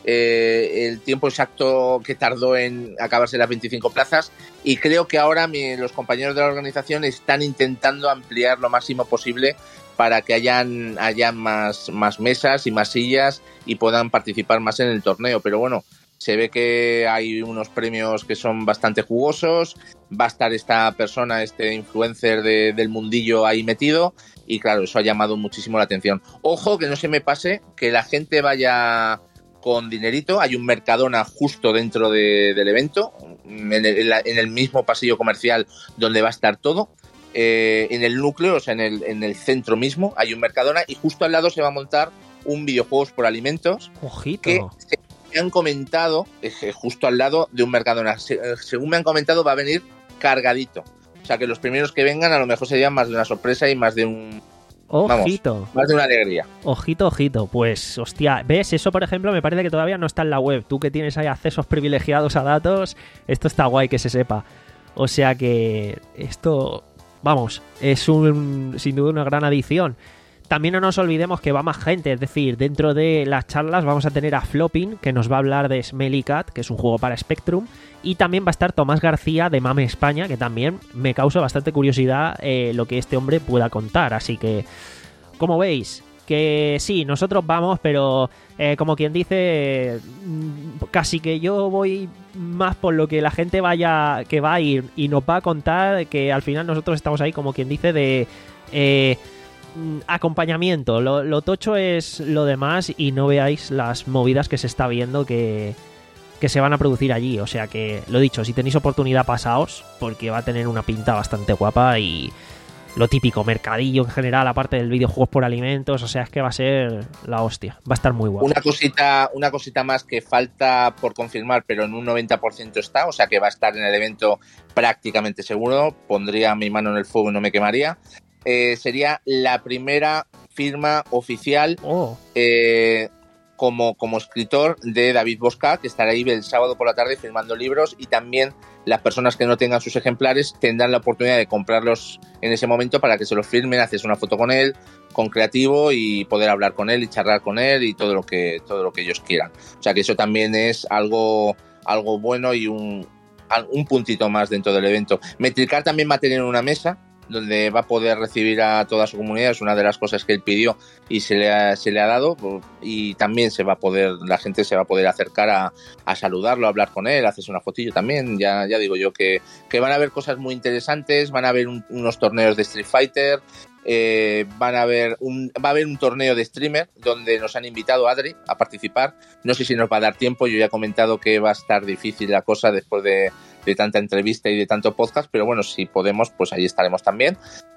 eh, el tiempo exacto que tardó en acabarse las veinticinco plazas, y creo que ahora mi, los compañeros de la organización están intentando ampliar lo máximo posible para que hayan, hayan más, más mesas y más sillas y puedan participar más en el torneo. Pero bueno, se ve que hay unos premios que son bastante jugosos, va a estar esta persona, este influencer de, del mundillo ahí metido, y claro, eso ha llamado muchísimo la atención. Ojo, que no se me pase que la gente vaya con dinerito. Hay un Mercadona justo dentro de, del evento, en el, en el mismo pasillo comercial donde va a estar todo. Eh, en el núcleo, o sea, en el, en el centro mismo, hay un Mercadona, y justo al lado se va a montar un videojuegos por alimentos.
Ojito.
Que se me han comentado, eh, justo al lado de un Mercadona, se, según me han comentado, va a venir cargadito. O sea, que los primeros que vengan a lo mejor serían más de una sorpresa y más de un...
Ojito.
Vamos, más de una alegría.
Ojito, ojito. Pues, hostia, ¿ves? Eso, por ejemplo, me parece que todavía no está en la web. Tú que tienes ahí accesos privilegiados a datos, esto está guay que se sepa. O sea que esto... Vamos, es un, sin duda una gran adición. También no nos olvidemos que va más gente, es decir, dentro de las charlas vamos a tener a Flopping, que nos va a hablar de Smelly Cat, que es un juego para Spectrum, y también va a estar Tomás García de Mame España, que también me causa bastante curiosidad eh, lo que este hombre pueda contar. Así que, como veis, que sí, nosotros vamos, pero eh, como quien dice, casi que yo voy más por lo que la gente vaya, que va a ir y nos va a contar, que al final nosotros estamos ahí como quien dice de eh, acompañamiento. Lo, lo tocho es lo demás, y no veáis las movidas que se está viendo que, que se van a producir allí. O sea que, lo dicho, si tenéis oportunidad, pasaos, porque va a tener una pinta bastante guapa. Y lo típico, mercadillo en general, aparte del videojuegos por alimentos, o sea, es que va a ser la hostia, va a estar muy guapo.
Una cosita, una cosita más que falta por confirmar, pero en un noventa por ciento está, o sea que va a estar en el evento prácticamente seguro, pondría mi mano en el fuego y no me quemaría. Eh, sería la primera firma oficial
oh.
eh, como, como escritor de David Bosca, que estará ahí el sábado por la tarde firmando libros, y también las personas que no tengan sus ejemplares tendrán la oportunidad de comprarlos en ese momento para que se los firmen, haces una foto con él, con Creativo, y poder hablar con él y charlar con él y todo lo que, todo lo que ellos quieran. O sea que eso también es algo, algo bueno y un, un puntito más dentro del evento. Metricar también va a tener una mesa donde va a poder recibir a toda su comunidad, es una de las cosas que él pidió y se le ha, se le ha dado, y también se va a poder, la gente se va a poder acercar a, a saludarlo, a hablar con él, haces una fotillo también. Ya, ya digo yo que, que van a haber cosas muy interesantes, van a haber un, unos torneos de Street Fighter, eh, van a haber un, va a haber un torneo de streamer donde nos han invitado a Adri a participar. No sé si nos va a dar tiempo, yo ya he comentado que va a estar difícil la cosa después de de tanta entrevista y de tanto podcast, pero bueno, si podemos, pues ahí estaremos también.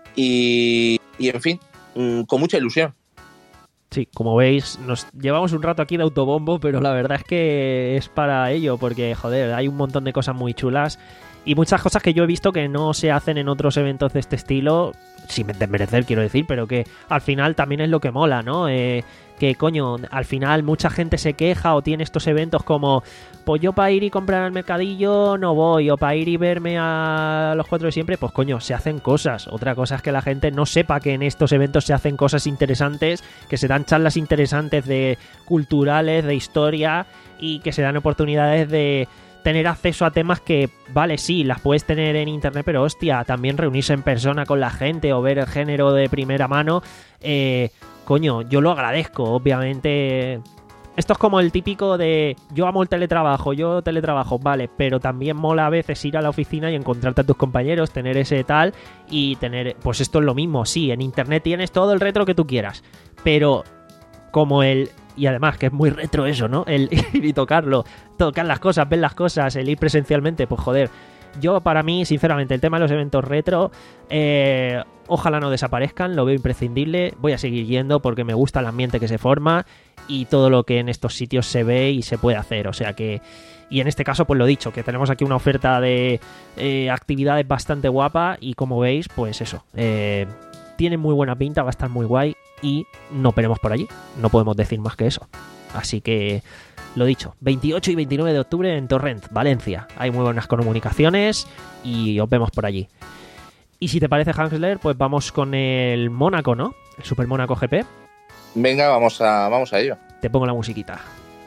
Y, y en fin, mmm, con mucha ilusión.
Sí, como veis, nos llevamos un rato aquí de autobombo, pero la verdad es que es para ello, porque, joder, hay un montón de cosas muy chulas y muchas cosas que yo he visto que no se hacen en otros eventos de este estilo, sin desmerecer, quiero decir, pero que al final también es lo que mola, ¿no? Eh, que, coño, al final mucha gente se queja o tiene estos eventos como, pues yo para ir y comprar al mercadillo no voy, o para ir y verme a los cuatro de siempre, pues coño, se hacen cosas. Otra cosa es que la gente no sepa que en estos eventos se hacen cosas interesantes, que se dan charlas interesantes de culturales, de historia, y que se dan oportunidades de tener acceso a temas que, vale, sí, las puedes tener en internet, pero hostia, también reunirse en persona con la gente o ver el género de primera mano, eh, coño, yo lo agradezco, obviamente. Esto es como el típico de yo amo el teletrabajo, yo teletrabajo, vale, pero también mola a veces ir a la oficina y encontrarte a tus compañeros, tener ese tal y tener, pues esto es lo mismo, sí, en internet tienes todo el retro que tú quieras, pero como el, y además que es muy retro eso, ¿no? El ir y tocarlo, tocar las cosas, ver las cosas, el ir presencialmente, pues joder, yo para mí, sinceramente, el tema de los eventos retro, eh, ojalá no desaparezcan, lo veo imprescindible, voy a seguir yendo porque me gusta el ambiente que se forma y todo lo que en estos sitios se ve y se puede hacer, o sea que... Y en este caso, pues lo dicho, que tenemos aquí una oferta de eh, actividades bastante guapa y como veis, pues eso, eh, tiene muy buena pinta, va a estar muy guay y nos veremos por allí, no podemos decir más que eso. Así que, lo dicho, veintiocho y veintinueve de octubre en Torrent, Valencia. Hay muy buenas comunicaciones y os vemos por allí. Y si te parece, Hansler, pues vamos con el Mónaco, ¿no? El Super Mónaco G P.
Venga, vamos a, vamos a ello.
Te pongo la musiquita.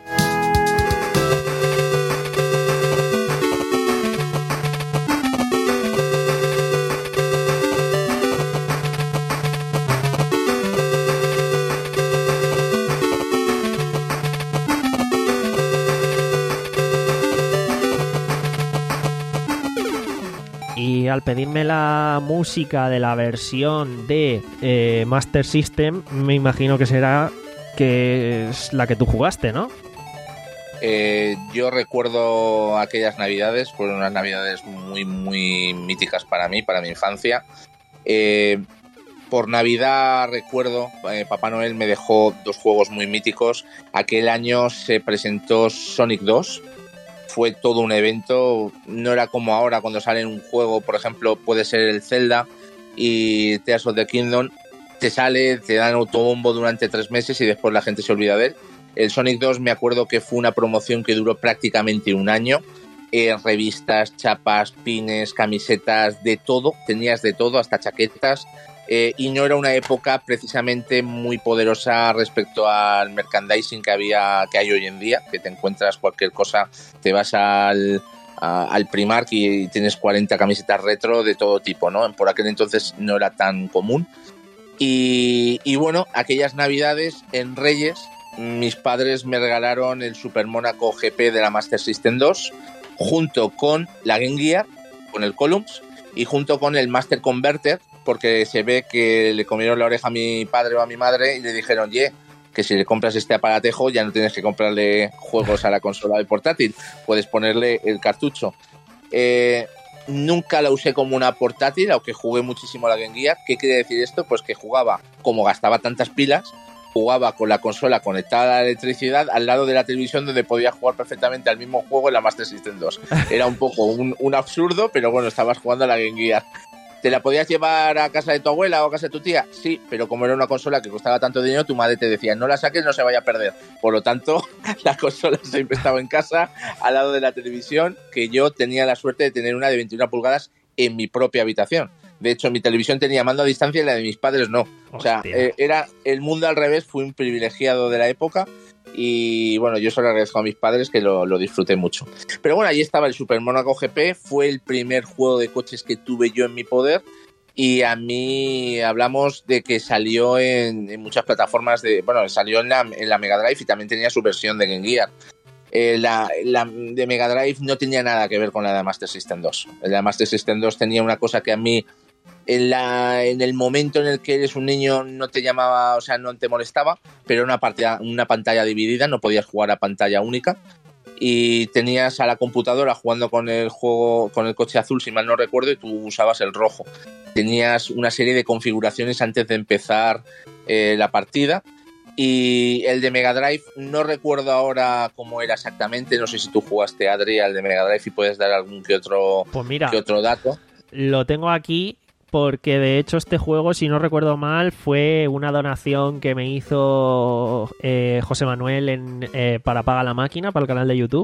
Y al pedirme la música de la versión de eh, Master System, me imagino que será que es la que tú jugaste, ¿no?
Eh, yo recuerdo aquellas navidades, fueron unas navidades muy, muy míticas para mí, para mi infancia. Eh, por Navidad recuerdo, eh, Papá Noel me dejó dos juegos muy míticos. Aquel año se presentó Sonic dos. Fue todo un evento, no era como ahora cuando sale un juego, por ejemplo, puede ser el Zelda y Tears of the Kingdom, te sale, te dan autobombo durante tres meses y después la gente se olvida de él. El Sonic dos me acuerdo que fue una promoción que duró prácticamente un año, eh, revistas, chapas, pines, camisetas, de todo, tenías de todo, hasta chaquetas. Eh, y no era una época precisamente muy poderosa respecto al merchandising que había, que hay hoy en día, que te encuentras cualquier cosa, te vas al, a, al Primark y tienes cuarenta camisetas retro de todo tipo, ¿no? Por aquel entonces no era tan común. Y, y bueno, aquellas navidades en Reyes, mis padres me regalaron el Super Mónaco G P de la Master System dos, junto con la Game Gear, con el Columns, y junto con el Master Converter, porque se ve que le comieron la oreja a mi padre o a mi madre y le dijeron, oye, que si le compras este aparatejo ya no tienes que comprarle juegos a la consola de portátil, puedes ponerle el cartucho. Eh, nunca la usé como una portátil, aunque jugué muchísimo a la Game Gear. ¿Qué quiere decir esto? Pues que jugaba, como gastaba tantas pilas, jugaba con la consola conectada a la electricidad al lado de la televisión donde podía jugar perfectamente al mismo juego en la Master System dos. Era un poco un, un absurdo, pero bueno, estabas jugando a la Game Gear. ¿Te la podías llevar a casa de tu abuela o a casa de tu tía? Sí, pero como era una consola que costaba tanto dinero, tu madre te decía, no la saques, no se vaya a perder. Por lo tanto, la consola siempre estaba en casa, al lado de la televisión, que yo tenía la suerte de tener una de veintiuna pulgadas en mi propia habitación. De hecho, mi televisión tenía mando a distancia y la de mis padres no. O sea, eh, era el mundo al revés, fui un privilegiado de la época. Y bueno, yo se lo agradezco a mis padres, que lo, lo disfruté mucho. Pero bueno, ahí estaba el Super Mónaco G P, fue el primer juego de coches que tuve yo en mi poder. Y a mí hablamos de que salió en, en muchas plataformas de... Bueno, salió en la, en la Mega Drive y también tenía su versión de Game Gear. Eh, la, la de Mega Drive no tenía nada que ver con la de Master System dos. La de Master System dos tenía una cosa que a mí... En, la, en el momento en el que eres un niño no te llamaba, o sea, no te molestaba, pero era una, partida, una pantalla dividida, no podías jugar a pantalla única y tenías a la computadora jugando con el juego, con el coche azul, si mal no recuerdo, y tú usabas el rojo. Tenías una serie de configuraciones antes de empezar eh, la partida. Y el de Mega Drive, no recuerdo ahora cómo era exactamente, no sé si tú jugaste, Adri, al de Mega Drive y puedes dar algún que otro,
pues mira,
que otro dato.
Lo tengo aquí. Porque de hecho este juego, si no recuerdo mal, fue una donación que me hizo eh, José Manuel en, eh, para Paga la Máquina, para el canal de YouTube.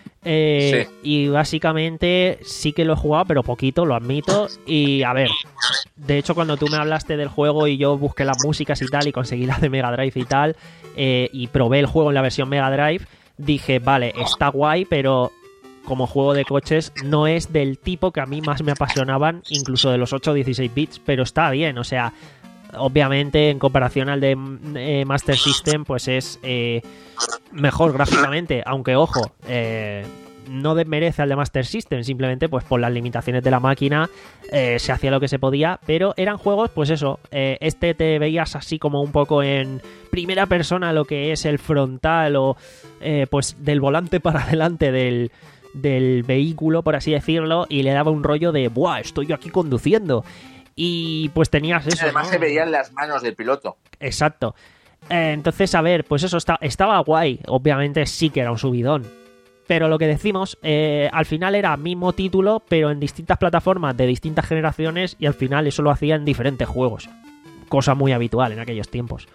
Eh, sí. Y básicamente sí que lo he jugado, pero poquito, lo admito. Y a ver, de hecho cuando tú me hablaste del juego y yo busqué las músicas y tal y conseguí las de Mega Drive y tal, eh, y probé el juego en la versión Mega Drive, dije, vale, está guay, pero... como juego de coches no es del tipo que a mí más me apasionaban, incluso de los ocho o dieciséis bits, pero está bien, o sea, obviamente en comparación al de eh, Master System pues es eh, mejor gráficamente, aunque ojo, eh, no desmerece al de Master System, simplemente pues por las limitaciones de la máquina eh, se hacía lo que se podía, pero eran juegos, pues eso, eh, este te veías así como un poco en primera persona lo que es el frontal o eh, pues del volante para adelante del del vehículo, por así decirlo, y le daba un rollo de ¡buah! Estoy yo aquí conduciendo. Y pues tenías eso.
Además,
¿no?
se veían las manos del piloto.
Exacto. Eh, entonces, a ver, pues eso está, estaba guay. Obviamente sí que era un subidón. Pero lo que decimos, eh, al final era mismo título, pero en distintas plataformas de distintas generaciones, y al final eso lo hacía en diferentes juegos. Cosa muy habitual en aquellos tiempos.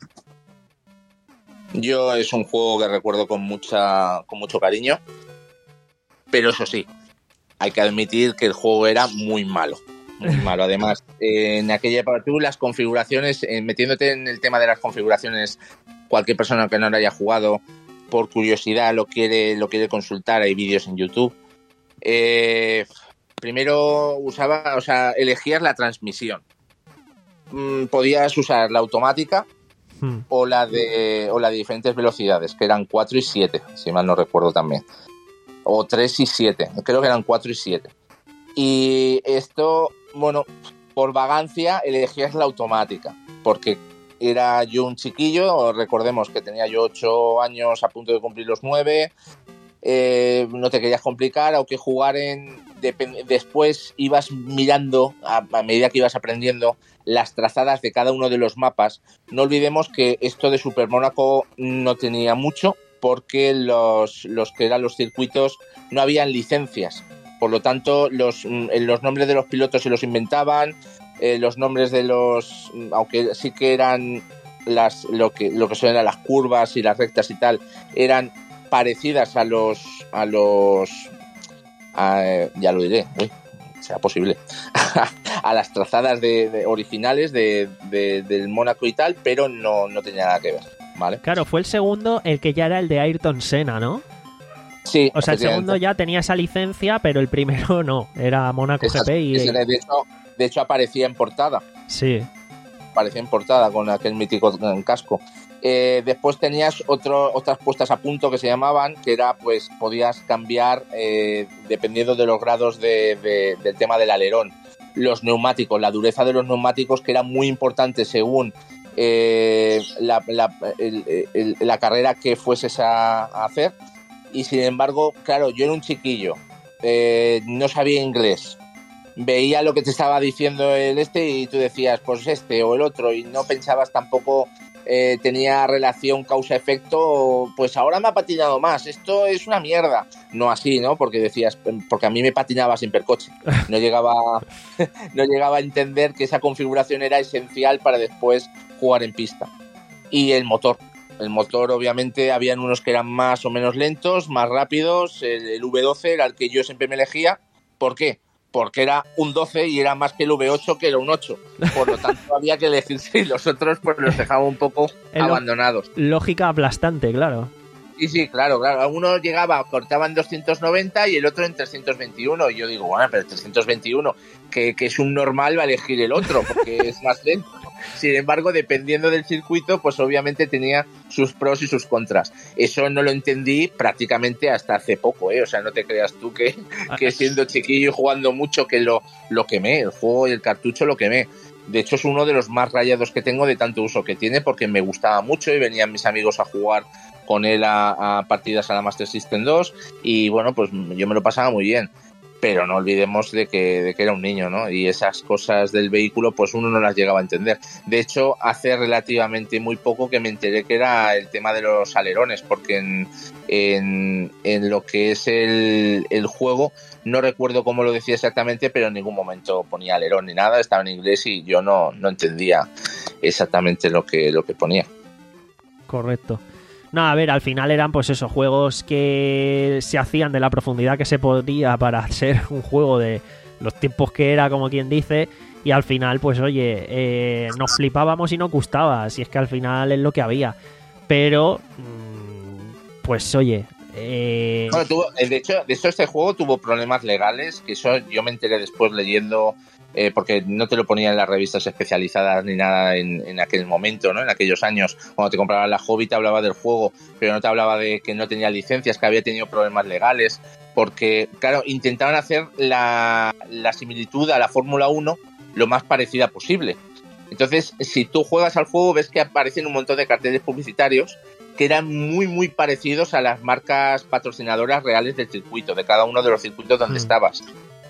Yo es un juego que recuerdo con mucha con mucho cariño, pero eso sí, hay que admitir que el juego era muy malo, muy malo. Además, eh, en aquella época tú las configuraciones, eh, metiéndote en el tema de las configuraciones, cualquier persona que no lo haya jugado, por curiosidad lo quiere lo quiere consultar, hay vídeos en YouTube. Eh, primero usaba, o sea, elegías la transmisión. Mm, podías usar la automática. Hmm. O la de o la de diferentes velocidades, que eran cuatro y siete, si mal no recuerdo también. O tres y siete, creo que eran cuatro y siete. Y esto, bueno, por vagancia elegías la automática, porque era yo un chiquillo, recordemos que tenía yo ocho años a punto de cumplir los nueve, eh, no te querías complicar, aunque jugar en... Después ibas mirando, a, a medida que ibas aprendiendo, las trazadas de cada uno de los mapas. No olvidemos que esto de Super Mónaco no tenía mucho, porque los, los que eran los circuitos no habían licencias. Por lo tanto, los, los nombres de los pilotos se los inventaban, eh, los nombres de los... Aunque sí que eran las lo que, lo que son eran las curvas y las rectas y tal, eran parecidas a los... a los a, ya lo diré, uy, será posible, a las trazadas de, de originales de, de, del Mónaco y tal, pero no, no tenía nada que ver, ¿vale?
Claro, fue el segundo el que ya era el de Ayrton Senna, ¿no?
Sí.
O sea, el segundo ya tenía esa licencia, pero el primero no, era Mónaco
Exacto.
G P y...
De hecho, de hecho aparecía en portada.
Sí.
Aparecía en portada con aquel mítico casco. Eh, después tenías otro, otras puestas a punto que se llamaban, que era, pues, podías cambiar eh, dependiendo de los grados de, de, del tema del alerón. Los neumáticos, la dureza de los neumáticos, que era muy importante según eh, la, la, el, el, la carrera que fueses a, a hacer. Y sin embargo, claro, yo era un chiquillo, eh, no sabía inglés. Veía lo que te estaba diciendo el este y tú decías, pues este o el otro, y no pensabas tampoco... Eh, tenía relación causa-efecto, pues ahora me ha patinado más, esto es una mierda. No así, ¿no? Porque decías, porque a mí me patinaba sin percoche. No llegaba, no llegaba a entender que esa configuración era esencial para después jugar en pista. Y el motor. El motor, obviamente, habían unos que eran más o menos lentos, más rápidos. El, el V doce era el que yo siempre me elegía. ¿Por qué? Porque era un doce y era más que el V ocho, que era un ocho. Por lo tanto, había que elegirse y los otros pues los dejaba un poco el abandonados.
Lógica aplastante, claro.
Y sí, claro, claro. Uno llegaba, cortaba en doscientos noventa y el otro en trescientos veintiuno. Y yo digo, bueno, pero el trescientos veintiuno, que, que es un normal, va a elegir el otro, porque es más lento. Sin embargo, dependiendo del circuito, pues obviamente tenía sus pros y sus contras. Eso no lo entendí prácticamente hasta hace poco, ¿eh? O sea, no te creas tú que, que siendo chiquillo y jugando mucho que lo, lo quemé, el juego y el cartucho lo quemé. De hecho, es uno de los más rayados que tengo de tanto uso que tiene, porque me gustaba mucho y venían mis amigos a jugar con él a, a partidas a la Master System dos y bueno, pues yo me lo pasaba muy bien. Pero no olvidemos de que, de que era un niño, ¿no? Y esas cosas del vehículo, pues uno no las llegaba a entender. De hecho, hace relativamente muy poco que me enteré que era el tema de los alerones, porque en, en, en lo que es el, el juego, no recuerdo cómo lo decía exactamente, pero en ningún momento ponía alerón ni nada, estaba en inglés y yo no, no entendía exactamente lo que, lo que ponía.
Correcto. No, a ver, al final eran pues esos juegos que se hacían de la profundidad que se podía para ser un juego de los tiempos que era, como quien dice, y al final, pues oye, eh, nos flipábamos y nos gustaba, si es que al final es lo que había. Pero, pues oye... Eh...
Bueno, tuvo, de hecho, de hecho, este juego tuvo problemas legales, que eso yo me enteré después leyendo... Eh, porque no te lo ponían en las revistas especializadas ni nada en, en aquel momento, ¿no? En aquellos años, cuando te comprabas la Hobby te hablaba del juego, pero no te hablaba de que no tenía licencias, que había tenido problemas legales, porque, claro, intentaban hacer la, la similitud a la Fórmula uno lo más parecida posible. Entonces, si tú juegas al juego, ves que aparecen un montón de carteles publicitarios que eran muy, muy parecidos a las marcas patrocinadoras reales del circuito, de cada uno de los circuitos donde mm. estabas.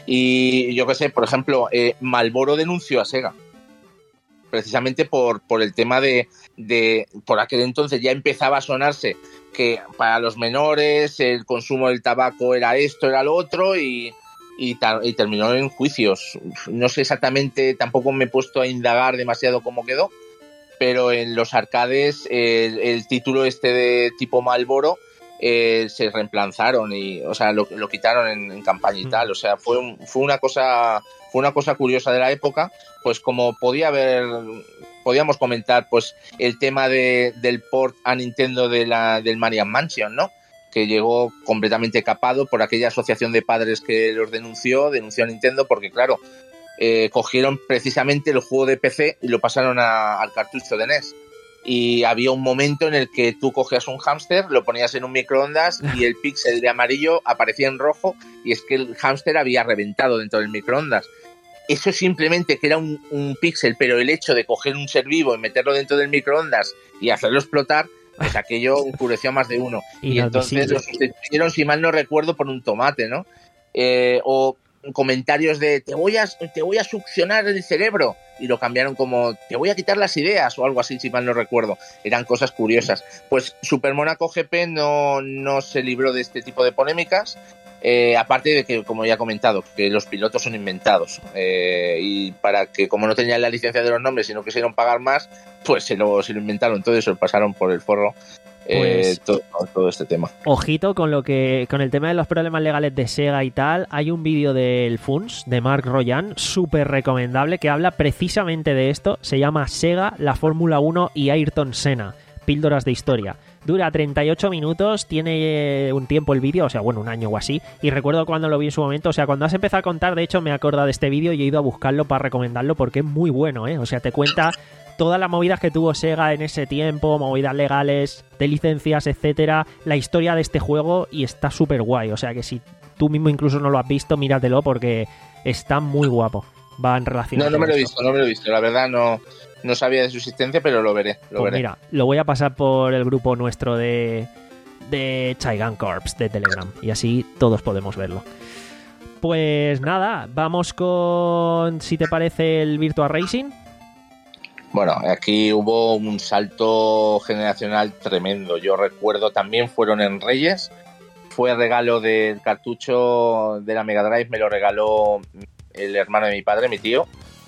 Y yo qué sé, por ejemplo, eh, Marlboro denunció a Sega, precisamente por, por el tema de, de, por aquel entonces ya empezaba a sonarse que para los menores el consumo del tabaco era esto, era lo otro, y, y, ta, y terminó en juicios. No sé exactamente, tampoco me he puesto a indagar demasiado cómo quedó, pero en los arcades el, el título este de tipo Marlboro eh, se reemplazaron y, o sea, lo, lo quitaron en, en campaña y tal. O sea, fue, un, fue una cosa, fue una cosa curiosa de la época, pues como podía haber, podíamos comentar, pues el tema de, del port a Nintendo de la, del Marian Mansion, ¿no? Que llegó completamente capado por aquella asociación de padres que los denunció, denunció a Nintendo porque, claro, eh, cogieron precisamente el juego de P C y lo pasaron a, al cartucho de N E S. Y había un momento en el que tú cogías un hámster, lo ponías en un microondas y el píxel de amarillo aparecía en rojo, y es que el hámster había reventado dentro del microondas. Eso simplemente que era un, un píxel, pero el hecho de coger un ser vivo y meterlo dentro del microondas y hacerlo explotar, pues aquello enfureció a más de uno. Y entonces lo sustituyeron, si mal no recuerdo, por un tomate, ¿no? Eh, o comentarios de te voy a te voy a succionar el cerebro, y lo cambiaron como te voy a quitar las ideas o algo así, si mal no recuerdo. Eran cosas curiosas. Pues Super Monaco G P no, no se libró de este tipo de polémicas, eh, aparte de que, como ya he comentado, que los pilotos son inventados, eh, y para que, como no tenían la licencia de los nombres y no quisieron pagar más, pues se lo, se lo inventaron todo y se lo pasaron por el forro. Pues, eh, todo, todo este tema.
Ojito con lo que con el tema de los problemas legales de Sega y tal. Hay un vídeo del F U N S de Mark Royan súper recomendable que habla precisamente de esto. Se llama Sega, la Fórmula uno y Ayrton Senna, píldoras de historia. Dura treinta y ocho minutos, tiene un tiempo el vídeo, o sea, bueno, un año o así. Y recuerdo cuando lo vi en su momento, o sea, cuando has empezado a contar, de hecho me he acordado de este vídeo y he ido a buscarlo para recomendarlo porque es muy bueno, ¿eh? O sea, te cuenta todas las movidas que tuvo Sega en ese tiempo, movidas legales, de licencias, etcétera, la historia de este juego, y está súper guay. O sea que si tú mismo incluso no lo has visto, míratelo porque está muy guapo. Va en relación.
No, no me lo he visto, no me lo he visto. La verdad no, no sabía de su existencia, pero lo veré. Lo
pues
veré.
Mira, lo voy a pasar por el grupo nuestro de, de Chaigan Corps de Telegram, y así todos podemos verlo. Pues nada, vamos con, si te parece, el Virtua Racing.
Bueno, aquí hubo un salto generacional tremendo. Yo recuerdo también, fueron en Reyes. Fue regalo del cartucho de la Mega Drive, me lo regaló el hermano de mi padre, mi tío.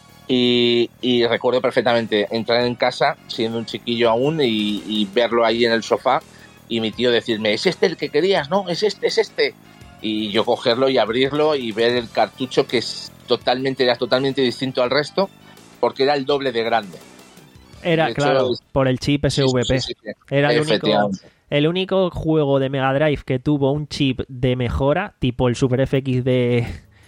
Y, y recuerdo perfectamente entrar en casa, siendo un chiquillo aún, y, y verlo ahí en el sofá. Y mi tío decirme, ¿es este el que querías? No, es este, es este. Y yo cogerlo y abrirlo y ver el cartucho, que es totalmente, era totalmente distinto al resto, porque era el doble de grande.
Era, de claro, hecho, por el chip S V P. Sí, sí, sí. Era el único, el único juego de Mega Drive que tuvo un chip de mejora, tipo el Super F X de,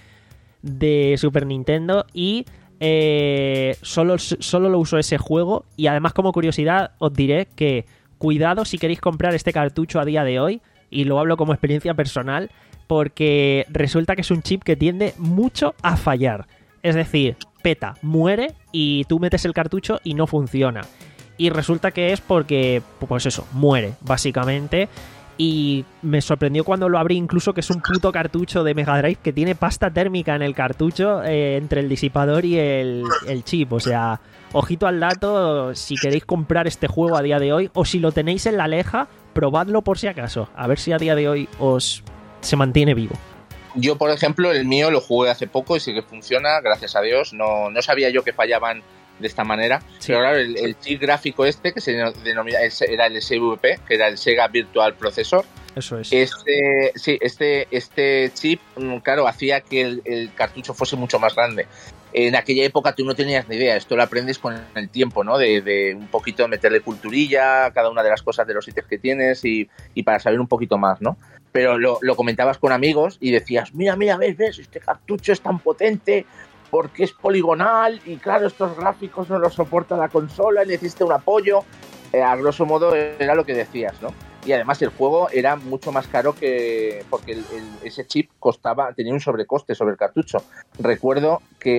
de Super Nintendo, y eh, solo, solo lo usó ese juego. Y además, como curiosidad, os diré que cuidado si queréis comprar este cartucho a día de hoy, y lo hablo como experiencia personal, porque resulta que es un chip que tiende mucho a fallar. Es decir, peta, muere y tú metes el cartucho y no funciona. Y resulta que es porque, pues eso, muere, básicamente. Y me sorprendió cuando lo abrí incluso que es un puto cartucho de Mega Drive que tiene pasta térmica en el cartucho, eh, entre el disipador y el, el chip. O sea, ojito al dato si queréis comprar este juego a día de hoy, o si lo tenéis en la leja, probadlo por si acaso. A ver si a día de hoy os se mantiene vivo.
Yo, por ejemplo, el mío lo jugué hace poco y sí que funciona, gracias a Dios. No, no sabía yo que fallaban de esta manera. Sí. Pero claro, el, el chip gráfico este, que se denomina, era el S V P, que era el Sega Virtual Processor.
Eso es.
Este, sí, este, este chip, claro, hacía que el, el cartucho fuese mucho más grande. En aquella época tú no tenías ni idea, esto lo aprendes con el tiempo, ¿no? De, de un poquito meterle culturilla a cada una de las cosas de los ítems que tienes y, y para saber un poquito más, ¿no? Pero lo, lo comentabas con amigos y decías, mira, mira, ves, ves, este cartucho es tan potente porque es poligonal y claro, estos gráficos no los soporta la consola, necesita un apoyo. Eh, a grosso modo era lo que decías, ¿no? Y además el juego era mucho más caro que... porque el, el, ese chip costaba, tenía un sobrecoste sobre el cartucho. Recuerdo que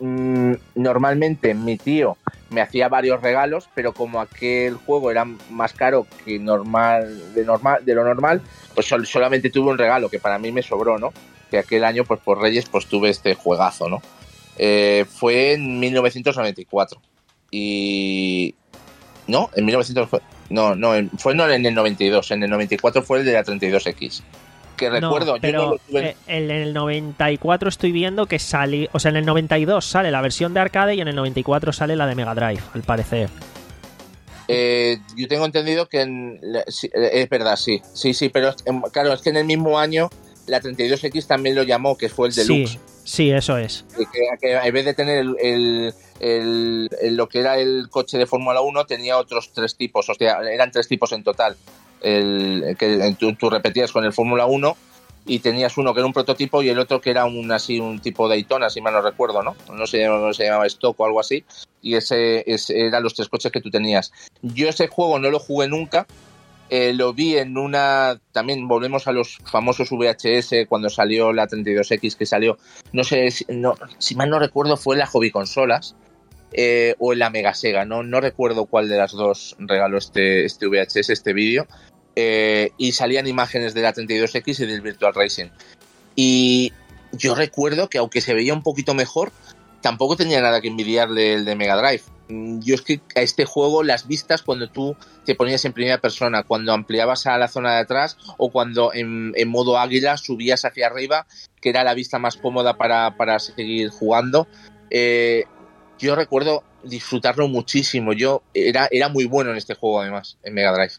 mmm, normalmente mi tío me hacía varios regalos, pero como aquel juego era más caro que normal de normal de lo normal, pues sol, solamente tuve un regalo que para mí me sobró, ¿no? Que aquel año, pues por Reyes, pues tuve este juegazo, ¿no? Eh, fue en mil novecientos noventa y cuatro y no, en mil novecientos no, no, fue no en el noventa y dos, en el noventa y cuatro fue el de la treinta y dos equis. Que recuerdo,
no, pero
yo no lo tuve...
en el noventa y cuatro estoy viendo que sale, o sea, en el noventa y dos sale la versión de arcade y en el noventa y cuatro sale la de Mega Drive, al parecer.
Eh, yo tengo entendido que en, sí, es verdad, sí, sí, sí, pero claro, es que en el mismo año la treinta y dos equis también lo llamó, que fue el Deluxe.
Sí, sí, eso es.
Que, que en vez de tener el, el, el, el lo que era el coche de Fórmula uno, tenía otros tres tipos, o sea, eran tres tipos en total. El, que tú, tú repetías con el Fórmula uno y tenías uno que era un prototipo y el otro que era un así un tipo Daytona, si mal no recuerdo, ¿no? No se llamaba, no se llamaba Stock o algo así, y ese, ese eran los tres coches que tú tenías. Yo ese juego no lo jugué nunca, eh, lo vi en una... También volvemos a los famosos V H S cuando salió la treinta y dos equis, que salió, no sé, si, no, si mal no recuerdo fue en la Hobby Consolas, eh, o en la Mega Sega, no, no recuerdo cuál de las dos regaló este, este V H S, este vídeo. Eh, y salían imágenes de la treinta y dos equis y del Virtual Racing, y yo recuerdo que aunque se veía un poquito mejor, tampoco tenía nada que envidiarle el de Mega Drive. Yo es que a este juego las vistas, cuando tú te ponías en primera persona, cuando ampliabas a la zona de atrás o cuando en, en modo águila subías hacia arriba, que era la vista más cómoda para, para seguir jugando, eh, yo recuerdo disfrutarlo muchísimo. Yo era, era muy bueno en este juego, además, en Mega Drive.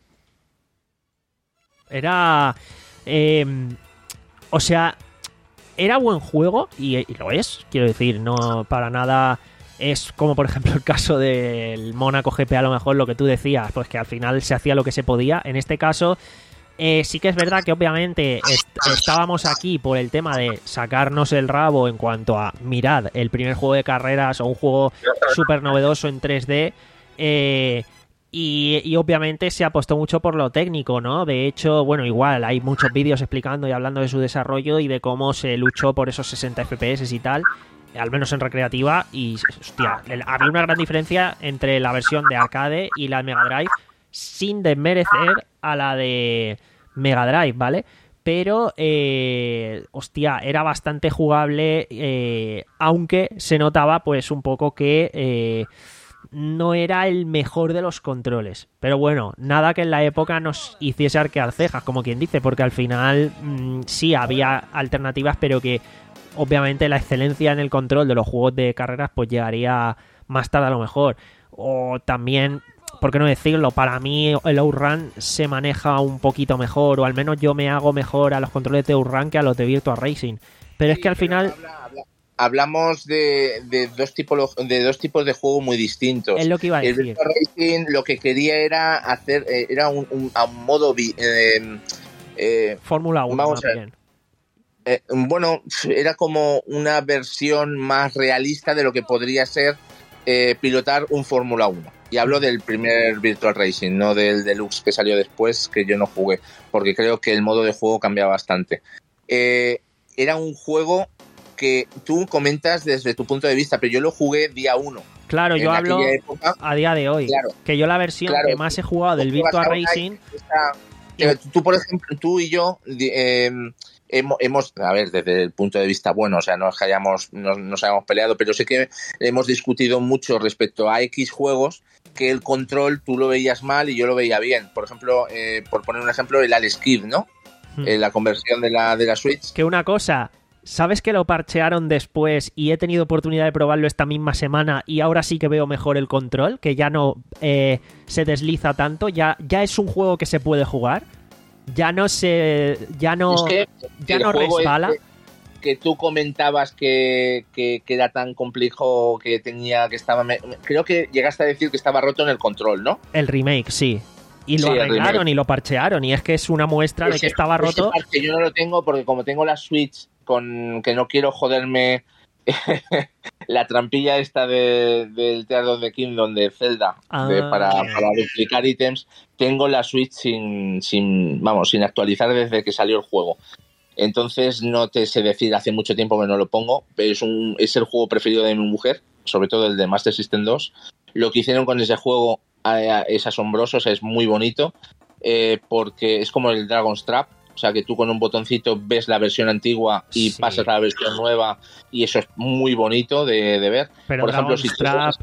Era... Eh, o sea, era buen juego, y, y lo es, quiero decir, no para nada es como por ejemplo el caso del Mónaco G P, a lo mejor lo que tú decías, pues que al final se hacía lo que se podía. En este caso, eh, sí que es verdad que obviamente est estábamos aquí por el tema de sacarnos el rabo en cuanto a, mirad, el primer juego de carreras o un juego súper novedoso en tres D, eh... Y, y obviamente se apostó mucho por lo técnico, ¿no? De hecho, bueno, igual hay muchos vídeos explicando y hablando de su desarrollo y de cómo se luchó por esos sesenta F P S y tal, al menos en recreativa. Y, hostia, había una gran diferencia entre la versión de arcade y la de Mega Drive, sin desmerecer a la de Mega Drive, ¿vale? Pero, eh, hostia, era bastante jugable, eh, aunque se notaba pues un poco que... Eh, no era el mejor de los controles, pero bueno, nada que en la época nos hiciese arquear cejas, como quien dice, porque al final mmm, sí había alternativas, pero que obviamente la excelencia en el control de los juegos de carreras pues llegaría más tarde a lo mejor. O también, ¿por qué no decirlo? Para mí el Outrun se maneja un poquito mejor, o al menos yo me hago mejor a los controles de Outrun que a los de Virtua Racing, pero sí, es que al final...
Habla, habla. Hablamos de, de, dos tipos, de dos tipos de juego muy distintos.
Es lo que iba a decir.
El Virtua Racing lo que quería era hacer, eh, era un, un, un modo eh, eh,
Fórmula uno,
vamos a ver. Eh, bueno, era como una versión más realista de lo que podría ser eh, pilotar un Fórmula uno. Y hablo del primer Virtual Racing, no del Deluxe que salió después, que yo no jugué, porque creo que el modo de juego cambia bastante. Eh, era un juego que tú comentas desde tu punto de vista, pero yo lo jugué día uno.
Claro, yo hablo época, a día de hoy. Claro, que yo la versión claro, que más he jugado del Virtua Racing...
Esta, eh, tú, por ejemplo, tú y yo eh, hemos, hemos, a ver, desde el punto de vista bueno, o sea, no es que hayamos, nos, nos hayamos peleado, pero sí que hemos discutido mucho respecto a X juegos que el control tú lo veías mal y yo lo veía bien. Por ejemplo, eh, por poner un ejemplo, el Alex Kidd, ¿no? Hmm. Eh, la conversión de la, de la Switch.
Que una cosa... ¿Sabes que lo parchearon después y he tenido oportunidad de probarlo esta misma semana y ahora sí que veo mejor el control? Que ya no eh, se desliza tanto, ya, ya es un juego que se puede jugar, ya no se... ya no,
es que
ya no resbala.
Que, que tú comentabas que, que, que era tan complejo, que tenía, que estaba... Creo que llegaste a decir que estaba roto en el control, ¿no?
El remake, sí. Y lo sí, arreglaron y lo parchearon, y es que es una muestra ese, de que estaba roto.
Ese yo no lo tengo porque como tengo la Switch, con que no quiero joderme la trampilla esta de, del Tears of the Kingdom de Zelda, ah. de, para, para duplicar ítems, tengo la Switch sin, sin, vamos, sin actualizar desde que salió el juego. Entonces no te sé decir, hace mucho tiempo que no lo pongo, pero es, un, es el juego preferido de mi mujer, sobre todo el de Master System dos. Lo que hicieron con ese juego eh, es asombroso, o sea, es muy bonito, eh, porque es como el Dragon's Trap, o sea, que tú con un botoncito ves la versión antigua y sí. pasas a la versión nueva, y eso es muy bonito de, de ver.
Pero
por
Dragon's
ejemplo, si
Trap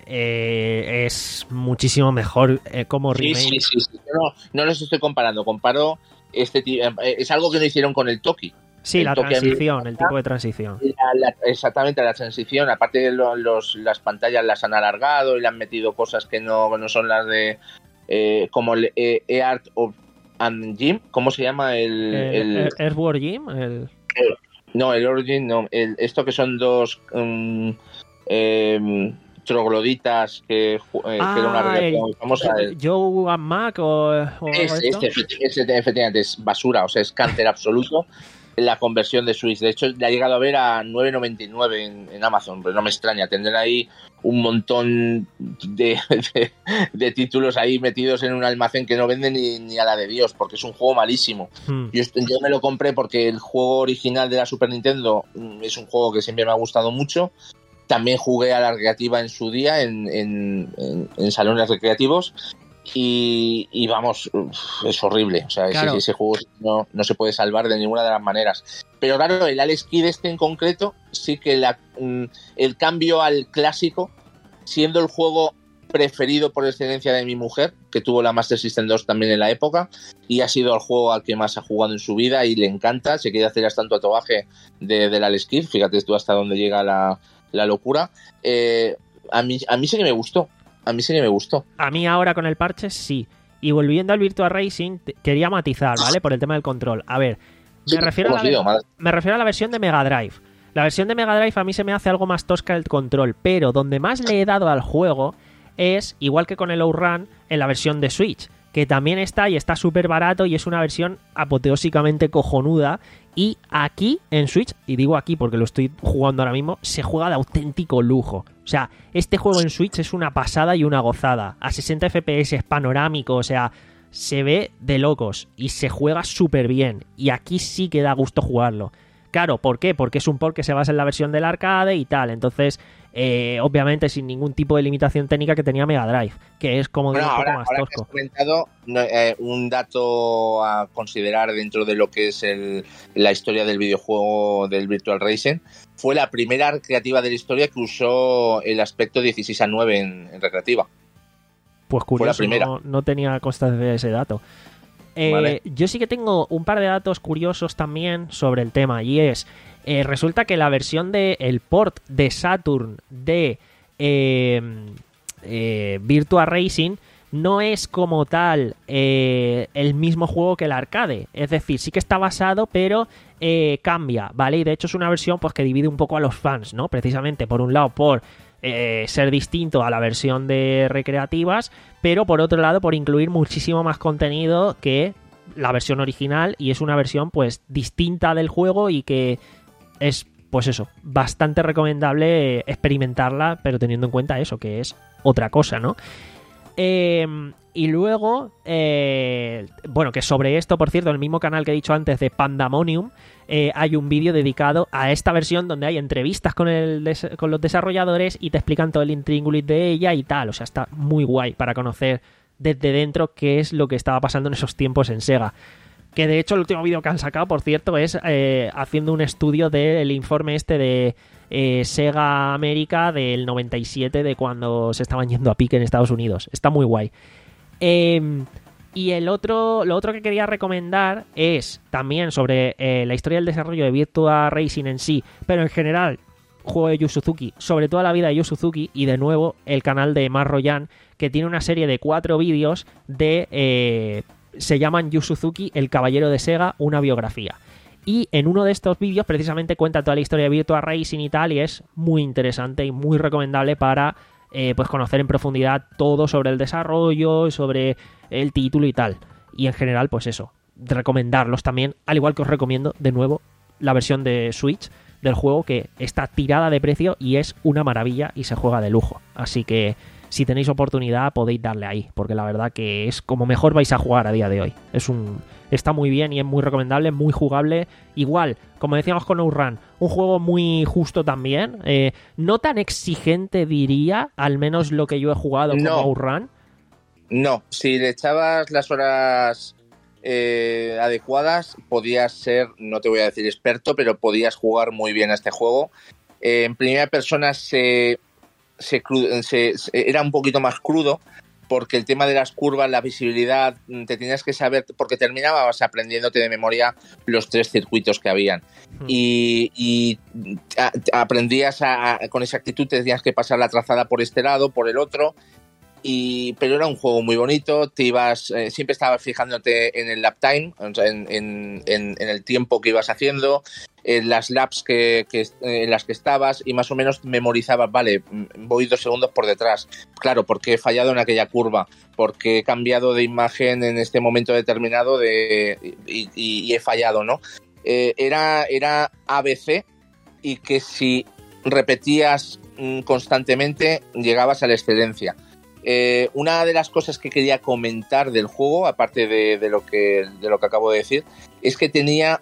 eh, es muchísimo mejor eh, como remake.
Sí, sí, sí, sí. No, no los estoy comparando, comparo este es algo que no hicieron con el Toki.
Sí,
el
la
Toki
transición, el tipo de transición.
La, la, exactamente, la transición. Aparte de lo, los, las pantallas las han alargado y le han metido cosas que no, no son las de eh, como el eh, E-Art of and Gym. ¿Cómo se llama? El,
el,
el
Earthworm Jim. El...
El, no, el Origin, no. El, esto que son dos um, eh, trogloditas que, eh,
ah,
que era una relación famosa.
El, Joe and Mac o, o
es, este, este, efectivamente es basura, o sea, es cáncer absoluto la conversión de Switch. De hecho, le ha llegado a ver a nueve noventa y nueve en, en Amazon, pero no me extraña. Tendrán ahí un montón de, de, de títulos ahí metidos en un almacén que no venden ni, ni a la de Dios, porque es un juego malísimo. Hmm. Yo, yo me lo compré porque el juego original de la Super Nintendo es un juego que siempre me ha gustado mucho. También jugué a la recreativa en su día, en, en, en, en salones recreativos, y, y vamos, es horrible. O sea, claro. ese, ese juego no, no se puede salvar de ninguna de las maneras. Pero claro, el Alex Kidd este en concreto, sí que la, el cambio al clásico, siendo el juego preferido por excelencia de mi mujer, que tuvo la Master System dos también en la época, y ha sido el juego al que más ha jugado en su vida y le encanta, se quiere hacer hasta un tatuaje de, del Alex Kidd, fíjate tú hasta dónde llega la... la locura. Eh, a mí a mí sí que me gustó. A mí sí que me gustó.
A mí ahora con el parche sí. Y volviendo al Virtua Racing, quería matizar, ¿vale? Por el tema del control. A ver, me, sí, refiero, a la, sido, me refiero a la versión de Mega Drive. La versión de Mega Drive a mí se me hace algo más tosca el control, pero donde más le he dado al juego es, igual que con el Outrun, en la versión de Switch, que también está y está súper barato y es una versión apoteósicamente cojonuda. Y aquí en Switch, y digo aquí porque lo estoy jugando ahora mismo, se juega de auténtico lujo. O sea, este juego en Switch es una pasada y una gozada. A sesenta F P S, es panorámico, o sea, se ve de locos y se juega súper bien. Y aquí sí que da gusto jugarlo. Claro, ¿por qué? Porque es un port que se basa en la versión del arcade y tal. Entonces, eh, obviamente sin ningún tipo de limitación técnica que tenía Mega Drive, que es como
bueno,
de un
ahora,
poco más
ahora
tosco.
Que has comentado eh, un dato a considerar dentro de lo que es el, la historia del videojuego del Virtual Racing. Fue la primera recreativa de la historia que usó el aspecto dieciséis a nueve en, en recreativa.
Pues curioso,
fue la primera.
No, no tenía constancia de ese dato. Eh, vale. Yo sí que tengo un par de datos curiosos también sobre el tema, y es, eh, resulta que la versión de el port de Saturn de eh, eh, Virtua Racing no es como tal eh, el mismo juego que el arcade, es decir, sí que está basado, pero eh, cambia, ¿vale? Y de hecho es una versión pues que divide un poco a los fans, ¿no? Precisamente, por un lado, por Eh, ser distinto a la versión de recreativas, pero por otro lado por incluir muchísimo más contenido que la versión original, y es una versión pues distinta del juego y que es pues eso, bastante recomendable experimentarla, pero teniendo en cuenta eso, que es otra cosa, ¿no? Eh, y luego, eh, bueno, que sobre esto, por cierto, en el mismo canal que he dicho antes de Pandemonium, eh, hay un vídeo dedicado a esta versión donde hay entrevistas con, el des- con los desarrolladores y te explican todo el intríngulis de ella y tal. O sea, está muy guay para conocer desde dentro qué es lo que estaba pasando en esos tiempos en Sega. Que de hecho el último vídeo que han sacado, por cierto, es eh, haciendo un estudio del informe este de eh, Sega América del noventa y siete, de cuando se estaban yendo a pique en Estados Unidos. Está muy guay. Eh, y el otro, lo otro que quería recomendar es también sobre eh, la historia del desarrollo de Virtua Racing en sí, pero en general, juego de Yu Suzuki, sobre toda la vida de Yu Suzuki, y de nuevo el canal de Mar Royan, que tiene una serie de cuatro vídeos de... Eh, se llaman Yu Suzuki, el caballero de Sega, una biografía. Y en uno de estos vídeos precisamente cuenta toda la historia de Virtua Racing y tal, y es muy interesante y muy recomendable para eh, pues conocer en profundidad todo sobre el desarrollo, sobre el título y tal. Y en general, pues eso, recomendarlos también, al igual que os recomiendo de nuevo la versión de Switch del juego, que está tirada de precio y es una maravilla y se juega de lujo. Así que si tenéis oportunidad podéis darle ahí, porque la verdad que es como mejor vais a jugar a día de hoy. Es un está muy bien y es muy recomendable, muy jugable. Igual, como decíamos con Outrun, un juego muy justo también, eh, no tan exigente diría, al menos lo que yo he jugado como
No.
Outrun.
No, si le echabas las horas eh, adecuadas, podías ser, no te voy a decir experto, pero podías jugar muy bien a este juego. Eh, en primera persona se, se, cru- se, se era un poquito más crudo, porque el tema de las curvas, la visibilidad, te tenías que saber, porque terminabas aprendiéndote de memoria los tres circuitos que habían. Hmm. Y, y a, aprendías a, a, con exactitud, te tenías que pasar la trazada por este lado, por el otro. Y, pero era un juego muy bonito, te ibas, eh, siempre estabas fijándote en el lap time, o sea, en, en, en, en el tiempo que ibas haciendo, en las laps que, que, en las que estabas, y más o menos memorizabas, vale, voy dos segundos por detrás. Claro, porque he fallado en aquella curva, porque he cambiado de imagen en este momento determinado de, y, y, y he fallado, ¿no? Eh, era, era A B C, y que si repetías mm, constantemente, llegabas a la excelencia. Eh, una de las cosas que quería comentar del juego, aparte de, de, lo que, de lo que acabo de decir, es que tenía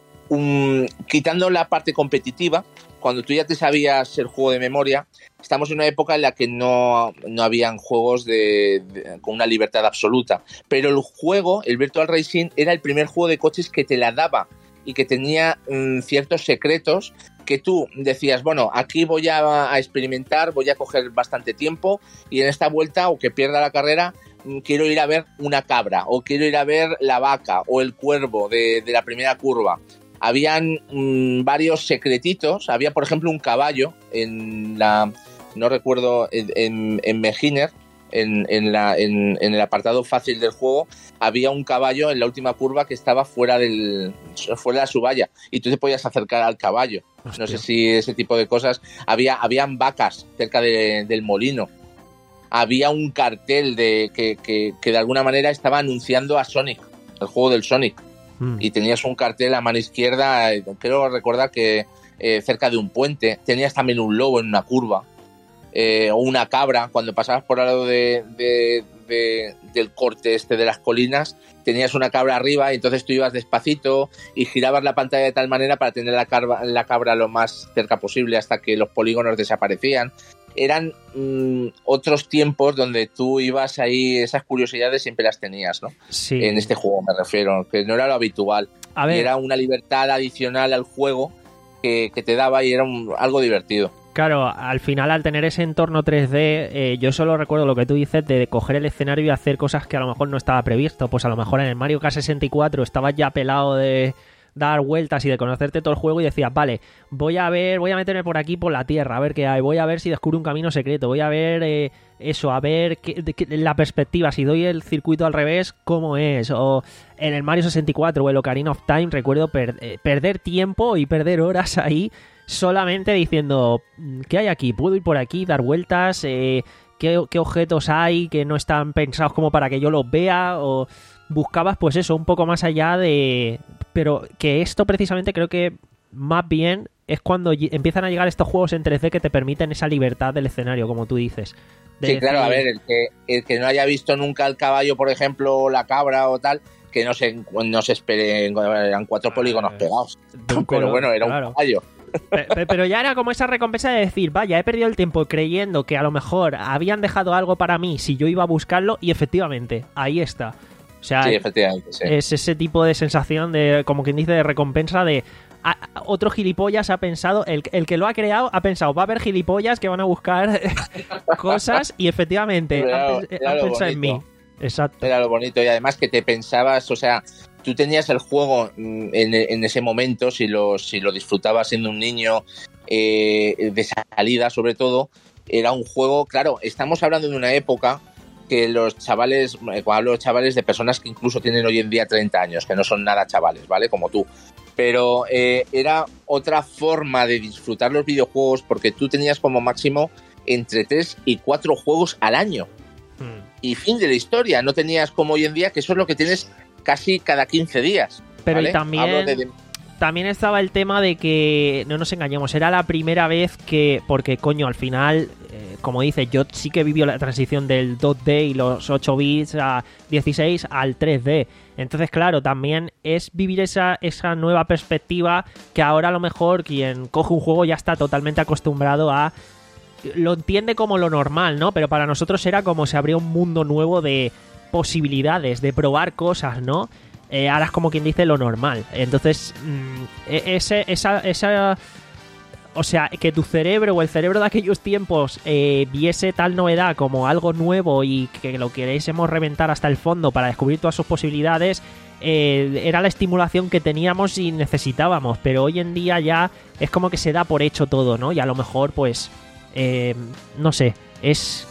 un... Quitando la parte competitiva, cuando tú ya te sabías el juego de memoria, estamos en una época en la que no, no habían juegos de, de, con una libertad absoluta. Pero el juego, el Virtual Racing, era el primer juego de coches que te la daba y que tenía mmm, ciertos secretos que tú decías, bueno, aquí voy a, a experimentar, voy a coger bastante tiempo y en esta vuelta, o que pierda la carrera, quiero ir a ver una cabra, o quiero ir a ver la vaca, o el cuervo de, de la primera curva. Habían mmm, varios secretitos, había por ejemplo un caballo en la, no recuerdo, en, en, en Beginner, en, en, la, en, en el apartado fácil del juego, había un caballo en la última curva que estaba fuera del fuera de la suballa y tú te podías acercar al caballo. Hostia. No sé si ese tipo de cosas. Había habían vacas cerca de, del molino. Había un cartel de que, que, que de alguna manera estaba anunciando a Sonic, el juego del Sonic. Mm. Y tenías un cartel a mano izquierda, creo recordar que eh, cerca de un puente. Tenías también un lobo en una curva. Eh, o una cabra, cuando pasabas por al lado de, de, de, del corte este de las colinas, tenías una cabra arriba y entonces tú ibas despacito y girabas la pantalla de tal manera para tener la cabra, la cabra lo más cerca posible hasta que los polígonos desaparecían. Eran mmm, otros tiempos donde tú ibas ahí, esas curiosidades siempre las tenías, ¿no?
Sí.
En este juego me refiero, que no era lo habitual.
A ver.
Y era una libertad adicional al juego que, que te daba y era un, algo divertido.
Claro, al final al tener ese entorno tres D, eh, yo solo recuerdo lo que tú dices de coger el escenario y hacer cosas que a lo mejor no estaba previsto. Pues a lo mejor en el Mario Kart sesenta y cuatro estabas ya pelado de dar vueltas y de conocerte todo el juego y decías, vale, voy a ver, voy a meterme por aquí por la tierra, a ver qué hay, voy a ver si descubro un camino secreto, voy a ver eh, eso, a ver qué, de, qué, la perspectiva, si doy el circuito al revés, cómo es. O en el Mario sesenta y cuatro o el Ocarina of Time recuerdo per, eh, perder tiempo y perder horas ahí solamente diciendo, ¿qué hay aquí? ¿Puedo ir por aquí, dar vueltas? Eh, ¿qué, ¿Qué objetos hay que no están pensados como para que yo los vea? O buscabas pues eso, un poco más allá de... Pero que esto precisamente creo que más bien es cuando empiezan a llegar estos juegos en tres D que te permiten esa libertad del escenario, como tú dices.
Sí, decir... claro, a ver, el que, el que no haya visto nunca el caballo, por ejemplo, o la cabra o tal, que no se, no se espere, eran cuatro polígonos pegados. Pero color, bueno, era claro. un caballo.
Pero ya era como esa recompensa de decir, vaya, he perdido el tiempo creyendo que a lo mejor habían dejado algo para mí si yo iba a buscarlo y efectivamente, ahí está. O sea,
sí, efectivamente, sí.
Es ese tipo de sensación de, como quien dice, de recompensa de a, a, otro gilipollas ha pensado, el, el que lo ha creado ha pensado, va a haber gilipollas que van a buscar cosas y efectivamente
era,
han,
era
han pensado
bonito.
en mí. Exacto.
Era lo bonito y además que te pensabas, o sea, tú tenías el juego en, en ese momento, si lo, si lo disfrutabas siendo un niño eh, de salida sobre todo, era un juego, claro, estamos hablando de una época que los chavales, cuando hablo de chavales, de personas que incluso tienen hoy en día treinta años, que no son nada chavales, ¿vale? Como tú. Pero eh, era otra forma de disfrutar los videojuegos porque tú tenías como máximo entre tres y cuatro juegos al año. Hmm. Y fin de la historia. No tenías como hoy en día, que eso es lo que tienes casi cada quince días.
Pero
¿vale?
y también... De... También estaba el tema de que, no nos engañemos, era la primera vez que, porque coño, al final, eh, como dices, yo sí que vivió la transición del dos D y los ocho bits a dieciséis al tres D. Entonces, claro, también es vivir esa, esa nueva perspectiva que ahora a lo mejor quien coge un juego ya está totalmente acostumbrado a... Lo entiende como lo normal, ¿no? Pero para nosotros era como se abría un mundo nuevo de posibilidades, de probar cosas, ¿no? Eh, ahora es como quien dice lo normal. Entonces, mmm, ese, esa, esa... O sea, que tu cerebro o el cerebro de aquellos tiempos eh, viese tal novedad como algo nuevo y que lo querésemos reventar hasta el fondo para descubrir todas sus posibilidades, eh, era la estimulación que teníamos y necesitábamos. Pero hoy en día ya es como que se da por hecho todo, ¿no? Y a lo mejor, pues, eh, no sé, es...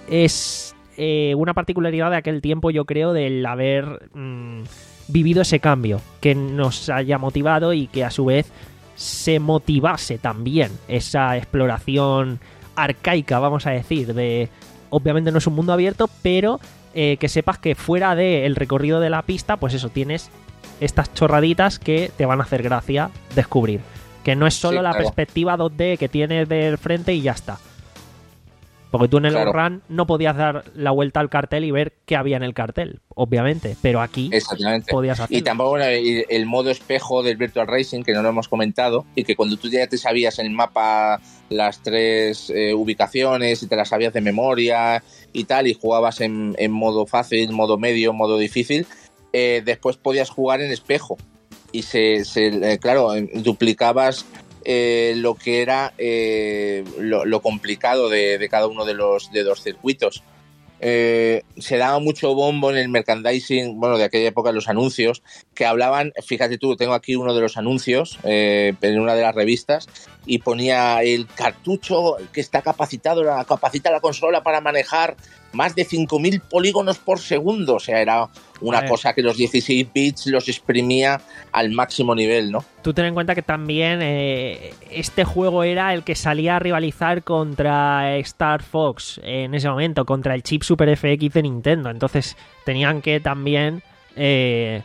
es eh, una particularidad de aquel tiempo, yo creo, del haber mmm, vivido ese cambio, que nos haya motivado y que a su vez se motivase también esa exploración arcaica, vamos a decir, de... Obviamente no es un mundo abierto, pero eh, que sepas que fuera del recorrido de la pista, pues eso, tienes estas chorraditas que te van a hacer gracia descubrir. Que no es solo sí, la claro. perspectiva dos D que tienes del frente y ya está. Porque tú en el claro. run no podías dar la vuelta al cartel y ver qué había en el cartel, obviamente, pero aquí podías hacerlo.
Y tampoco bueno, el, el modo espejo del Virtual Racing, que no lo hemos comentado, y que cuando tú ya te sabías en el mapa las tres eh, ubicaciones y te las sabías de memoria y tal, y jugabas en, en modo fácil, modo medio, modo difícil, eh, después podías jugar en espejo. Y se, se eh, claro, duplicabas... Eh, lo que era eh, lo, lo complicado de, de cada uno de los, de los circuitos. Eh, se daba mucho bombo en el merchandising, bueno, de aquella época, los anuncios, que hablaban, fíjate tú, tengo aquí uno de los anuncios eh, en una de las revistas, y ponía el cartucho que está capacitado, la, capacita la consola para manejar más de cinco mil polígonos por segundo. O sea, era una cosa que los dieciséis bits los exprimía al máximo nivel, ¿no?
Tú ten en cuenta que también eh, este juego era el que salía a rivalizar contra Star Fox en ese momento, contra el chip Super F X de Nintendo. Entonces tenían que también eh,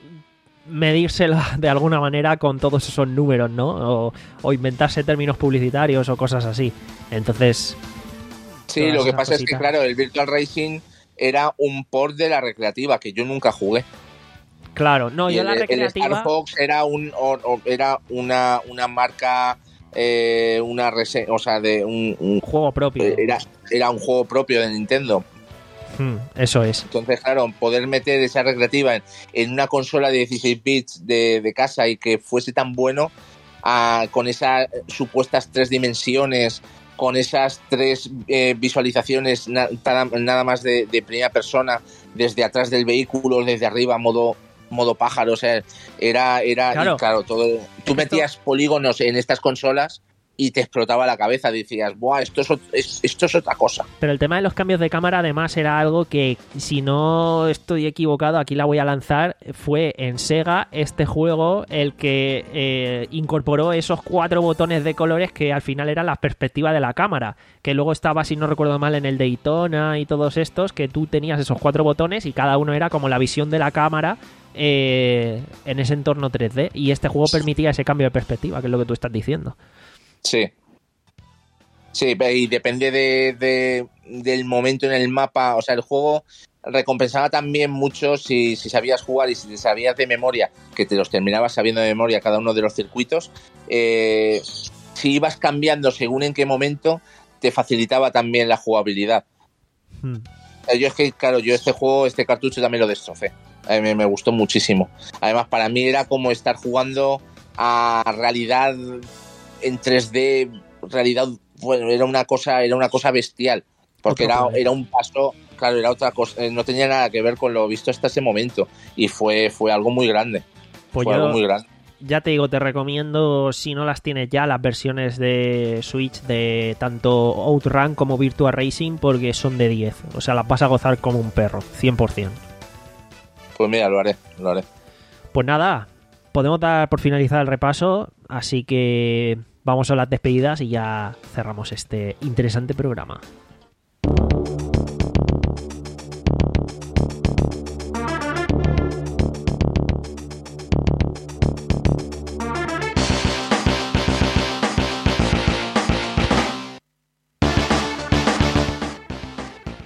medírsela de alguna manera con todos esos números, ¿no? O, o inventarse términos publicitarios o cosas así. Entonces...
Sí, lo que pasa cositas. Es que, claro, el Virtual Racing era un port de la recreativa que yo nunca jugué.
Claro, no,
y
yo
el,
la recreativa...
El Star Fox era, un, o, o, era una, una marca, eh, una rese... o sea, de un, un
juego propio.
Era, era un juego propio de Nintendo.
Hmm, eso es.
Entonces, claro, poder meter esa recreativa en, en una consola de dieciséis bits de, de casa y que fuese tan bueno, uh, con esas supuestas tres dimensiones, con esas tres eh, visualizaciones na, nada más de, de primera persona, desde atrás del vehículo, desde arriba, modo modo pájaro, o sea, era, era
claro,
y claro, todo, tú metías esto... polígonos en estas consolas y te explotaba la cabeza, decías, ¡buah, esto es, es, esto es otra cosa!
Pero el tema de los cambios de cámara además era algo que, si no estoy equivocado, aquí la voy a lanzar, fue en Sega este juego el que eh, incorporó esos cuatro botones de colores que al final eran la perspectiva de la cámara, que luego estaba, si no recuerdo mal, en el Daytona y todos estos, que tú tenías esos cuatro botones y cada uno era como la visión de la cámara eh, en ese entorno tres D, y este juego permitía ese cambio de perspectiva, que es lo que tú estás diciendo.
Sí. Sí, y depende de, de, del momento en el mapa. O sea, el juego recompensaba también mucho si, si sabías jugar y si te sabías de memoria, que te los terminabas sabiendo de memoria cada uno de los circuitos. Eh, si ibas cambiando según en qué momento, te facilitaba también la jugabilidad. Hmm. Yo es que, claro, yo este juego, este cartucho también lo destrocé. A mí me gustó muchísimo. Además, para mí era como estar jugando a realidad en tres D, realidad, bueno, era una cosa, era una cosa bestial, porque era, era un paso, claro, era otra cosa, no tenía nada que ver con lo visto hasta ese momento, y fue, fue algo muy grande.
Pues
fue
yo,
algo muy grande.
Ya te digo, te recomiendo, si no las tienes ya, las versiones de Switch de tanto Outrun como Virtua Racing, porque son de diez, o sea, las vas a gozar como un perro, cien por ciento.
Pues mira, lo haré, lo haré.
Pues nada, podemos dar por finalizar el repaso, así que vamos a las despedidas y ya cerramos este interesante programa.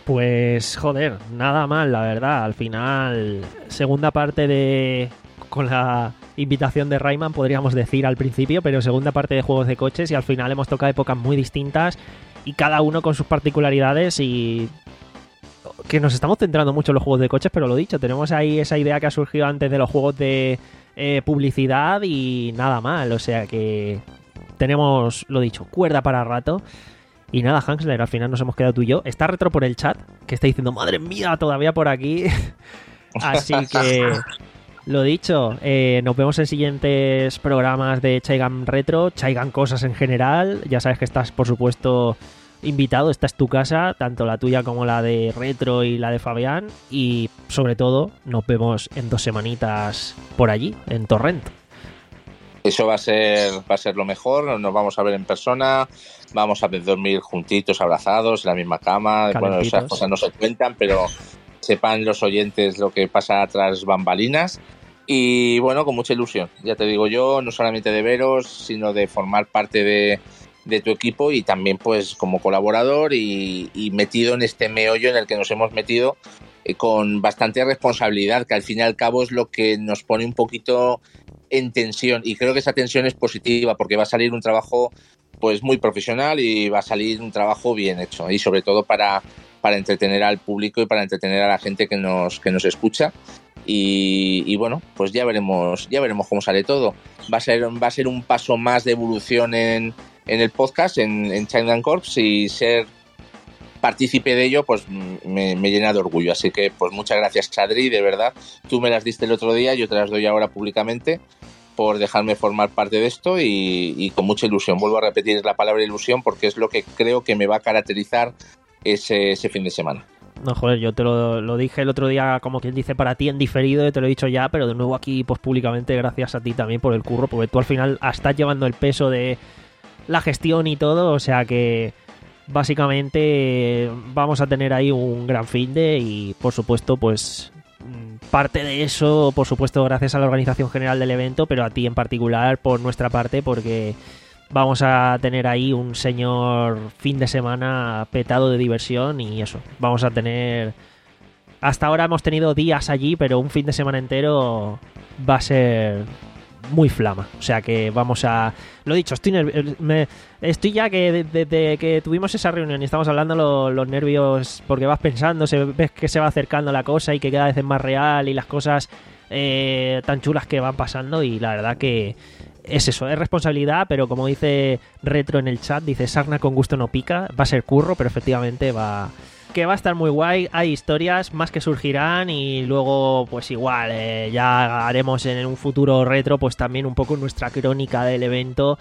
Pues joder, nada mal, la verdad. Al final, segunda parte de... con la invitación de Rayman, podríamos decir al principio, pero segunda parte de juegos de coches, y al final hemos tocado épocas muy distintas y cada uno con sus particularidades, y que nos estamos centrando mucho en los juegos de coches, pero lo dicho, tenemos ahí esa idea que ha surgido antes de los juegos de eh, publicidad y nada mal, o sea que tenemos, lo dicho, cuerda para rato. Y nada, Hansler, al final nos hemos quedado tú y yo. Está Retro por el chat, que está diciendo, madre mía, todavía por aquí. Así que, lo dicho, eh, nos vemos en siguientes programas de Chaigan Retro, Chaigan Cosas en general. Ya sabes que estás, por supuesto, invitado, esta es tu casa, tanto la tuya como la de Retro y la de Fabián. Y, sobre todo, nos vemos en dos semanitas por allí, en Torrent.
Eso va a ser, va a ser lo mejor, nos vamos a ver en persona, vamos a dormir juntitos, abrazados, en la misma cama.
Calentitos.
Bueno, esas cosas no se cuentan, pero sepan los oyentes lo que pasa tras bambalinas. Y bueno, con mucha ilusión, ya te digo yo, no solamente de veros, sino de formar parte de, de tu equipo y también pues como colaborador y, y metido en este meollo en el que nos hemos metido eh, con bastante responsabilidad, que al fin y al cabo es lo que nos pone un poquito en tensión, y creo que esa tensión es positiva porque va a salir un trabajo pues muy profesional y va a salir un trabajo bien hecho, y sobre todo para, para entretener al público y para entretener a la gente que nos, que nos escucha. Y, y bueno, pues ya veremos, ya veremos cómo sale todo. Va a ser, va a ser un paso más de evolución en, en el podcast, en, en Chaigan Corps, y ser partícipe de ello pues me, me llena de orgullo. Así que pues muchas gracias, Adri, de verdad. Tú me las diste el otro día, yo te las doy ahora públicamente por dejarme formar parte de esto, y, y con mucha ilusión. Vuelvo a repetir la palabra ilusión porque es lo que creo que me va a caracterizar ese, ese fin de semana.
No, joder, yo te lo, lo dije el otro día, como quien dice, para ti en diferido, te lo he dicho ya, pero de nuevo aquí, pues públicamente, gracias a ti también por el curro, porque tú al final estás llevando el peso de la gestión y todo, o sea que básicamente vamos a tener ahí un gran finde, y por supuesto, pues parte de eso, por supuesto, gracias a la organización general del evento, pero a ti en particular por nuestra parte, porque vamos a tener ahí un señor fin de semana petado de diversión, y eso, vamos a tener... Hasta ahora hemos tenido días allí, pero un fin de semana entero va a ser muy flama. O sea que vamos a... Lo dicho, estoy nerv... me... estoy ya que desde de, de que tuvimos esa reunión y estamos hablando lo, los nervios, porque vas pensando, se, ves que se va acercando la cosa y que cada vez es más real y las cosas eh, tan chulas que van pasando, y la verdad que es eso, es responsabilidad, pero como dice Retro en el chat, dice sarna con gusto no pica, va a ser curro, pero efectivamente va... que va a estar muy guay, hay historias más que surgirán, y luego pues igual eh, ya haremos en un futuro Retro pues también un poco nuestra crónica del evento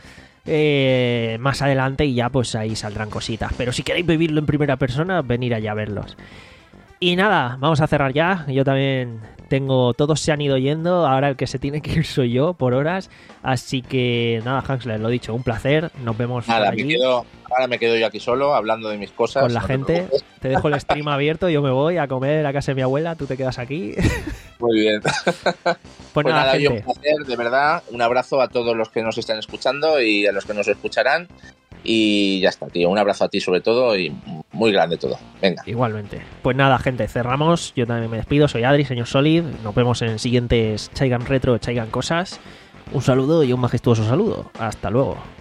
eh, más adelante, y ya pues ahí saldrán cositas, pero si queréis vivirlo en primera persona, venir allá a verlos. Y nada, vamos a cerrar ya. Yo también tengo... Todos se han ido yendo. Ahora el que se tiene que ir soy yo por horas. Así que nada, Hansler, lo dicho, un placer. Nos vemos
Nada,
allí.
me quedo, ahora me quedo yo aquí solo hablando de mis cosas.
Con la
no te
gente.
preocupes.
Te dejo el stream abierto. Yo me voy a comer a casa de mi abuela. Tú te quedas aquí.
Muy bien.
Pues,
Pues
nada,
nada, yo
gente.
un placer, de verdad. Un abrazo a todos los que nos están escuchando y a los que nos escucharán. Y ya está, tío. Un abrazo a ti sobre todo, y muy grande todo. Venga.
Igualmente. Pues nada, gente, cerramos. Yo también me despido. Soy Adri, señor Solid. Nos vemos en siguientes Chaigan Retro, Chaigan Cosas. Un saludo y un majestuoso saludo. Hasta luego.